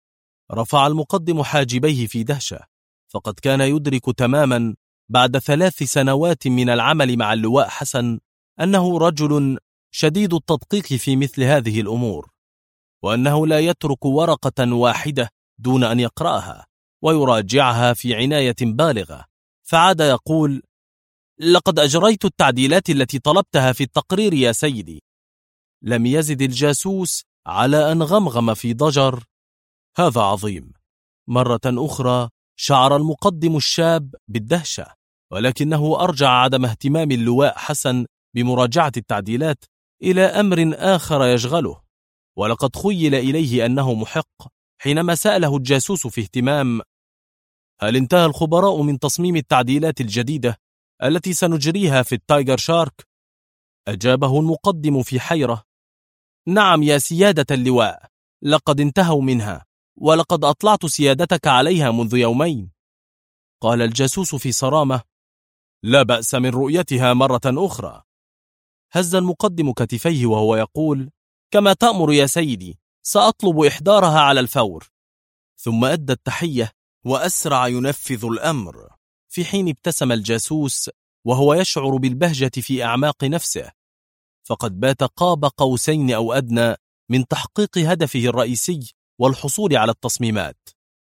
رفع المقدم حاجبيه في دهشة، فقد كان يدرك تماما بعد 3 سنوات من العمل مع اللواء حسن أنه رجل شديد التدقيق في مثل هذه الأمور، وأنه لا يترك ورقة واحدة دون أن يقرأها ويراجعها في عناية بالغة. فعاد يقول: لقد أجريت التعديلات التي طلبتها في التقرير يا سيدي. لم يزد الجاسوس على أن غمغم في ضجر: هذا عظيم. مرة أخرى شعر المقدم الشاب بالدهشة، ولكنه أرجع عدم اهتمام اللواء حسن بمراجعة التعديلات إلى أمر آخر يشغله، ولقد خيل إليه أنه محق حينما سأله الجاسوس في اهتمام: هل انتهى الخبراء من تصميم التعديلات الجديدة التي سنجريها في التايجر شارك؟ أجابه المقدم في حيرة: نعم يا سيادة اللواء، لقد انتهوا منها، ولقد أطلعت سيادتك عليها منذ يومين. قال الجاسوس في صرامة: لا بأس من رؤيتها مرة أخرى. هز المقدم كتفيه وهو يقول: كما تأمر يا سيدي، سأطلب إحضارها على الفور. ثم أدى التحية وأسرع ينفذ الأمر، في حين ابتسم الجاسوس وهو يشعر بالبهجة في أعماق نفسه، فقد بات قاب قوسين أو أدنى من تحقيق هدفه الرئيسي والحصول على التصميمات.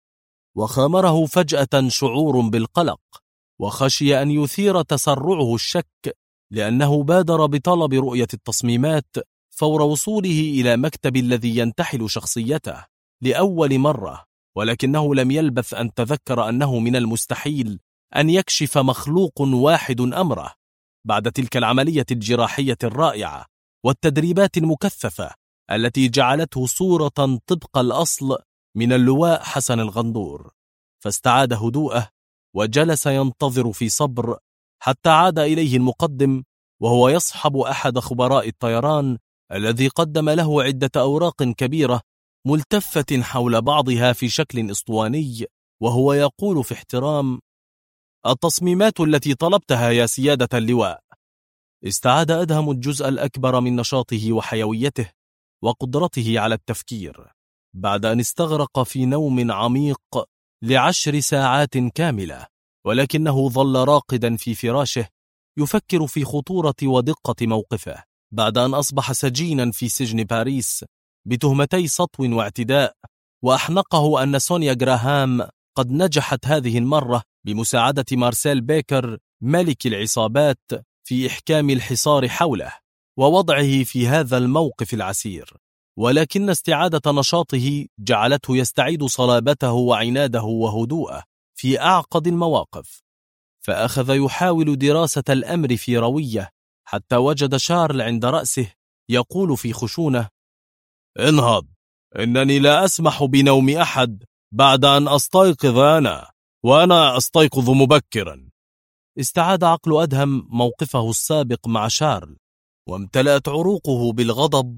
وخامره فجأة شعور بالقلق، وخشي أن يثير تسرعه الشك، لأنه بادر بطلب رؤية التصميمات فور وصوله إلى مكتب الذي ينتحل شخصيته لأول مرة، ولكنه لم يلبث أن تذكر أنه من المستحيل أن يكشف مخلوق واحد أمره بعد تلك العملية الجراحية الرائعة والتدريبات المكثفة التي جعلته صورة طبق الأصل من اللواء حسن الغندور. فاستعاد هدوءه وجلس ينتظر في صبر حتى عاد إليه المقدم وهو يصحب أحد خبراء الطيران الذي قدم له عدة أوراق كبيرة ملتفة حول بعضها في شكل أسطواني، وهو يقول في احترام: التصميمات التي طلبتها يا سيادة اللواء. استعاد أدهم الجزء الأكبر من نشاطه وحيويته وقدرته على التفكير بعد أن استغرق في نوم عميق ل10 ساعات كاملة، ولكنه ظل راقدا في فراشه يفكر في خطورة ودقة موقفه بعد أن أصبح سجينا في سجن باريس بتهمتي سطو واعتداء. وأحنقه أن سونيا جراهام قد نجحت هذه المرة بمساعدة مارسيل بيكر ملك العصابات في إحكام الحصار حوله ووضعه في هذا الموقف العسير، ولكن استعادة نشاطه جعلته يستعيد صلابته وعناده وهدوءه في أعقد المواقف، فأخذ يحاول دراسة الأمر في روية حتى وجد شارل عند رأسه يقول في خشونة: انهض، إنني لا أسمح بنوم أحد بعد أن أستيقظ أنا، وأنا أستيقظ مبكرا. استعاد عقل أدهم موقفه السابق مع شارل، وامتلأت عروقه بالغضب،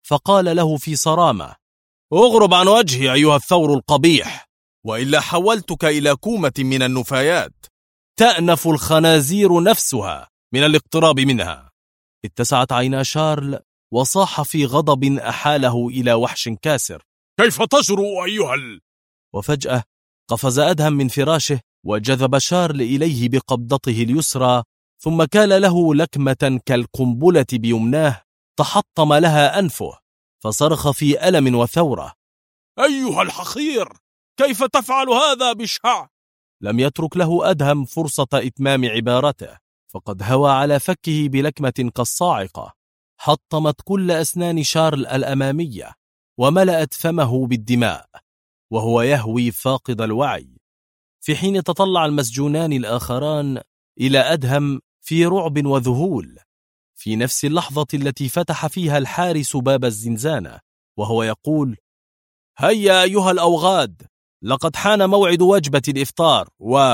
فقال له في صرامة: اغرب عن وجهي أيها الثور القبيح، وإلا حولتك إلى كومة من النفايات تأنف الخنازير نفسها من الاقتراب منها. اتسعت عينا شارل وصاح في غضب أحاله إلى وحش كاسر: كيف تجرؤ أيها وفجأة قفز أدهم من فراشه وجذب شارل إليه بقبضته اليسرى، ثم كال له لكمة كالقنبلة بيمناه تحطم لها أنفه، فصرخ في ألم وثورة: أيها الحقير، كيف تفعل هذا بشع؟ لم يترك له أدهم فرصة إتمام عبارته، فقد هوى على فكه بلكمة كالصاعقة حطمت كل أسنان شارل الأمامية وملأت فمه بالدماء وهو يهوي فاقد الوعي، في حين تطلع المسجونان الآخران إلى أدهم في رعب وذهول في نفس اللحظة التي فتح فيها الحارس باب الزنزانة وهو يقول: هيا أيها الأوغاد، لقد حان موعد وجبة الإفطار.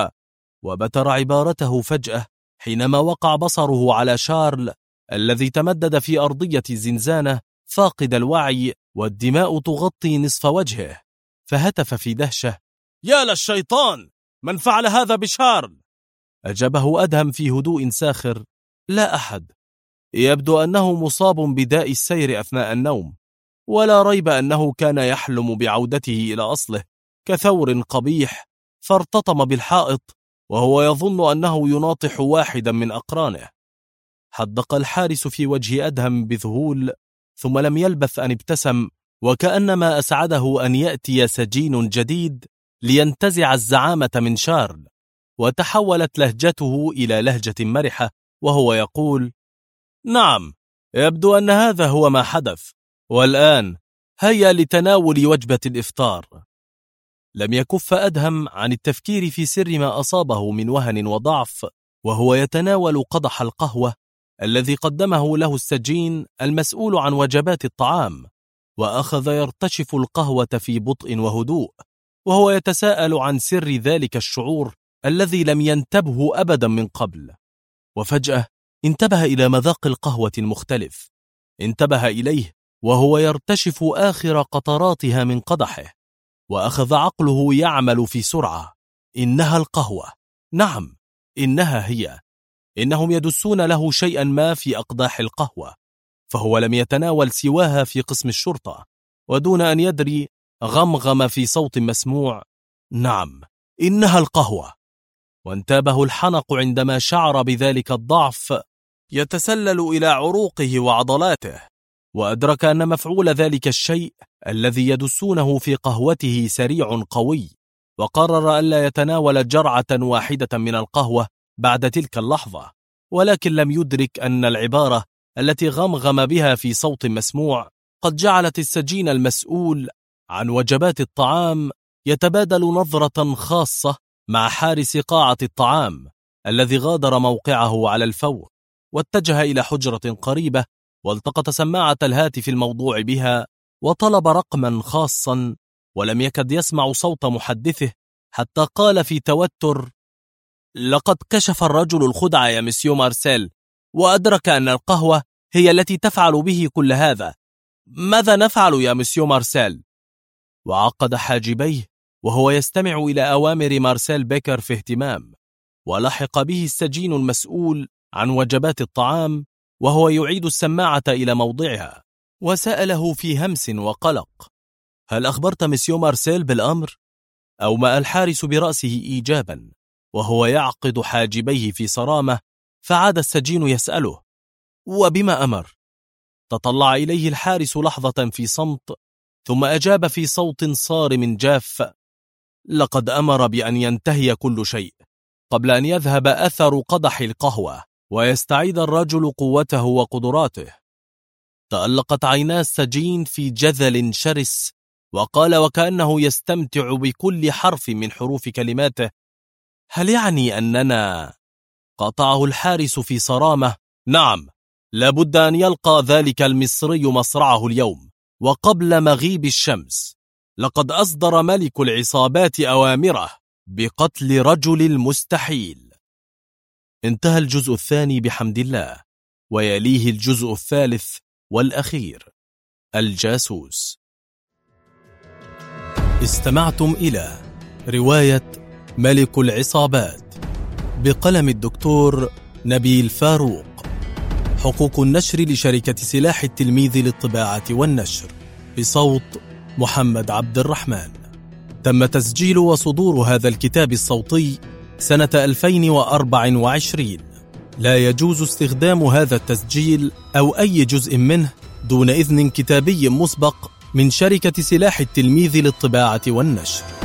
وبتر عبارته فجأة حينما وقع بصره على شارل الذي تمدد في أرضية الزنزانة فاقد الوعي والدماء تغطي نصف وجهه، فهتف في دهشة: يا للشيطان، من فعل هذا بشارل؟ أجابه أدهم في هدوء ساخر: لا أحد، يبدو أنه مصاب بداء السير أثناء النوم، ولا ريب أنه كان يحلم بعودته إلى أصله كثور قبيح فارتطم بالحائط وهو يظن أنه يناطح واحدا من أقرانه. حدق الحارس في وجه أدهم بذهول، ثم لم يلبث أن ابتسم وكأنما أسعده أن يأتي سجين جديد لينتزع الزعامة من شارل، وتحولت لهجته إلى لهجة مرحة وهو يقول: نعم، يبدو أن هذا هو ما حدث، والآن هيا لتناول وجبة الإفطار. لم يكف أدهم عن التفكير في سر ما أصابه من وهن وضعف وهو يتناول قدح القهوة الذي قدمه له السجين المسؤول عن وجبات الطعام، وأخذ يرتشف القهوة في بطء وهدوء وهو يتساءل عن سر ذلك الشعور الذي لم ينتبه أبدا من قبل. وفجأة انتبه إلى مذاق القهوة المختلف، انتبه إليه وهو يرتشف آخر قطراتها من قدحه، وأخذ عقله يعمل في سرعة. إنها القهوة، نعم إنها هي، إنهم يدسون له شيئا ما في أقداح القهوة، فهو لم يتناول سواها في قسم الشرطة، ودون أن يدري غمغم في صوت مسموع: نعم إنها القهوة. وانتابه الحنق عندما شعر بذلك الضعف يتسلل إلى عروقه وعضلاته، وأدرك أن مفعول ذلك الشيء الذي يدسونه في قهوته سريع قوي، وقرر ألا يتناول جرعة واحدة من القهوة بعد تلك اللحظة، ولكن لم يدرك أن العبارة التي غمغم بها في صوت مسموع قد جعلت السجين المسؤول عن وجبات الطعام يتبادل نظرة خاصة مع حارس قاعة الطعام الذي غادر موقعه على الفور، واتجه إلى حجرة قريبة والتقط سماعة الهاتف الموضوع بها وطلب رقما خاصا، ولم يكد يسمع صوت محدثه حتى قال في توتر: لقد كشف الرجل الخدع يا مسيو مارسيل، وأدرك أن القهوة هي التي تفعل به كل هذا. ماذا نفعل يا مسيو مارسيل؟ وعقد حاجبيه وهو يستمع إلى أوامر مارسيل بيكر في اهتمام، ولحق به السجين المسؤول عن وجبات الطعام وهو يعيد السماعة إلى موضعها، وسأله في همس وقلق: هل أخبرت مسيو مارسيل بالأمر؟ أومأ الحارس برأسه إيجابا وهو يعقد حاجبيه في صرامة، فعاد السجين يسأله: وبما أمر؟ تطلع إليه الحارس لحظة في صمت، ثم أجاب في صوت صارم جاف: لقد أمر بأن ينتهي كل شيء قبل أن يذهب أثر قدح القهوة ويستعيد الرجل قوته وقدراته. تألقت عينا السجين في جذل شرس، وقال وكأنه يستمتع بكل حرف من حروف كلماته: هل يعني أننا؟ قاطعه الحارس في صرامة: نعم، لابد أن يلقى ذلك المصري مصرعه اليوم وقبل مغيب الشمس. لقد أصدر ملك العصابات أوامره بقتل رجل المستحيل. انتهى الجزء الثاني بحمد الله، ويليه الجزء الثالث والأخير. الجاسوس. استمعتم إلى رواية ملك العصابات بقلم الدكتور نبيل فاروق. حقوق النشر لشركة سلاح التلميذ للطباعة والنشر، بصوت محمد عبد الرحمن. تم تسجيل وصدور هذا الكتاب الصوتي سنة 2024. لا يجوز استخدام هذا التسجيل أو أي جزء منه دون إذن كتابي مسبق من شركة سلاح التلميذ للطباعة والنشر.